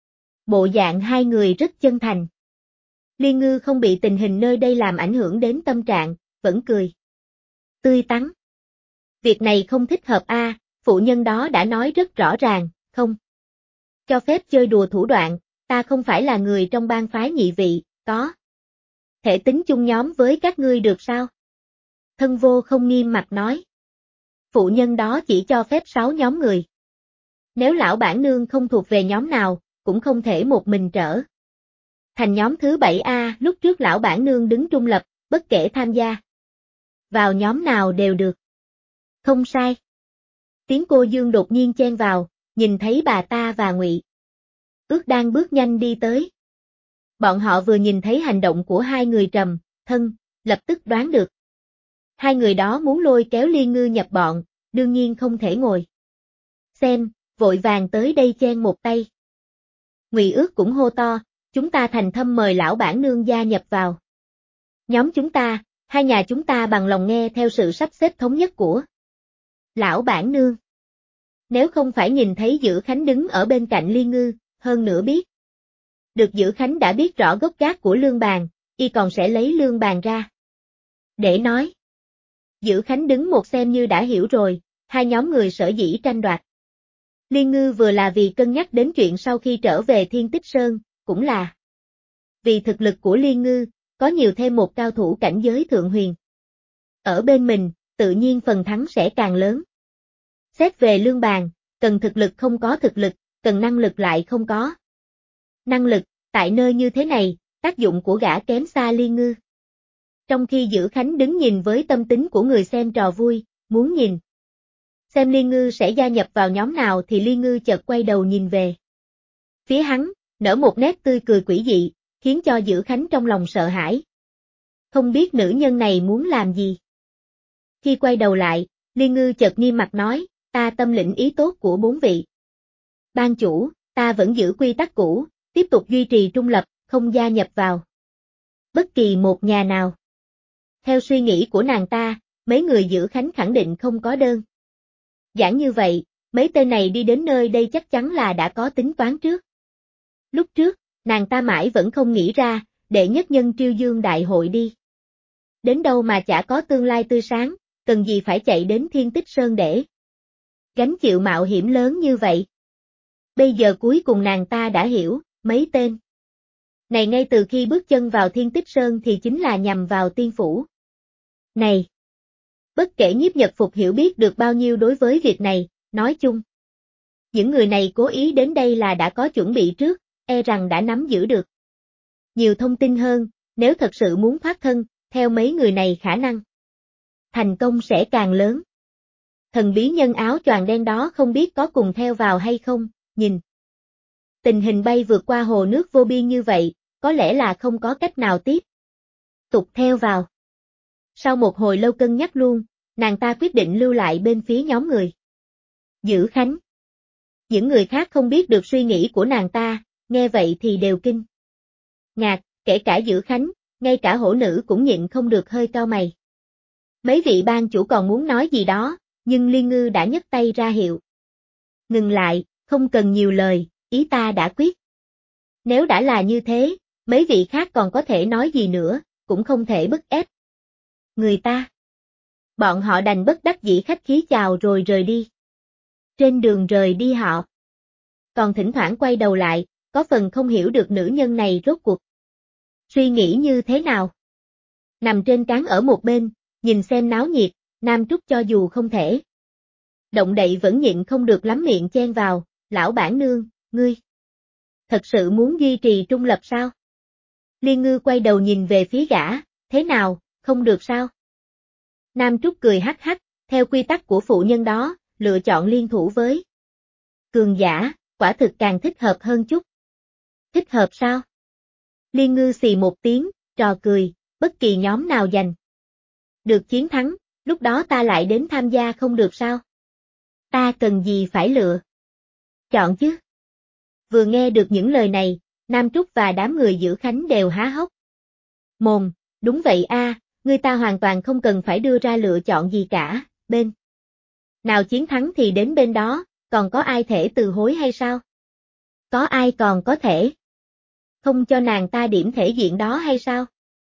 Bộ dạng hai người rất chân thành. Liên Ngư không bị tình hình nơi đây làm ảnh hưởng đến tâm trạng, vẫn cười tươi tắn. Việc này không thích hợp phụ nhân đó đã nói rất rõ ràng, không cho phép chơi đùa thủ đoạn, ta không phải là người trong bang phái nhị vị, có thể tính chung nhóm với các ngươi được sao? Thân Vô không nghiêm mặt nói. Phụ nhân đó chỉ cho phép 6 nhóm người. Nếu lão bản nương không thuộc về nhóm nào, cũng không thể một mình trở thành nhóm thứ 7 lúc trước lão bản nương đứng trung lập, bất kể tham gia vào nhóm nào đều được. Không sai. Tiếng Cô Dương đột nhiên chen vào, nhìn thấy bà ta và Ngụy Ước đang bước nhanh đi tới. Bọn họ vừa nhìn thấy hành động của hai người Trầm, Thân, lập tức đoán được. Hai người đó muốn lôi kéo Liên Ngư nhập bọn, đương nhiên không thể ngồi xem, vội vàng tới đây chen một tay. Ngụy Ước cũng hô to, chúng ta thành tâm mời lão bản nương gia nhập vào nhóm chúng ta, hai nhà chúng ta bằng lòng nghe theo sự sắp xếp thống nhất của lão bản nương. Nếu không phải nhìn thấy Dữ Khánh đứng ở bên cạnh Liên Ngư, hơn nữa biết được Dữ Khánh đã biết rõ gốc gác của lương bàn, y còn sẽ lấy lương bàn ra để nói. Dữ Khánh đứng một xem như đã hiểu rồi, hai nhóm người sở dĩ tranh đoạt Liên Ngư vừa là vì cân nhắc đến chuyện sau khi trở về Thiên Tích Sơn, cũng là vì thực lực của Liên Ngư, có nhiều thêm một cao thủ cảnh giới thượng huyền ở bên mình, tự nhiên phần thắng sẽ càng lớn. Xét về lương bàn, cần thực lực không có thực lực, cần năng lực lại không có năng lực, tại nơi như thế này, tác dụng của gã kém xa Liên Ngư. Trong khi Dữ Khánh đứng nhìn với tâm tính của người xem trò vui, muốn nhìn xem Liên Ngư sẽ gia nhập vào nhóm nào thì Liên Ngư chợt quay đầu nhìn về phía hắn, nở một nét tươi cười quỷ dị, khiến cho Dữ Khánh trong lòng sợ hãi. Không biết nữ nhân này muốn làm gì. Khi quay đầu lại, Liên Ngư chợt nghiêm mặt nói, ta tâm lĩnh ý tốt của bốn vị ban chủ, ta vẫn giữ quy tắc cũ, tiếp tục duy trì trung lập, không gia nhập vào bất kỳ một nhà nào. Theo suy nghĩ của nàng ta, mấy người Dữ Khánh khẳng định không có đơn giản như vậy, mấy tên này đi đến nơi đây chắc chắn là đã có tính toán trước. Lúc trước, nàng ta mãi vẫn không nghĩ ra, đệ nhất nhân Triêu Dương đại hội đi đến đâu mà chả có tương lai tươi sáng, cần gì phải chạy đến Thiên Tích Sơn để gánh chịu mạo hiểm lớn như vậy. Bây giờ cuối cùng nàng ta đã hiểu, mấy tên này ngay từ khi bước chân vào Thiên Tích Sơn thì chính là nhằm vào tiên phủ này. Bất kể Nhiếp Nhật Phục hiểu biết được bao nhiêu đối với việc này, nói chung những người này cố ý đến đây là đã có chuẩn bị trước, e rằng đã nắm giữ được nhiều thông tin hơn, nếu thật sự muốn thoát thân, theo mấy người này khả năng thành công sẽ càng lớn. Thần bí nhân áo choàng đen đó không biết có cùng theo vào hay không, nhìn tình hình bay vượt qua hồ nước vô biên như vậy, có lẽ là không có cách nào tiếp tục theo vào. Sau một hồi lâu cân nhắc luôn, nàng ta quyết định lưu lại bên phía nhóm người Dữ Khánh. Những người khác không biết được suy nghĩ của nàng ta, nghe vậy thì đều kinh ngạc, kể cả Dữ Khánh, ngay cả hổ nữ cũng nhịn không được hơi cau mày. Mấy vị ban chủ còn muốn nói gì đó, nhưng Liên Ngư đã nhấc tay ra hiệu. Ngừng lại, không cần nhiều lời, ý ta đã quyết. Nếu đã là như thế, mấy vị khác còn có thể nói gì nữa, cũng không thể bức ép người ta. Bọn họ đành bất đắc dĩ khách khí chào rồi rời đi. Trên đường rời đi họ còn thỉnh thoảng quay đầu lại, có phần không hiểu được nữ nhân này rốt cuộc suy nghĩ như thế nào. Nằm trên cáng ở một bên, nhìn xem náo nhiệt, Nam Trúc cho dù không thể động đậy vẫn nhịn không được lắm miệng chen vào, lão bản nương, ngươi thật sự muốn duy trì trung lập sao? Liên Ngư quay đầu nhìn về phía gã, thế nào, không được sao? Nam Trúc cười hắc hắc, theo quy tắc của phụ nhân đó, lựa chọn liên thủ với cường giả, quả thực càng thích hợp hơn chút. Thích hợp sao? Liên Ngư xì một tiếng, trò cười, bất kỳ nhóm nào giành được chiến thắng, lúc đó ta lại đến tham gia không được sao? Ta cần gì phải lựa chọn chứ? Vừa nghe được những lời này, Nam Trúc và đám người Dữ Khánh đều há hốc mồm, đúng vậy a, người ta hoàn toàn không cần phải đưa ra lựa chọn gì cả, bên nào chiến thắng thì đến bên đó, còn có ai thể từ hối hay sao? Có ai còn có thể không cho nàng ta điểm thể diện đó hay sao?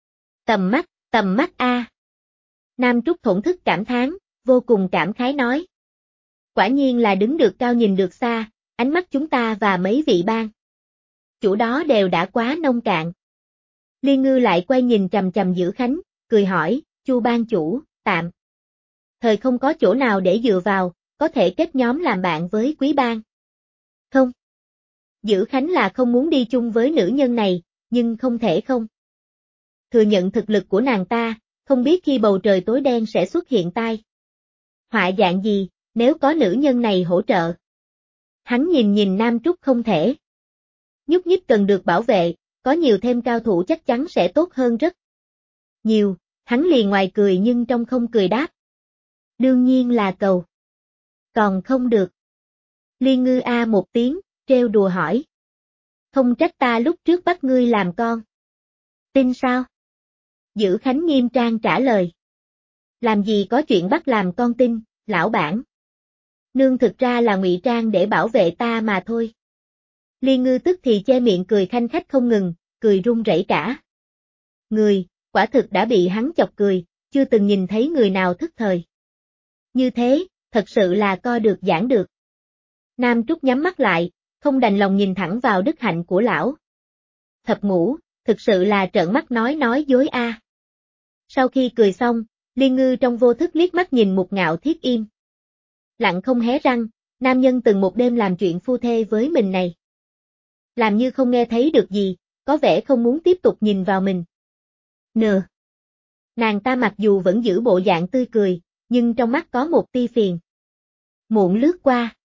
Tầm mắt a. Nam Trúc thổn thức cảm thán, vô cùng cảm khái nói. Quả nhiên là đứng được cao nhìn được xa, ánh mắt chúng ta và mấy vị ban chủ đó đều đã quá nông cạn. Liên Ngư lại quay nhìn chằm chằm Dữ Khánh, cười hỏi, Chu ban chủ, tạm thời không có chỗ nào để dựa vào, có thể kết nhóm làm bạn với Quý ban không? Dữ Khánh là không muốn đi chung với nữ nhân này, nhưng không thể không thừa nhận thực lực của nàng ta, không biết khi bầu trời tối đen sẽ xuất hiện tai họa dạng gì, nếu có nữ nhân này hỗ trợ. Hắn nhìn Nam Trúc không thể nhúc nhích, cần được bảo vệ, có nhiều thêm cao thủ chắc chắn sẽ tốt hơn rất nhiều, hắn liền ngoài cười nhưng trong không cười đáp. Đương nhiên là cầu. Còn không được. Liên Ngư a một tiếng, trêu đùa hỏi. Không trách ta lúc trước bắt ngươi làm con. Tin sao? Dữ Khánh nghiêm trang trả lời. Làm gì có chuyện bắt làm con tin, lão bản. Nương thực ra là ngụy trang để bảo vệ ta mà thôi. Liên Ngư tức thì che miệng cười khanh khách không ngừng, cười run rẩy cả người, quả thực đã bị hắn chọc cười, chưa từng nhìn thấy người nào thức thời như thế, thật sự là co được giãn được. Nam Trúc nhắm mắt lại, không đành lòng nhìn thẳng vào đức hạnh của lão Thập Ngũ, thực sự là trợn mắt nói dối a. Sau khi cười xong, Liên Ngư trong vô thức liếc mắt nhìn Mục Ngạo Thiết im lặng không hé răng, nam nhân từng một đêm làm chuyện phu thê với mình này. Làm như không nghe thấy được gì, có vẻ không muốn tiếp tục nhìn vào mình. Nàng ta mặc dù vẫn giữ bộ dạng tươi cười, nhưng trong mắt có một tia phiền muộn lướt qua.